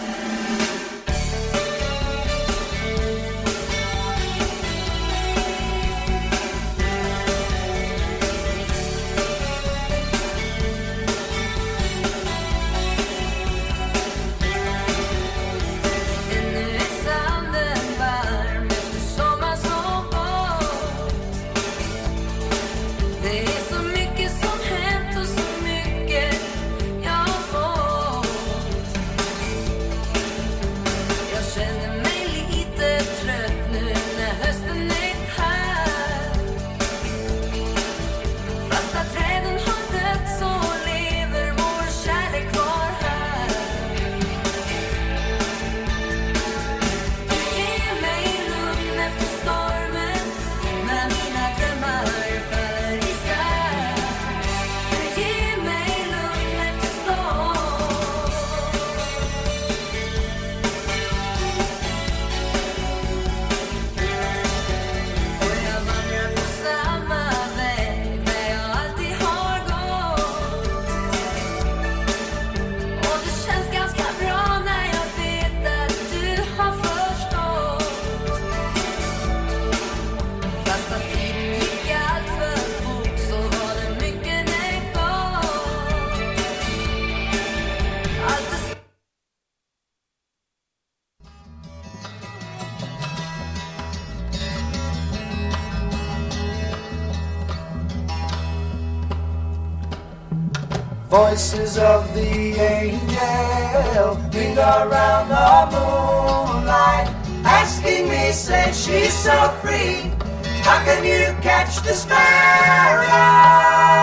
Voices of the angel linger around the moonlight, asking me, say she's so free, how can you catch the sparrow?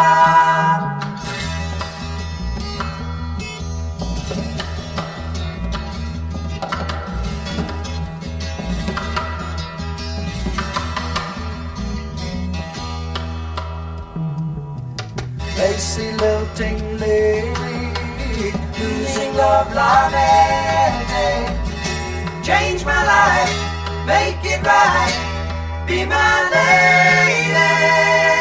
Lacy lilting lyric, losing love lamenting. Change my life, make it right, be my lady.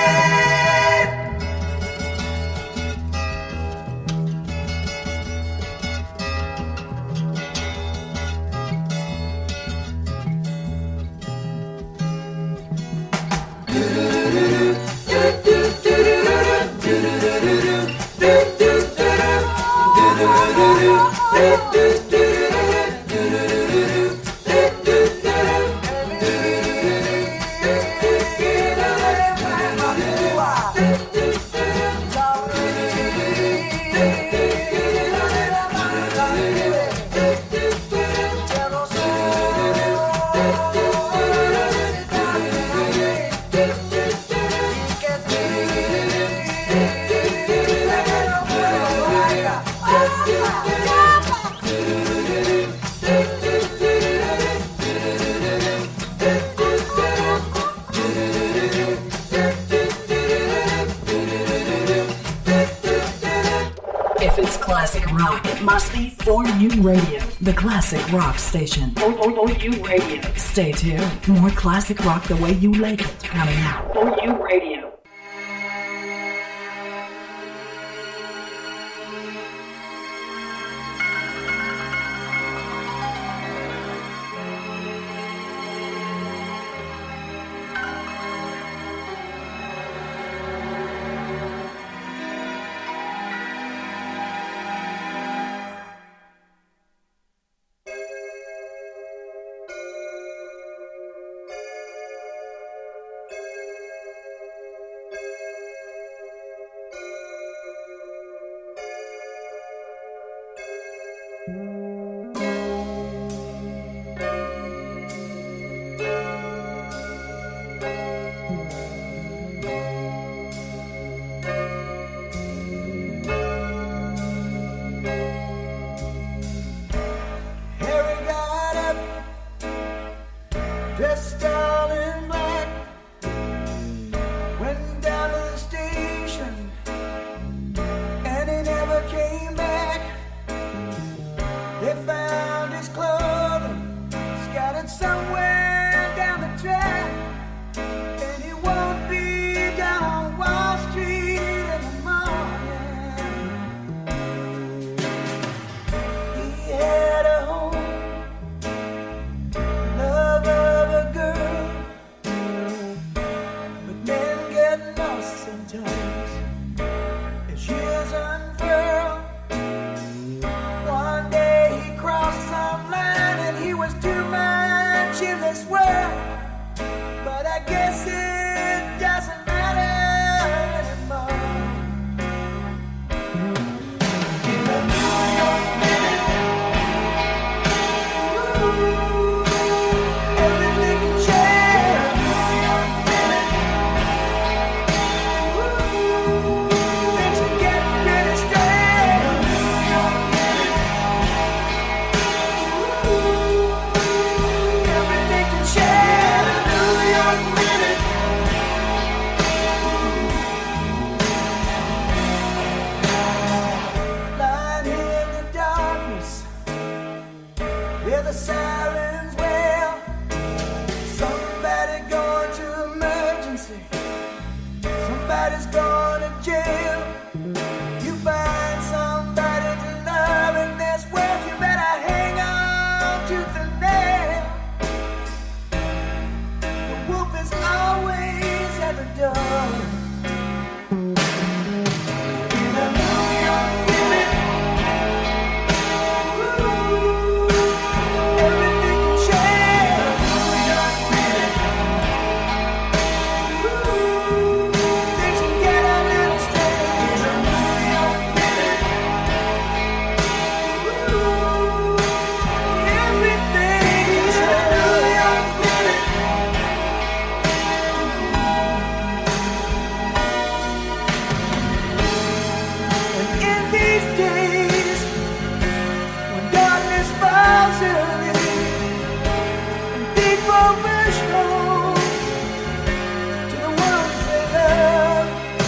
Must be four U Radio, the classic rock station. four U Radio. Stay tuned. More classic rock the way you like it coming out. four U Radio. toes. As years unfurl, one day he crossed some line and he was too much in this world. But I guess it doesn't matter anymore. In a New York minute, ooh, everything can change. New York minute, ooh, things can get pretty strange. New York minute, ooh, everything can change. New York minute. Lying in the darkness, hear the sirens wail. Somebody going to emergency. Somebody's going to jail. You find somebody to love in this world. You better hang on to the nail. The wolf is always at the door. In a New York minute, ooh, everything can change. New York minute, ooh, things can get a little strange. In a New York minute, ooh, everything is a New York minute. And in these days, when darkness falls early, and people rush home to the ones they love,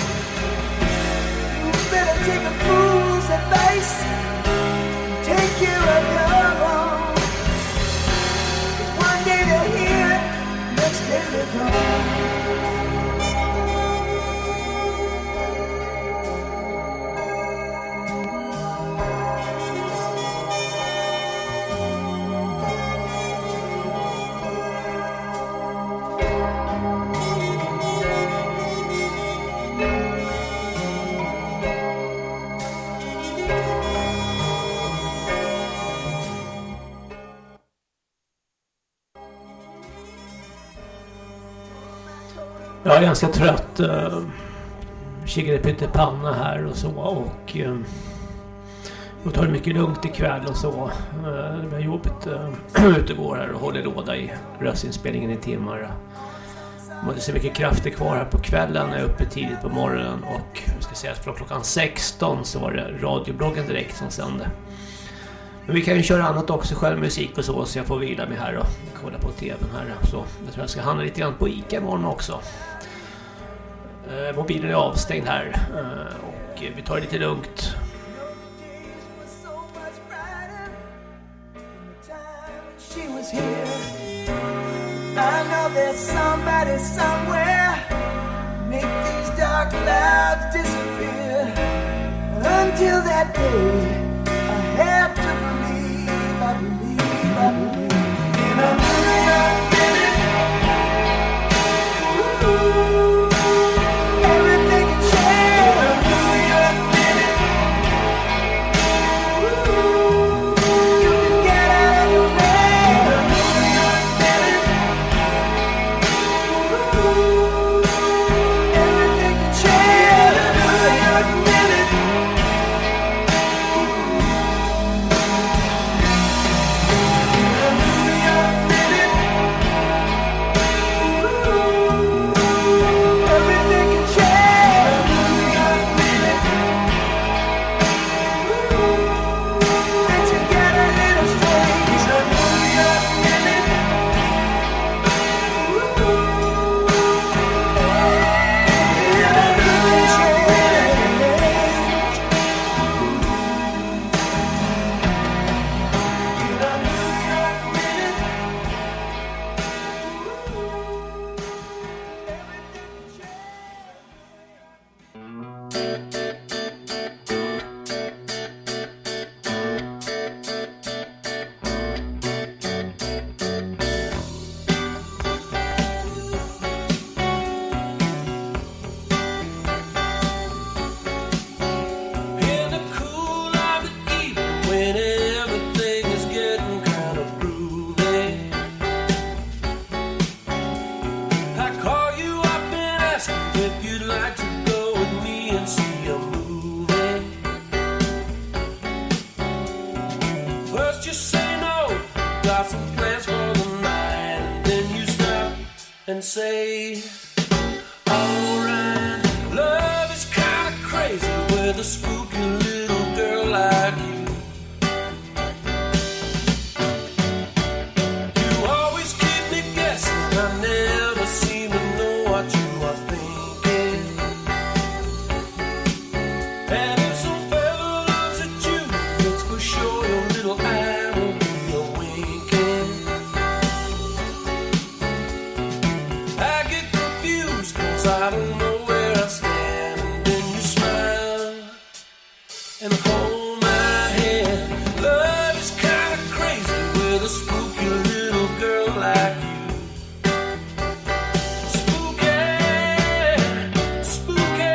you better take a fool's advice and take care of your own. 'Cause one day they'll hear it, next day they're gone. Jag är ganska trött. Uh, kikade pyttepanna här och så. Och uh, och tar det mycket lugnt ikväll och så. Uh, det blir jobbigt uh, utegår här och håller låda i röstinspelningen i timmar. Man hade så mycket krafter kvar här på kvällen. Jag är uppe tidigt på morgonen. Och jag ska säga att från klockan sexton så var det radiobloggen direkt som sände. Men vi kan ju köra annat också, själv musik och så. Så jag får vila mig här och kolla på tvn här. Så jag tror jag ska handla lite grann på Ica imorgon också. Eh, mobilen är avstängd här. Eh, och vi tar det lite lugnt. She was here. I know there's somebody somewhere. Make these dark clouds disappear. Until that day, I have to believe, I believe, I believe in a New York minute. Ooh, everything can change. In a New York minute. Ooh, you can get out of the way. In a New York minute. Ooh, everything can change. In a New York minute. day. Alright, love is kinda crazy with a spooky little girl like you. You always keep me guessing, I never seem to know what you are thinking. And if some fella looks at you, it's for sure your little eye will be a winking. I get confused cause I don't know where I stand. And then you smile and hold my hand. Love is kinda crazy with a spooky little girl like you. Spooky, spooky,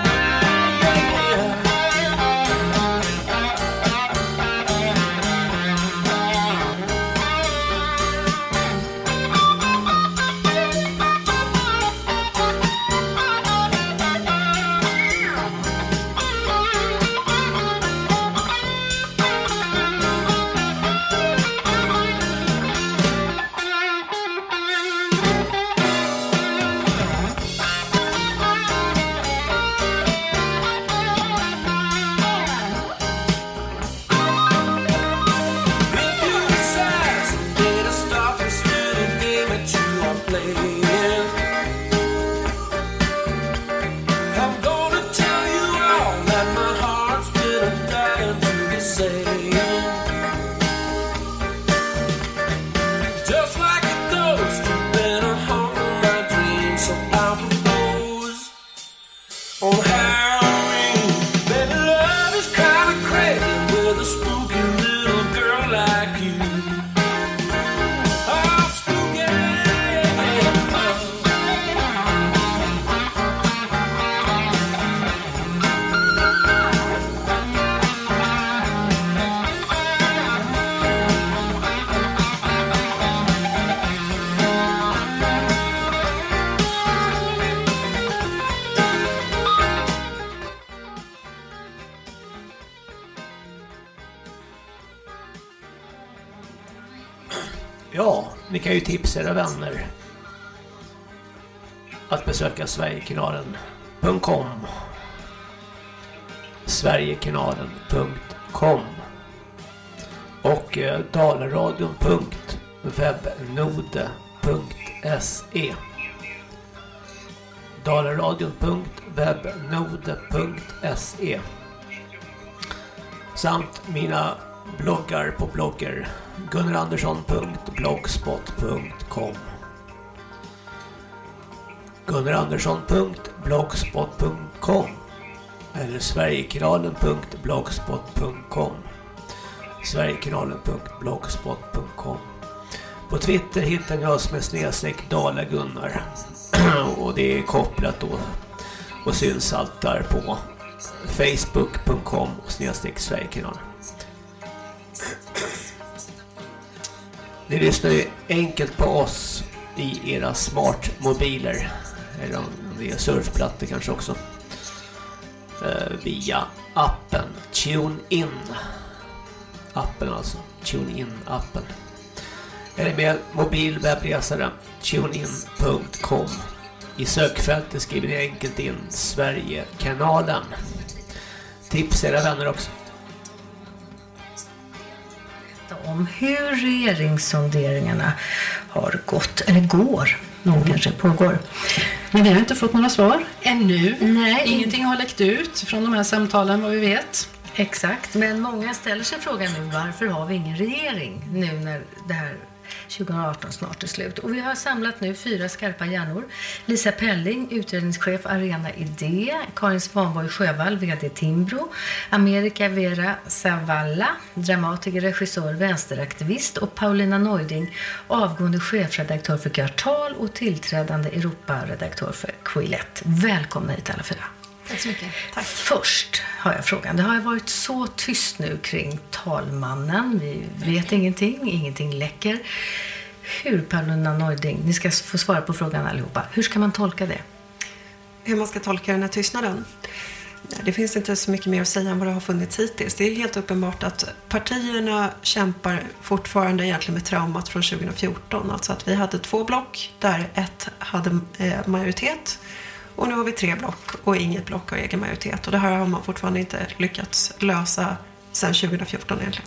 Ja, ni kan ju tipsa era vänner att besöka Sverigekanalen punkt com Sverigekanalen punkt com och eh, dalaradion punkt webnode punkt se dalaradion punkt webnode punkt se samt mina bloggar på blogger gunnarandersson punkt blogspot punkt com gunnarandersson punkt blogspot punkt com eller Sverigekanalen punkt blogspot punkt com Sverigekanalen punkt blogspot punkt com. På Twitter hittar ni oss med snedstreck Dala Gunnar och det är kopplat då och syns allt där på facebook punkt com och snedstreck Sverigekanalen. Ni lyssnar ju enkelt på oss i era smartmobiler eller om det är surfplattor kanske också eh, via appen TuneIn appen alltså TuneIn appen eller med mobil webbläsare tunein punkt com. I sökfältet skriver ni enkelt in Sverigekanalen. Tips era vänner också om hur regeringssonderingarna har gått, eller går, någon mm. kanske pågår. Men vi har inte fått några svar ännu. Nej. Ingenting har läckt ut från de här samtalen vad vi vet. Exakt, men många ställer sig frågan nu, varför har vi ingen regering nu när det här tjugo arton snart är slut. Och vi har samlat nu fyra skarpa hjärnor. Lisa Pelling, utredningschef Arena Idé, Karin Svanborg Sjövall, vd Timbro, Amerika Vera Savalla, dramatiker, regissör, vänsteraktivist och Paulina Neuding, avgående chefredaktör för Kvartal och tillträdande Europaredaktör för Quillette. Välkomna hit alla fyra. Tack så mycket. Tack. Först har jag frågan. Det har varit så tyst nu kring talmannen. Vi vet ingenting, ingenting läcker. Hur, Paulina Neuding, ni ska få svara på frågan allihopa. Hur ska man tolka det? Hur man ska tolka den här tystnaden? Det finns inte så mycket mer att säga än vad det har funnits hittills. Det är helt uppenbart att partierna kämpar fortfarande egentligen med traumat från tjugo fjorton. Alltså att vi hade två block där ett hade majoritet och nu har vi tre block och inget block har egen majoritet. Och det här har man fortfarande inte lyckats lösa sedan tjugo fjorton egentligen.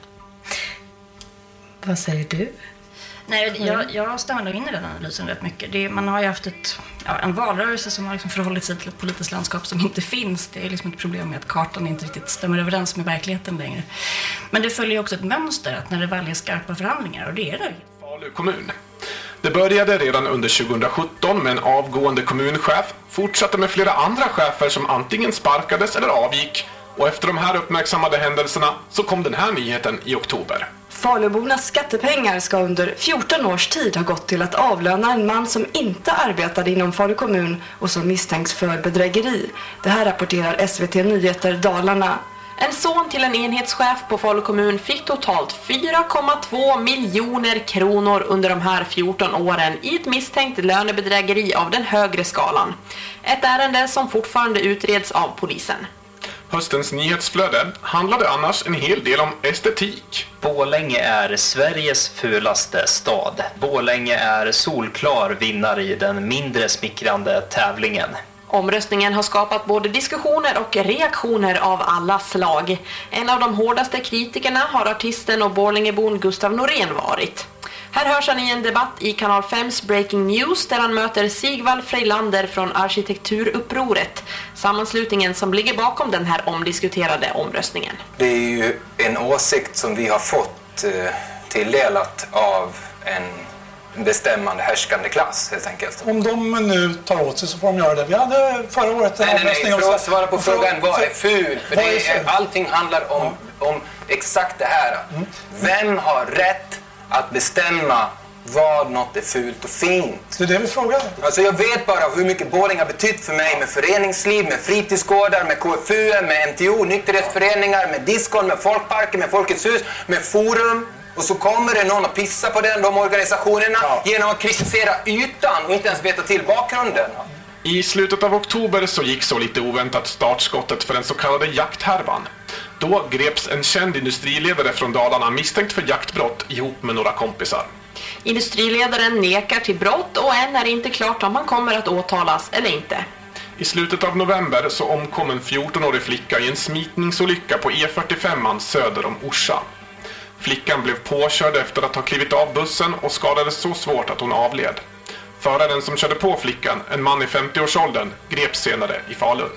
Vad säger du? Nej, jag, jag stämmer nog in i den analysen rätt mycket. Det, man har ju haft ett, ja, en valrörelse som har liksom förhållit sig till ett politiskt landskap som inte finns. Det är liksom ett problem med att kartan inte riktigt stämmer överens med verkligheten längre. Men det följer också ett mönster att när det väl är skarpa förhandlingar, och det är det. Falu kommun. Det började redan under tjugo sjutton med en avgående kommunchef, fortsatte med flera andra chefer som antingen sparkades eller avgick. Och efter de här uppmärksammade händelserna så kom den här nyheten i oktober. Falubornas skattepengar ska under fjorton års tid ha gått till att avlöna en man som inte arbetade inom Falu kommun och som misstänks för bedrägeri. Det här rapporterar S V T Nyheter Dalarna. En son till en enhetschef på Falu kommun fick totalt fyra komma två miljoner kronor under de här fjorton åren i ett misstänkt lönebedrägeri av den högre skalan. Ett ärende som fortfarande utreds av polisen. Höstens nyhetsflöde handlade annars en hel del om estetik. Borlänge är Sveriges fulaste stad. Borlänge är solklar vinnare i den mindre smickrande tävlingen. Omröstningen har skapat både diskussioner och reaktioner av alla slag. En av de hårdaste kritikerna har artisten och Borlängebon Gustav Norén varit. Här hörs han i en debatt i Kanal fems Breaking News där han möter Sigvald Freilander från Arkitekturupproret, sammanslutningen som ligger bakom den här omdiskuterade omröstningen. Det är ju en åsikt som vi har fått eh, tilldelat av en bestämmande härskande klass helt enkelt. Om de nu tar åt sig så får de göra det. Vi hade förra året en nej, nej, nej, för att svara på frågan, vad är ful? För vad det är, är allting handlar om, om exakt det här. Mm. Vem har rätt att bestämma vad något är fult och fint? Det är det vi frågar. Alltså jag vet bara hur mycket Borlänge har betytt för mig med föreningsliv, med fritidsgårdar, med K F U, med N T O, nykterhetsföreningar, med diskon, med folkparker, med Folkets hus, med forum. Och så kommer det någon att pissa på den, de organisationerna, ja. genom att kritisera ytan och inte ens veta till bakgrunden. I slutet av oktober så gick så lite oväntat startskottet för den så kallade jakthärvan. Då greps en känd industriledare från Dalarna misstänkt för jaktbrott ihop med några kompisar. Industriledaren nekar till brott och än är det inte klart om han kommer att åtalas eller inte. I slutet av november så omkom en fjortonårig flicka i en smitningsolycka på E fyrtiofem söder om Orsa. Flickan blev påkörd efter att ha klivit av bussen och skadades så svårt att hon avled. Föraren som körde på flickan, en man i femtioårsåldern, greps senare i Falun.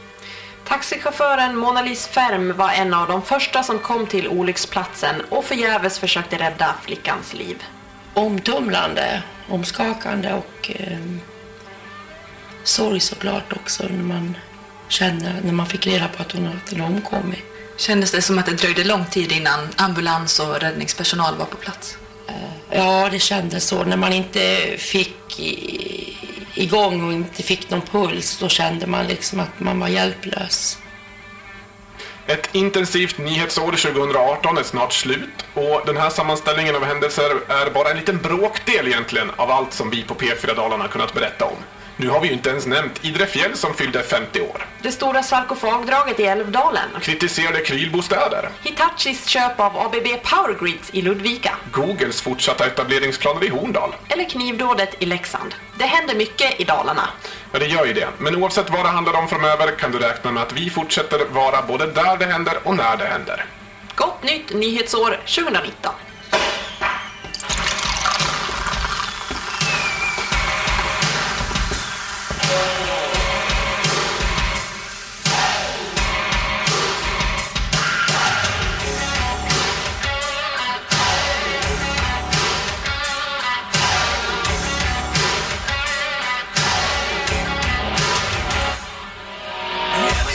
Taxichauffören Mona Lise Färm var en av de första som kom till olycksplatsen och förgäves försökte rädda flickans liv. Omtumlande, omskakande och eh, sorg såklart också när man känner, när man fick reda på att hon hade omkommit. Kändes det som att det dröjde lång tid innan ambulans och räddningspersonal var på plats? Ja, det kändes så. När man inte fick igång och inte fick någon puls, då kände man liksom att man var hjälplös. Ett intensivt nyhetsår tjugohundraarton är snart slut och den här sammanställningen av händelser är bara en liten bråkdel egentligen av allt som vi på P fyra Dalarna kunnat berätta om. Nu har vi ju inte ens nämnt Idre Fjäll som fyllde femtio år. Det stora sarkofagdraget i Älvdalen. Kritiserade Krylbostäder. Hitachis köp av A B B Powergrids i Ludvika. Googles fortsatta etableringsplaner i Horndal. Eller knivdådet i Leksand. Det händer mycket i Dalarna. Ja, det gör ju det. Men oavsett vad det handlar om framöver kan du räkna med att vi fortsätter vara både där det händer och när det händer. Gott nytt nyhetsår tjugonitton.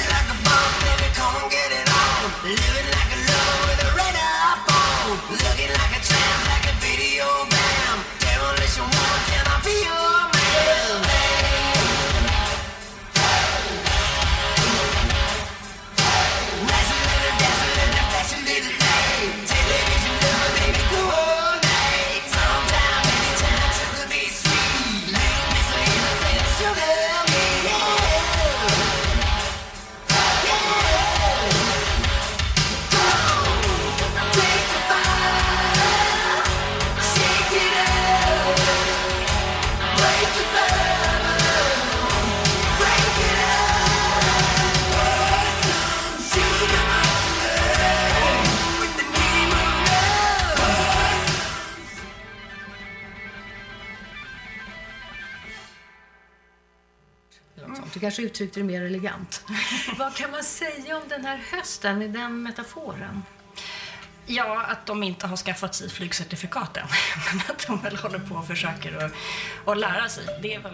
Living like a lover with a radar phone, looking like skönt. Du kanske uttryckte det mer elegant. Vad kan man säga om den här hösten i den metaforen? Ja, att de inte har skaffat sig flygcertifikaten. Men att de väl håller på och försöker att, att lära sig. Det är väl...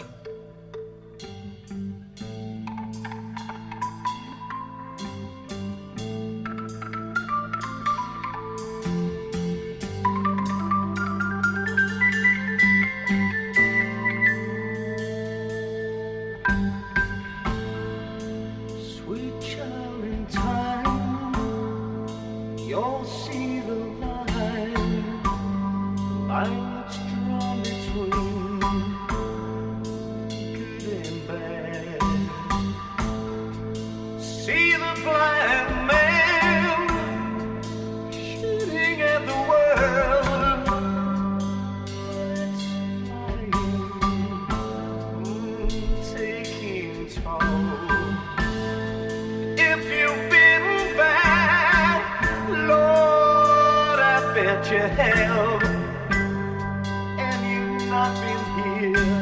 you have, and you've not been here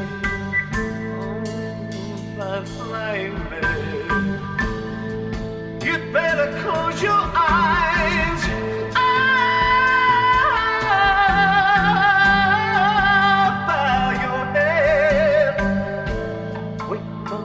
on my flying bed. You'd better close your eyes. Ah, bow your head. Wait for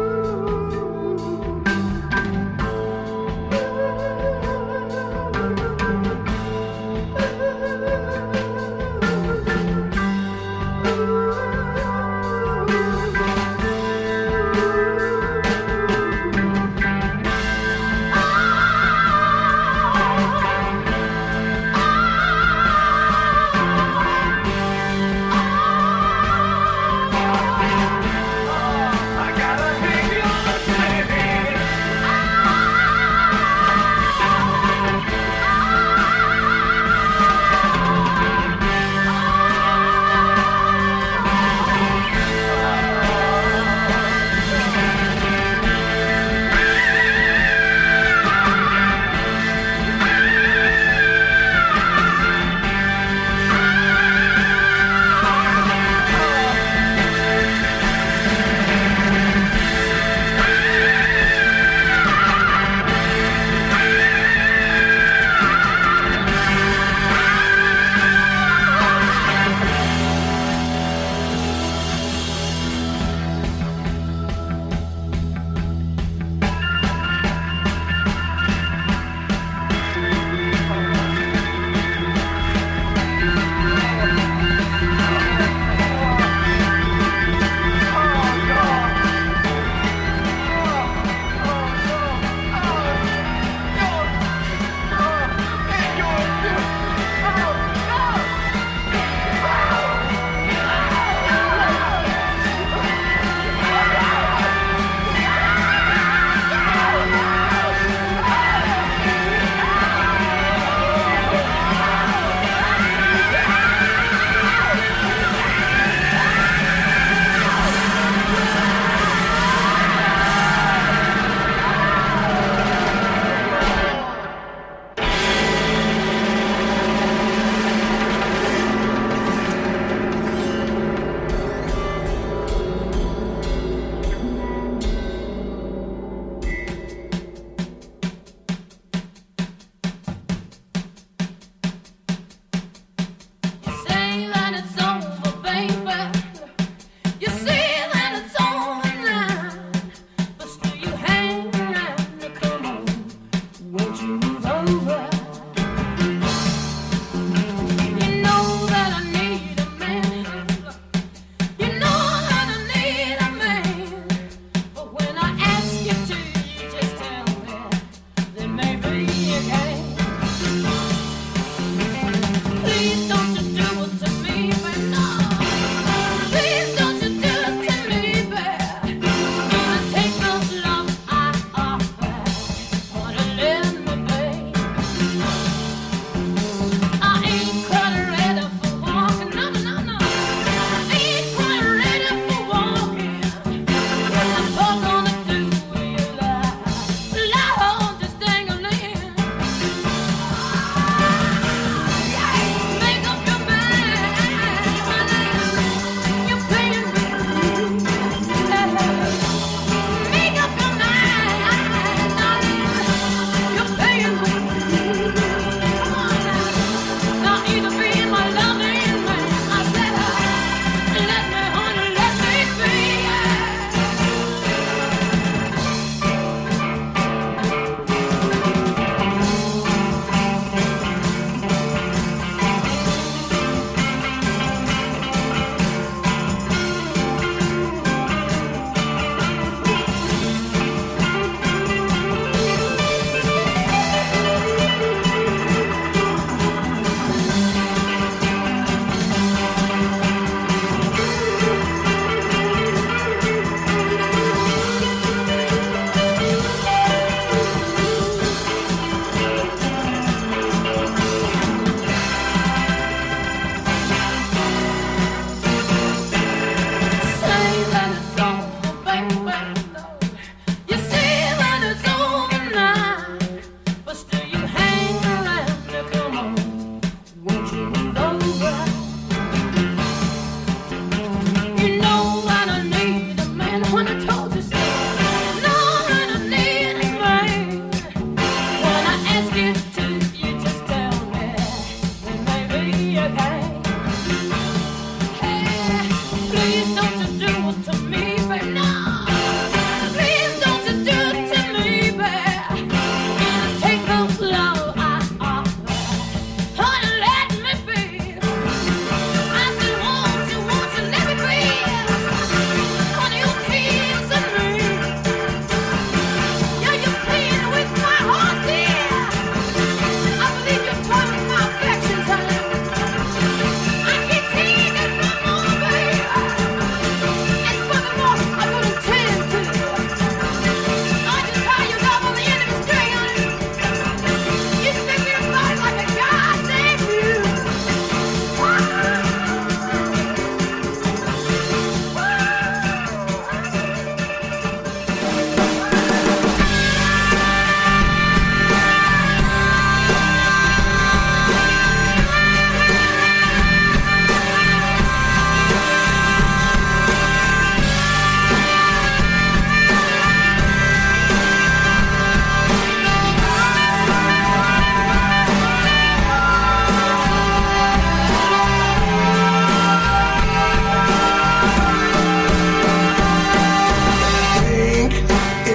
the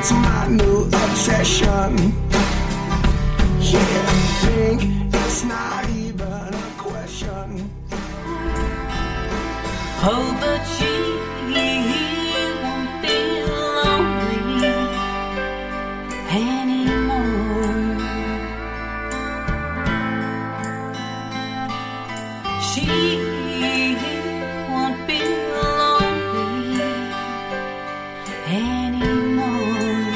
it's my new obsession. Yeah, I think it's not even a question. Oh, but she won't be lonely anymore. She won't be lonely anymore.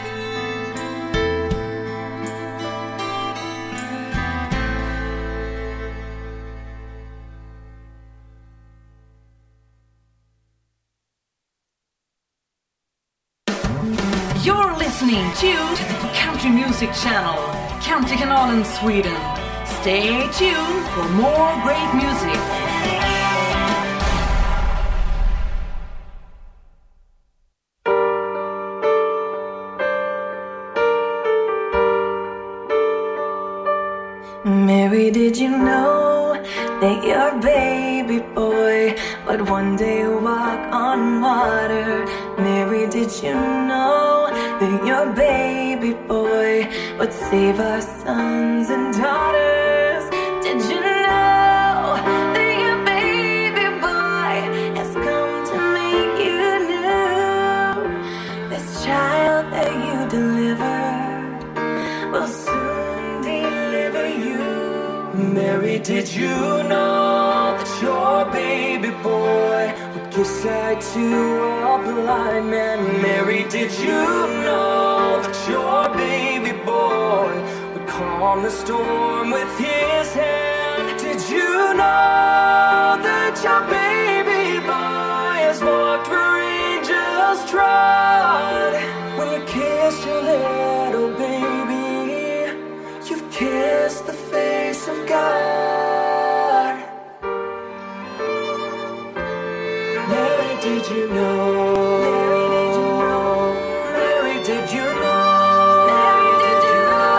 You're listening to the Country Music Channel, Countrykanalen Sweden. Stay tuned for more great music. Mary, did you know that your baby boy would one day walk on water? Mary, did you know that your baby boy would save our sons and daughters? Did you know that your baby boy has come to make you new? This child that you delivered will soon deliver you. Mary, did you know that your baby boy would give sight to a blind man? Mary, did you know that your baby boy would calm the storm with his hand? Did you know that your baby boy has walked where angels trod? When you kiss your little baby, you've kissed the face of God. Mary, did you know? Mary, did you know? Mary, did you know? Mary, did you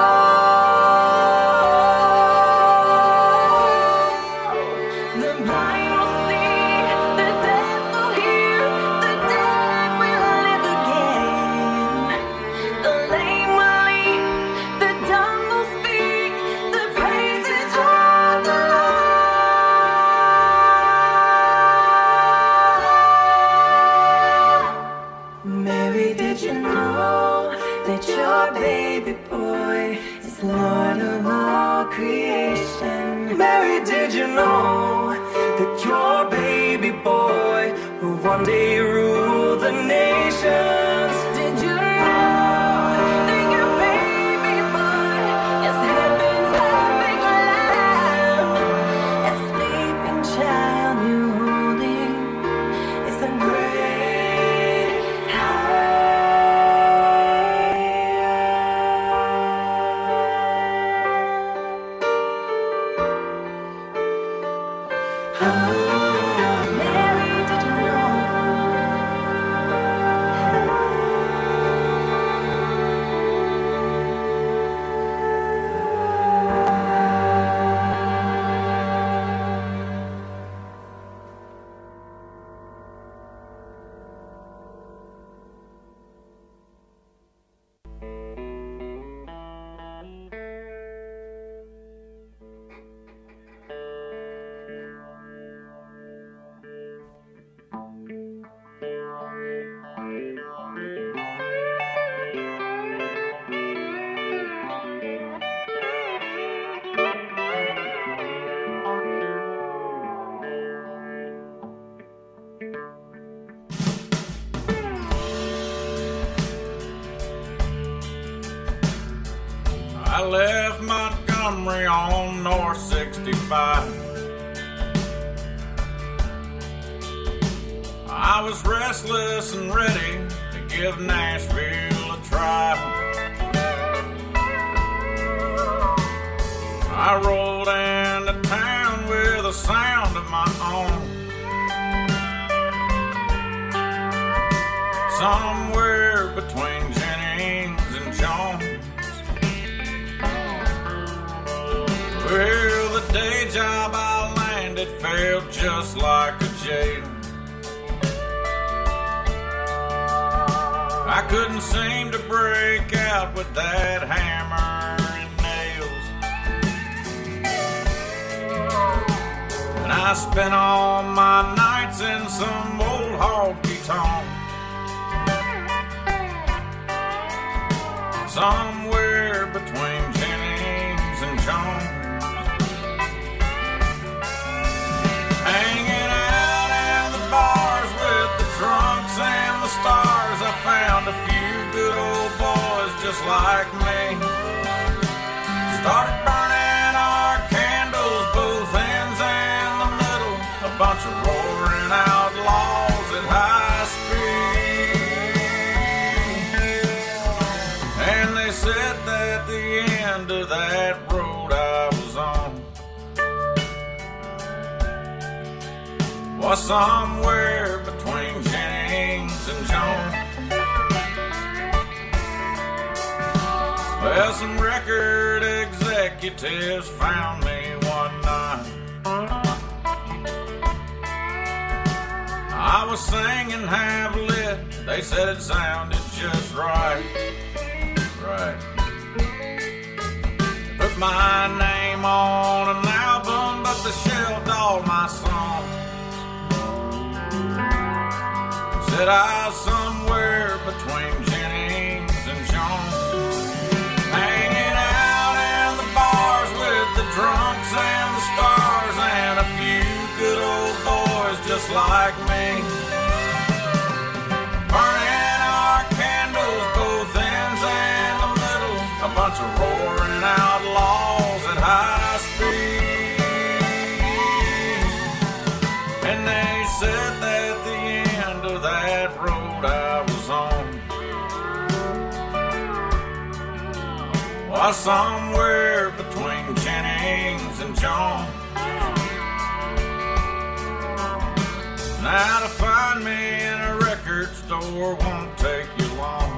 know? The blind will see, the deaf will hear, the dead will live again. The lame will leap, the dumb will speak, the praises of the Lord. Mary, did you know that your baby boy is Lord of all creation? Mary, did you know that your baby boy will one day rule the nations? Did you know that your baby boy is heaven's perfect lamb? That sleeping child you're holding is a great Mary, did you know? I left Montgomery on North sixty-five. I was restless and ready to give Nashville a try. I rolled into town with a sound of my own. Somewhere between Jennings and Jones. Well, the day job I landed felt just like a jail. I couldn't seem to break out with that hammer and nails. And I spent all my nights in some old honky-tonk, somewhere between Jennings and Jones. Hanging out in the bars with the drunks and the stars, I found a few good old boys just like me. Started burning our candles, both ends and the middle, a bunch of roaring outlaws at high speed. And they said that the end of that road I was on was somewhere between Jennings and Jones. Well, some record executives found me one night. I was singing half lit, they said it sounded just right. Right. Put my name on an album, but they shelved all my songs. Said I was somewhere between Jennings and Jones, hanging out in the bars with the drunks and the stars, and a few good old boys just like me. Burning our candles, both ends and the middle, a bunch of roaring outlaws at high speed. And they said that the end of that road I was on was somewhere between Jennings and Jones. Now to find me in a record store won't take you long.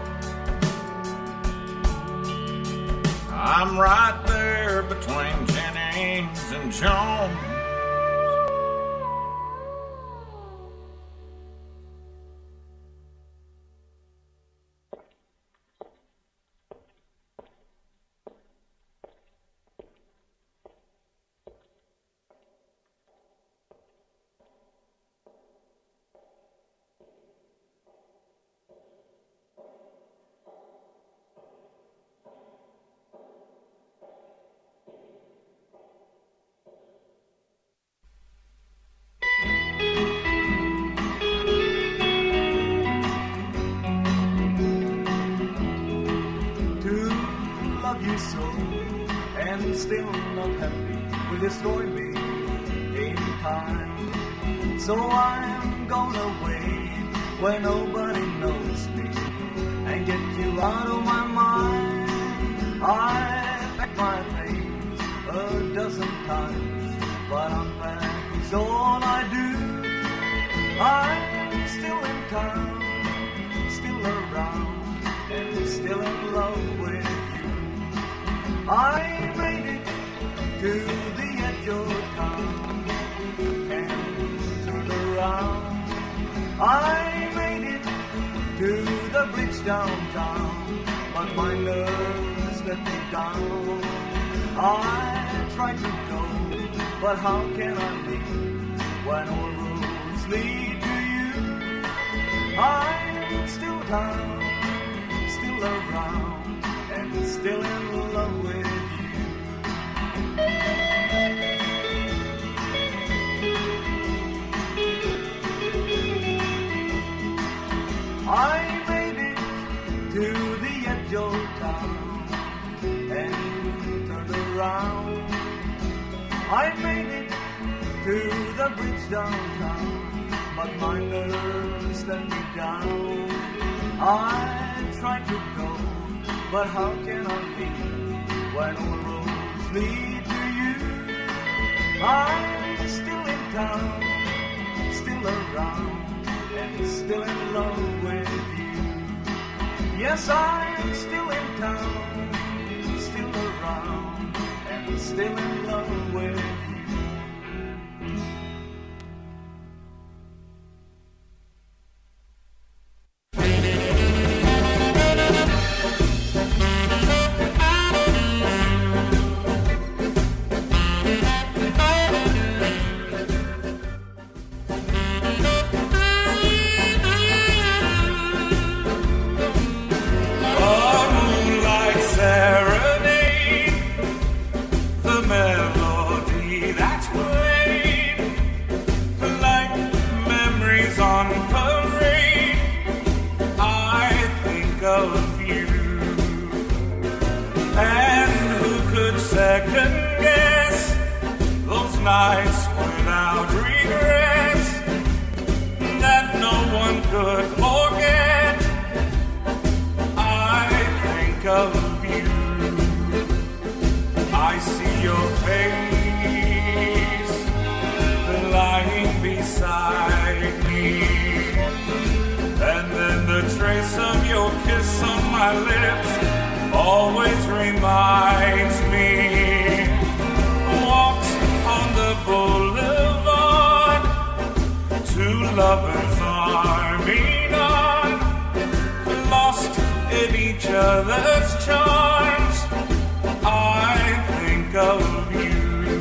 I'm right there between Jennings and Jones. Still not happy will destroy me in time. So I'm gonna wait where nobody knows me and get you out of my mind. I packed my things a dozen times, but I'm back is all I do. I'm still in town, still around, and still in love with you. I made it to the edge of town and turned around. I made it to the bridge downtown, but my nerves let me down. I tried to go, but how can I leave when all roads lead to you? I'm still down, still around, and still in love with you. I made it to the edge of town and turned around. I made it to the bridge downtown, but my nerves let me down. I tried to go, but how can I leave when all roads lead to you? I'm still in town, still around, and still in love with you. Yes, I'm still in town, still around, and still in love with you. you. And who could second guess those nights without regrets that no one could forget? I think of you, I see your face lying beside me, and then the trace of your kiss on my lips always reminds me. Walks on the boulevard, two lovers arming on, lost in each other's charms. I think of you.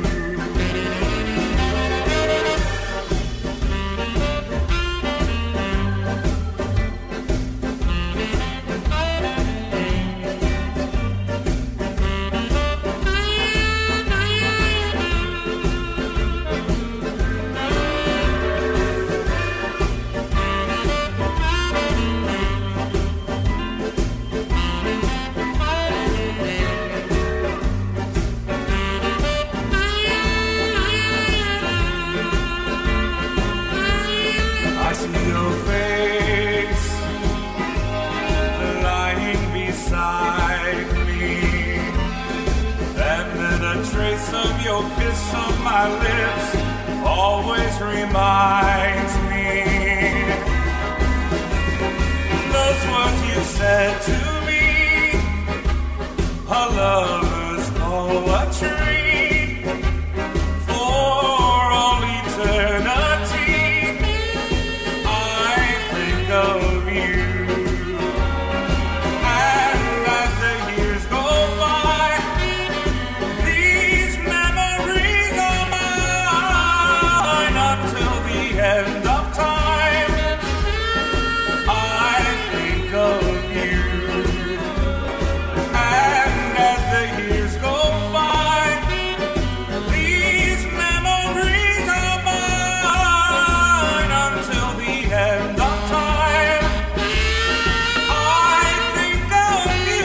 Of your kiss on my lips always reminds me. Those words you said to me, a lover's poetry for all eternity. I think of you, and as the years go by, end of time, I think of you. And as the years go by, these memories are mine until the end of time. I think of you.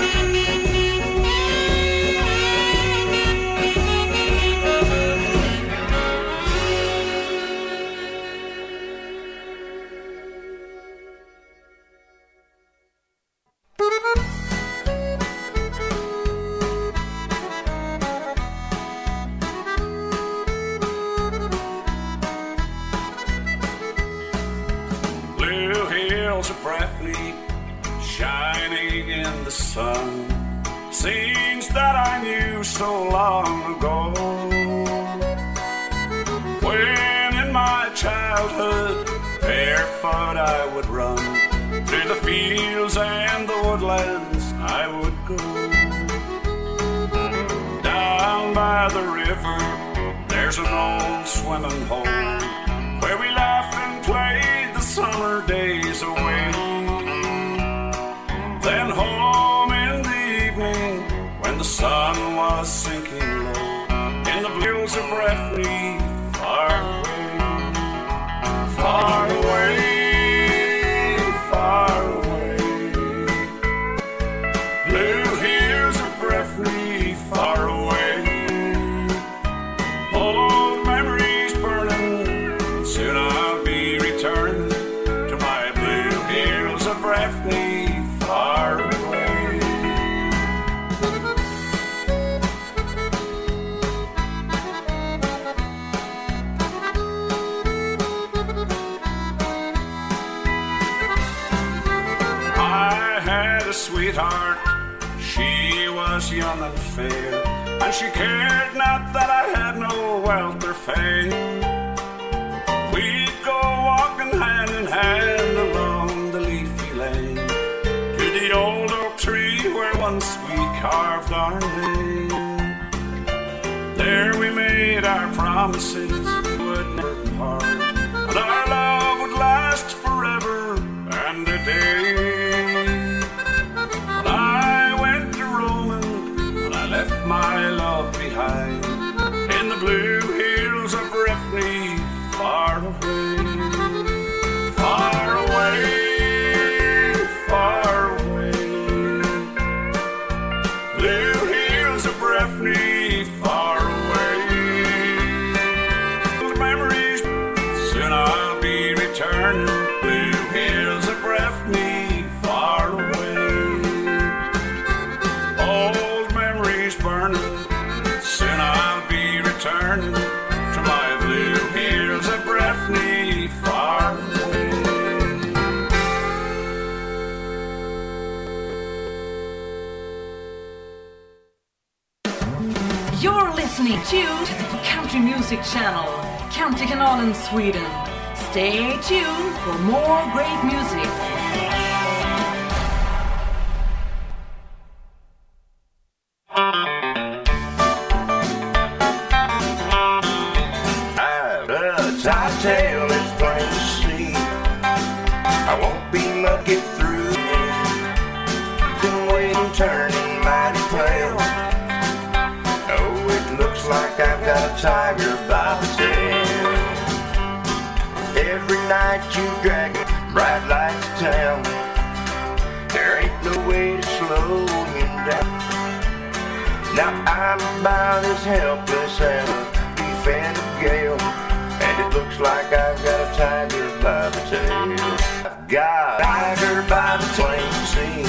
Blue hills of Breffni shining in the sun, scenes that I knew so long ago. When in my childhood barefoot I would run through the fields and the woodlands I would go. Down by the river there's an old swimming hole where we laughed and played the summer days away. Then home in the evening when the sun was sinking low in the hills of Breffni, far away, far away, far away. Blue hills of Breffni, far away. Old memories burning, soon I'll be returning to my blue hills of Breffni, far away. I had a sweetheart, she was young and fair, and she cared not that I had no wealth or fame. We'd go walking hand in hand along the leafy lane to the old oak tree where once we carved our name. There we made our promises, we would never part, and our love would last forever and a day. When I went to roaming, when I left my love behind in the blue hills of Breffni, far away, far away, far away. listening to the Country Music Channel, Countrykanalen Sweden. Stay tuned for more great music. I'll tell it's plain to see. I won't be much get through me. Been waiting, turning mighty pale. Oh, it looks like I've got a tiger by the tail. Every night you drag me bright lights to town. There ain't no way to slow him down. Now I'm about as helpless as a leaf in a gale. And it looks like I've got a tiger by the tail. I've got a tiger by the plain scene.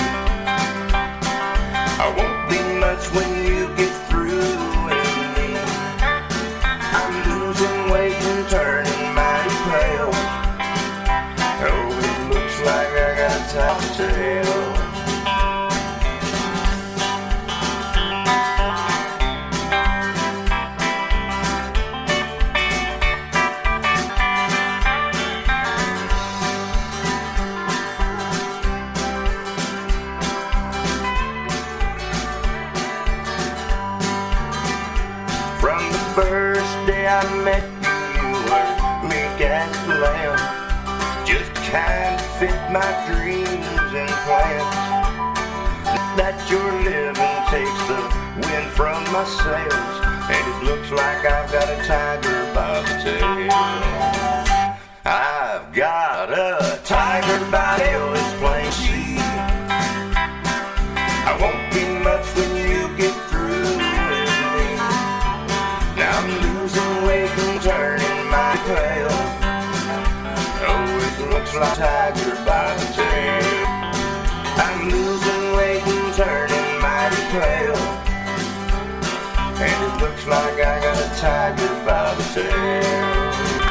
I won't be much when you get through with me. I'm losing weight and turning mighty pale. Oh, it looks like I got a tiger tail. First day I met you, you were meek as a lamb. Just kind of fit my dreams and plans. That your living takes the wind from my sails. And it looks like I've got a tiger by the tail. I've got a tiger by the tail, it's plain to see. I won't be much when you get through. I'm losing weight and turning my pale. Oh, it looks like a tiger by the tail. I'm losing weight and turning mighty pale. And it looks like I got a tiger by the tail.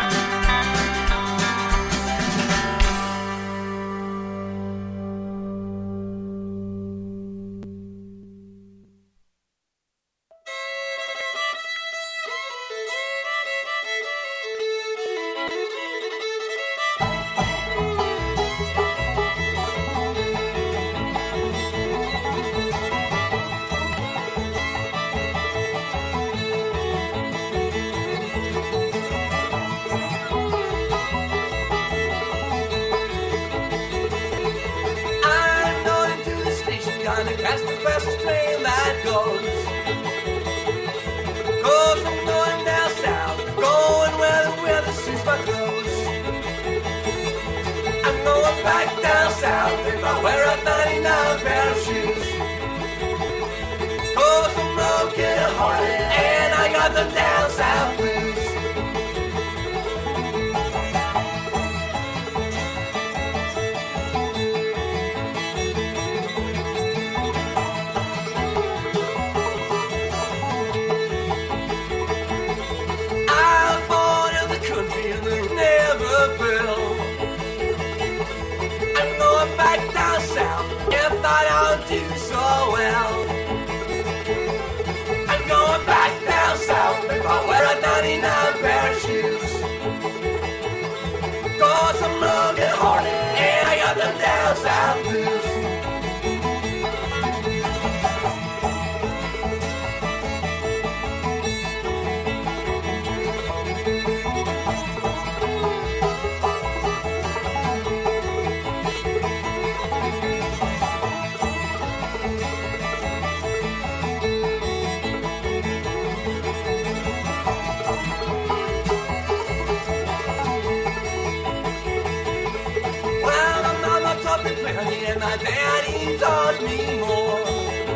And my daddy taught me more.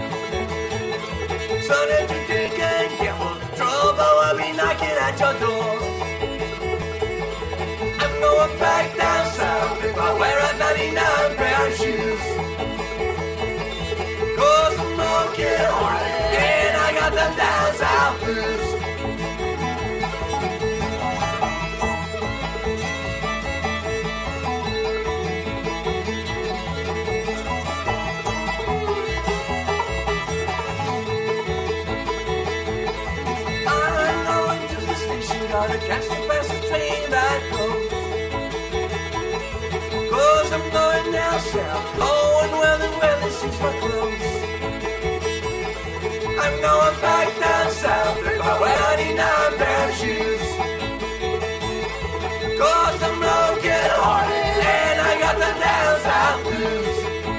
So if you think and gamble, trouble will be knocking at your door. I'm going back down south if I wear a ninety-nine pair of shoes. Cause I'm looking hard and I got them down south blues. try to catch the fast train that goes. Cause I'm going down south, going where the weather suits my clothes. I'm going back down south with my ninety-nine pair of shoes. Cause I'm broken hearted and I got the down south blues.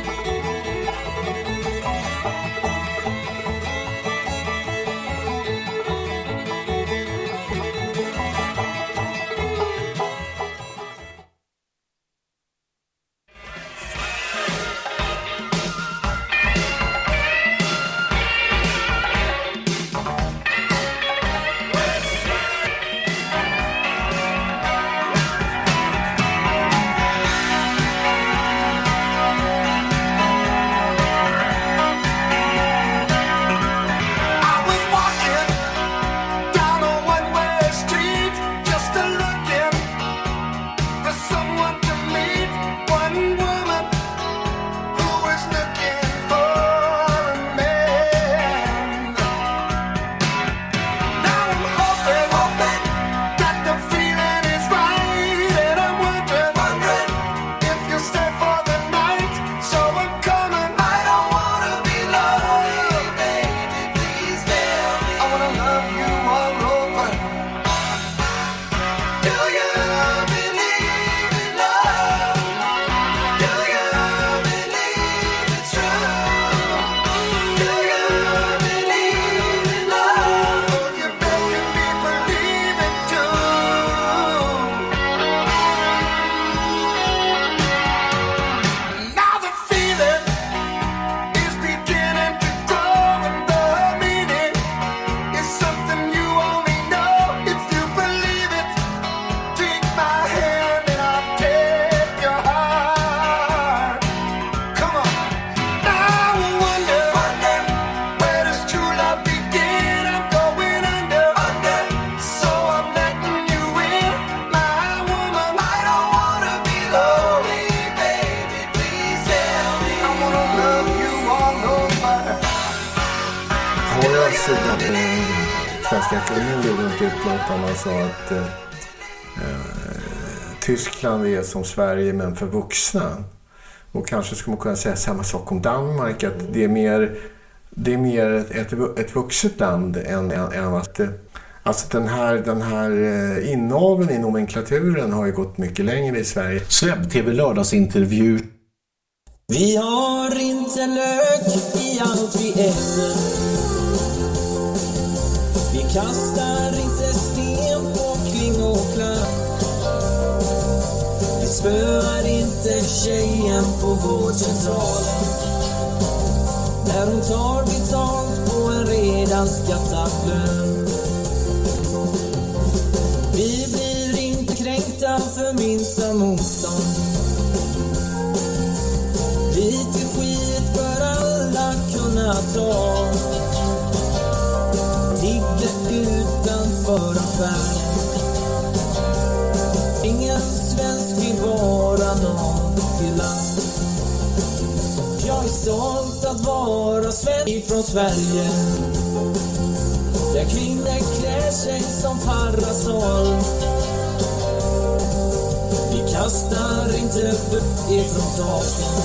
Svenska Akademien gjorde ett utlåtande och sa att eh, Tyskland är som Sverige men för vuxna. Och kanske skulle man kunna säga samma sak om Danmark, att det är mer, det är mer ett, ett vuxet land än, än, än att... Alltså den här, den här inaveln i nomenklaturen har ju gått mycket längre i Sverige. Sveb-T V lördagsintervju. Vi har inte lök i allt vi äter. Vi kastar inte sten på klingoklar. Vi spöar inte tjejen på vårdcentralen när hon tar betalt på en redan skattad lön. Vi blir inte kränkta för minsta motstånd. Lite skit bör alla kunna ta. Tigga utanför affären. Ingen svensk vill vara någon till last. Jag är stolt att vara svensk från Sverige, där kvinnor klär sig som parasoll. Vi kastar inte upp ifrån taken,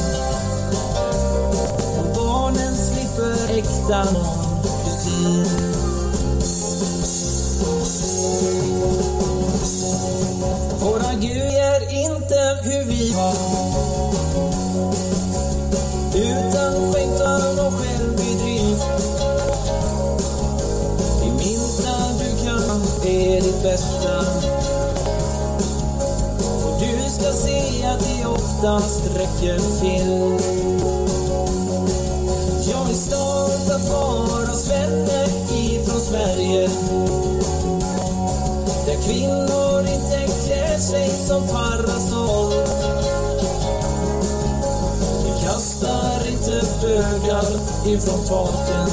och barnen slipper äkta någon kusin. Våra Gud är inte hur vi var, utan skänktan och självbedrift. Det minsta du kan är ditt bästa, och du ska se att det oftast räcker till. Jag är stolt att vara svenne ifrån Sverige, där kvinnor inte klär sig som parasoll. Vi kastar inte bögar ifrån taken,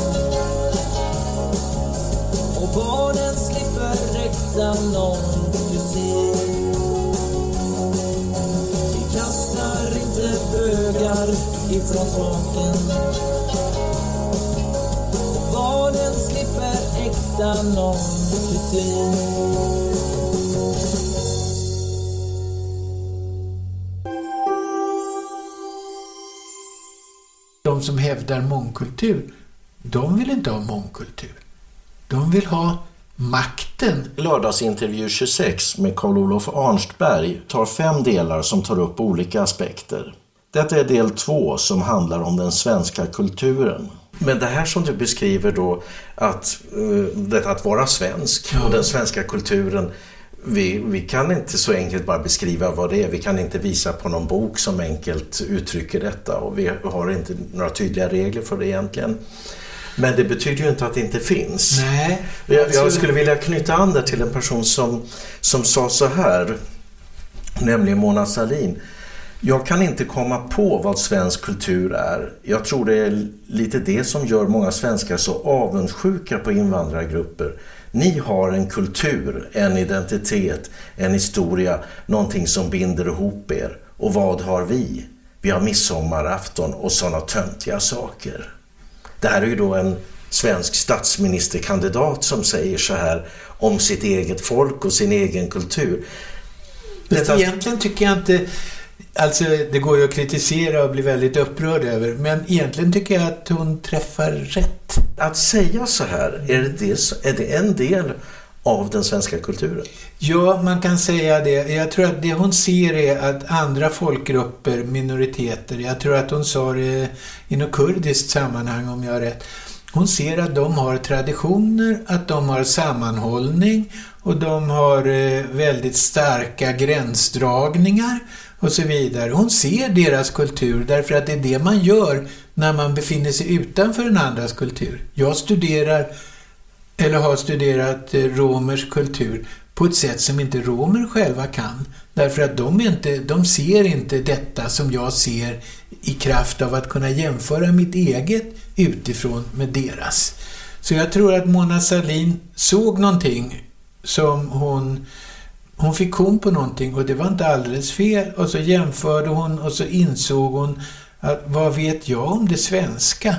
och barnen slipper räkta någon kusin. Vi kastar inte bögar ifrån taken, och barnen slipper äkta någon kusin. de som hävdar mångkultur, de vill inte ha mångkultur. De vill ha makten. Lördagsintervju tjugosex med Carl-Olof Arnstberg tar fem delar som tar upp olika aspekter. Detta är del två som handlar om den svenska kulturen. Men det här som du beskriver då, att, uh, det, att vara svensk och den svenska kulturen, vi, vi kan inte så enkelt bara beskriva vad det är. Vi kan inte visa på någon bok som enkelt uttrycker detta, och vi har inte några tydliga regler för det egentligen. Men det betyder ju inte att det inte finns. Nej, jag, jag skulle vilja knyta an det till en person som, som sa så här, nämligen Mona Sahlin. Jag kan inte komma på vad svensk kultur är. Jag tror det är lite det som gör många svenskar så avundsjuka på invandrargrupper. Ni har en kultur, en identitet, en historia, någonting som binder ihop er. Och vad har vi? Vi har midsommarafton och sådana töntiga saker. Det här är ju då en svensk statsministerkandidat som säger så här om sitt eget folk och sin egen kultur. Detta... Egentligen tycker jag inte... Alltså det går ju att kritisera och bli väldigt upprörd över, men egentligen tycker jag att hon träffar rätt. Att säga så här, är det, det, är det en del av den svenska kulturen? Ja, man kan säga det. Jag tror att det hon ser är att andra folkgrupper, minoriteter, jag tror att hon sa det i något kurdiskt sammanhang om jag har rätt. Hon ser att de har traditioner, att de har sammanhållning och de har väldigt starka gränsdragningar och så vidare. Hon ser deras kultur därför att det är det man gör när man befinner sig utanför en andras kultur. Jag studerar eller har studerat romers kultur på ett sätt som inte romer själva kan. Därför att de, inte, de ser inte detta som jag ser i kraft av att kunna jämföra mitt eget utifrån med deras. Så jag tror att Mona Sahlin såg någonting som hon... Hon fick kon på någonting och det var inte alldeles fel. Och så jämförde hon och så insåg hon att vad vet jag om det svenska?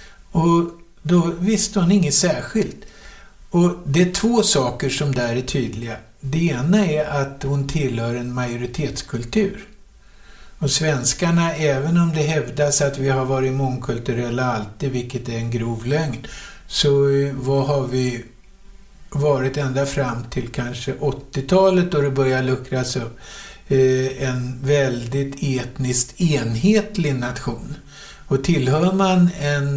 Och då visste hon inget särskilt. Och det är två saker som där är tydliga. Det ena är att hon tillhör en majoritetskultur. Och svenskarna, även om det hävdas att vi har varit mångkulturella alltid, vilket är en grov lögn, så vad har vi varit ända fram till kanske åttiotalet då det börjar luckras upp, en väldigt etniskt enhetlig nation. Och tillhör man en,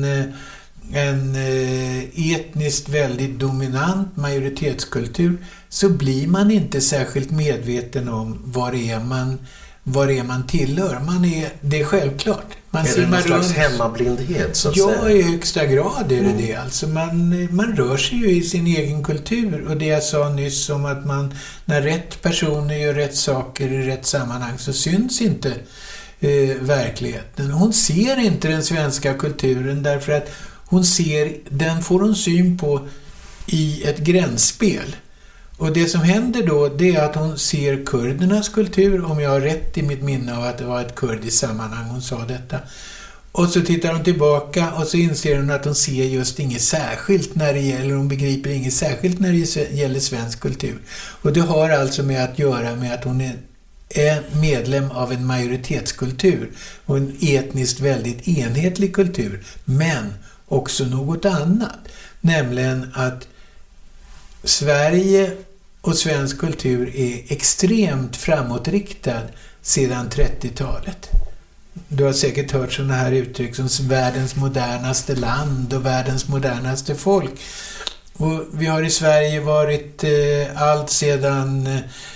en etniskt väldigt dominant majoritetskultur så blir man inte särskilt medveten om var är man, var är man tillhör. Man är, det är självklart. Man är det någon slags hemmablindhet så att ja, säga? I högsta grad är det mm. det. Alltså man, man rör sig ju i sin egen kultur. Och det jag sa nyss om att man, när rätt personer gör rätt saker i rätt sammanhang så syns inte eh, verkligheten. Hon ser inte den svenska kulturen därför att hon ser, den får hon syn på i ett gränsspel. Och det som händer då, det är att hon ser kurdernas kultur, om jag har rätt i mitt minne av att det var ett kurdiskt sammanhang hon sa detta. Och så tittar hon tillbaka och så inser hon att hon ser just inget särskilt när det gäller, hon begriper inget särskilt när det gäller svensk kultur. Och det har alltså med att göra med att hon är, är medlem av en majoritetskultur och en etniskt väldigt enhetlig kultur. Men också något annat, nämligen att Sverige och svensk kultur är extremt framåtriktad sedan trettiotalet. Du har säkert hört sådana här uttryck som världens modernaste land och världens modernaste folk. Och vi har i Sverige varit eh, allt sedan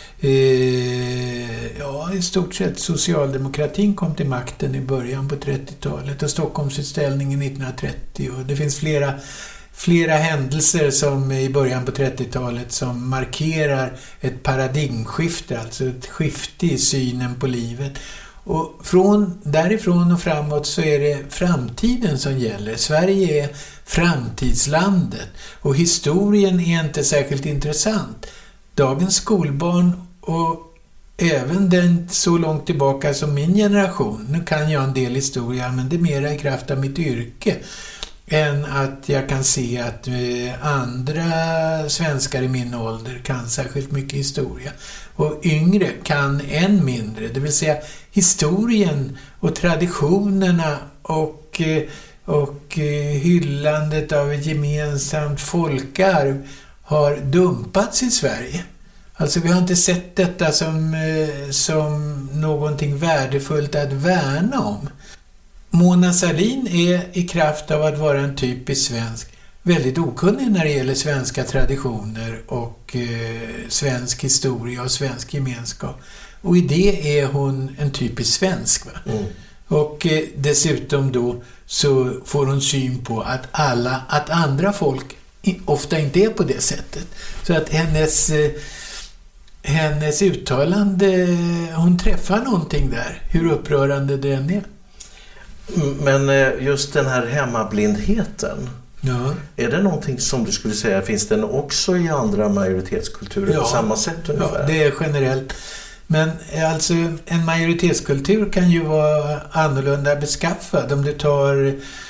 eh, ja, i stort sett socialdemokratin kom till makten i början på trettiotalet och Stockholmsutställningen nittonhundratrettio. Och det finns flera Flera händelser som i början på trettiotalet som markerar ett paradigmskifte, alltså ett skifte i synen på livet. Och från därifrån och framåt så är det framtiden som gäller. Sverige är framtidslandet och historien är inte särskilt intressant. Dagens skolbarn och även den så långt tillbaka som min generation, nu kan jag en del historia men det är mera i kraft av mitt yrke, än att jag kan se att andra svenskar i min ålder kan särskilt mycket historia. Och yngre kan än mindre. Det vill säga historien och traditionerna och, och hyllandet av ett gemensamt folkarv har dumpats i Sverige. Alltså vi har inte sett detta som, som någonting värdefullt att värna om. Mona Sahlin är i kraft av att vara en typisk svensk väldigt okunnig när det gäller svenska traditioner och eh, svensk historia och svensk gemenskap. Och i det är hon en typisk svensk. Va? Mm. Och eh, dessutom då så får hon syn på att alla, att andra folk ofta inte är på det sättet. Så att hennes, eh, hennes uttalande, hon träffar någonting där, hur upprörande den är. Men just den här hemmablindheten, ja. Är det någonting som du skulle säga, finns den också i andra majoritetskulturer ja. på samma sätt ungefär? Ja, det är generellt. Men alltså en majoritetskultur kan ju vara annorlunda beskaffad. Om du tar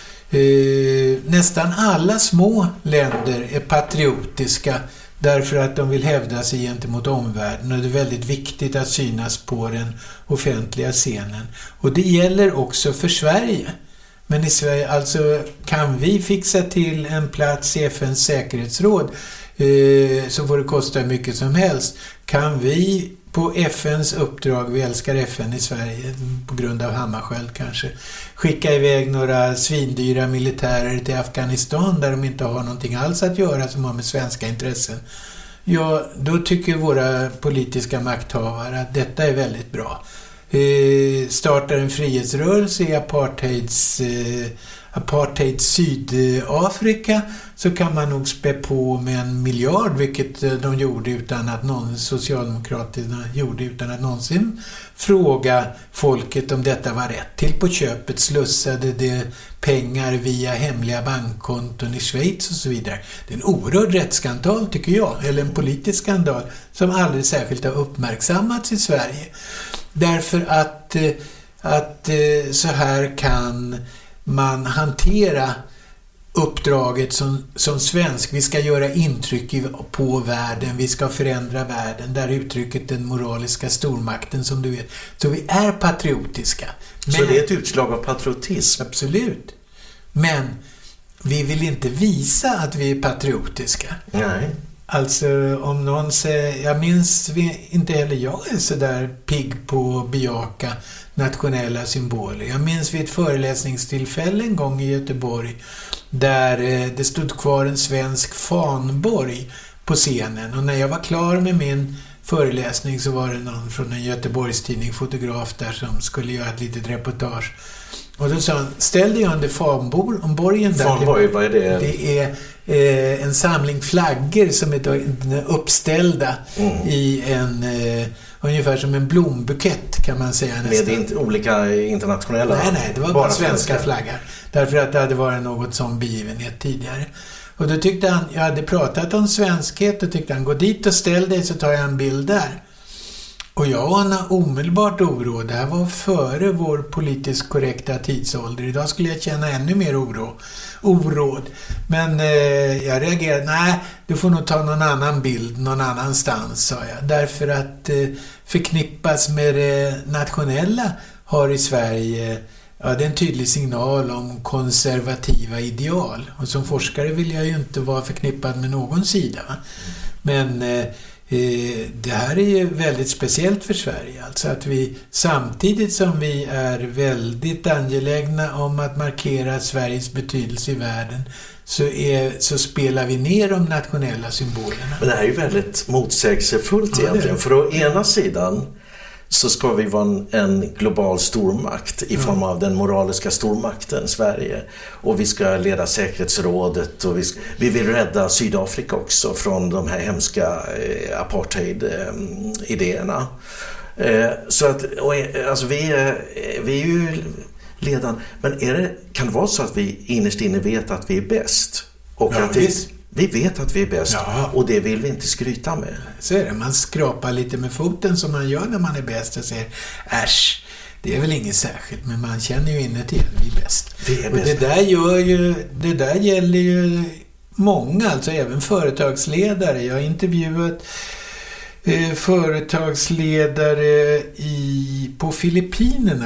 eh, nästan alla små länder är patriotiska därför att de vill hävda sig gentemot omvärlden, och det är väldigt viktigt att synas på den offentliga scenen. Och det gäller också för Sverige. Men i Sverige, alltså kan vi fixa till en plats i F N:s säkerhetsråd eh, så får det kosta mycket som helst. Kan vi på F N:s uppdrag, vi älskar F N i Sverige på grund av Hammarskjöld kanske, skicka iväg några svindyra militärer till Afghanistan där de inte har någonting alls att göra som har med svenska intressen. Ja, då tycker våra politiska makthavare att detta är väldigt bra. Eh, startar en frihetsrörelse i apartheids, eh, apartheid Sydafrika, så kan man nog spä på med en miljard, vilket de gjorde utan att någon, Socialdemokraterna gjorde utan att någonsin fråga folket om detta var rätt. Till på köpet slussade det pengar via hemliga bankkonton i Schweiz och så vidare. Det är en oerhörd rättsskandal tycker jag, eller en politisk skandal som aldrig särskilt har uppmärksammats i Sverige. Därför att, att så här kan man hantera uppdraget som, som svensk. Vi ska göra intryck i, på världen, vi ska förändra världen. Där uttrycket den moraliska stormakten som du vet. Så vi är patriotiska. Men, så det är ett utslag av patriotism? Absolut. Men vi vill inte visa att vi är patriotiska. Nej. Alltså om någon säger, jag minns vi, inte heller jag är så där pigg på att bejaka nationella symboler. Jag minns vid ett föreläsningstillfälle en gång i Göteborg där eh, det stod kvar en svensk fanborg på scenen, och när jag var klar med min föreläsning så var det någon från en Göteborgstidning, fotograf där, som skulle göra ett litet reportage. Och då sa han, ställ dig under fanborgen där. Fanborg, vad är det? Det är eh, en samling flaggor som är uppställda mm. i en, eh, ungefär som en blombukett kan man säga nästan. Med inte olika internationella? Nej, nej, det var bara, bara svenska flaggar. Därför att det hade varit något som begivenhet tidigare. Och då tyckte han, jag hade pratat om svenskhet, och tyckte han, gå dit och ställ dig så tar jag en bild där. Och jag anar omedelbart oro. Det här var före vår politiskt korrekta tidsålder. Idag skulle jag känna ännu mer oro. Oråd. Men eh, jag reagerade, nej, du får nog ta någon annan bild någon annanstans, sa jag. Därför att eh, förknippas med det nationella har i Sverige, ja, det är en tydlig signal om konservativa ideal. Och som forskare vill jag ju inte vara förknippad med någon sida. Va? Men eh, det här är ju väldigt speciellt för Sverige. Alltså att vi samtidigt som vi är väldigt angelägna om att markera Sveriges betydelse i världen, så, är, så spelar vi ner de nationella symbolerna. Men det här är ju väldigt motsägelsefullt ja, egentligen. För å ena sidan så ska vi vara en, en global stormakt i form av den moraliska stormakten Sverige. Och vi ska leda säkerhetsrådet, och vi, ska, vi vill rädda Sydafrika också från de här hemska eh, apartheid-idéerna. Eh, så att, och, alltså vi, är, vi är ju ledande. Men är det, kan det vara så att vi innerst inne vet att vi är bäst? Och ja, att vi, vi vet att vi är bäst, ja. Och det vill vi inte skryta med. Så är det, man skrapar lite med foten som man gör när man är bäst och säger, äsch, det är väl inget särskilt, men man känner ju inuti att vi är bäst. Vi är bäst. Och det där, gör ju, det där gäller ju många, alltså även företagsledare. Jag har intervjuat eh, företagsledare i, på Filippinerna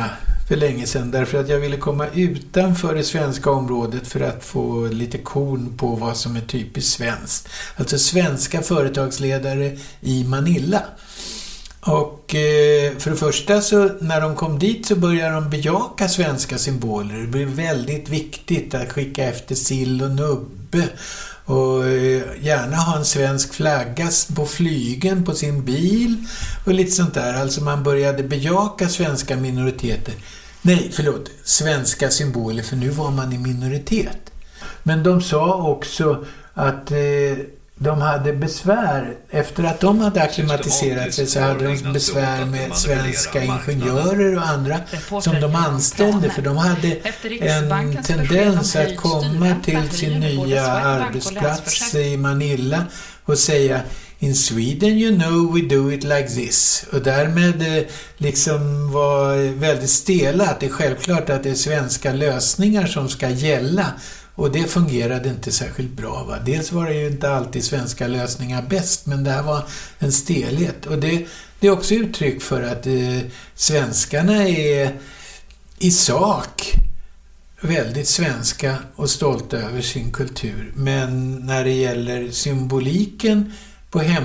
för länge sedan därför att jag ville komma utanför det svenska området för att få lite korn på vad som är typiskt svenskt. Alltså svenska företagsledare i Manila. Och eh, för det första så när de kom dit så började de bejaka svenska symboler. Det blev väldigt viktigt att skicka efter sill och nubbe och eh, gärna ha en svensk flagga på flygen på sin bil och lite sånt där. Alltså man började bejaka svenska minoriteter. Nej, förlåt, svenska symboler, för nu var man i minoritet. Men de sa också att eh, de hade besvär, efter att de hade akklimatiserat sig så hade de besvär med svenska ingenjörer och andra som de anställde, för de hade en tendens att komma till sin nya arbetsplats i Manila och säga "In Sweden you know we do it like this", och därmed liksom var väldigt stela att det är självklart att det är svenska lösningar som ska gälla. Och det fungerade inte särskilt bra. Va? Dels var det ju inte alltid svenska lösningar bäst, men det här var en stelhet. Och det, det är också uttryck för att eh, svenskarna är i sak väldigt svenska och stolta över sin kultur. Men när det gäller symboliken på hem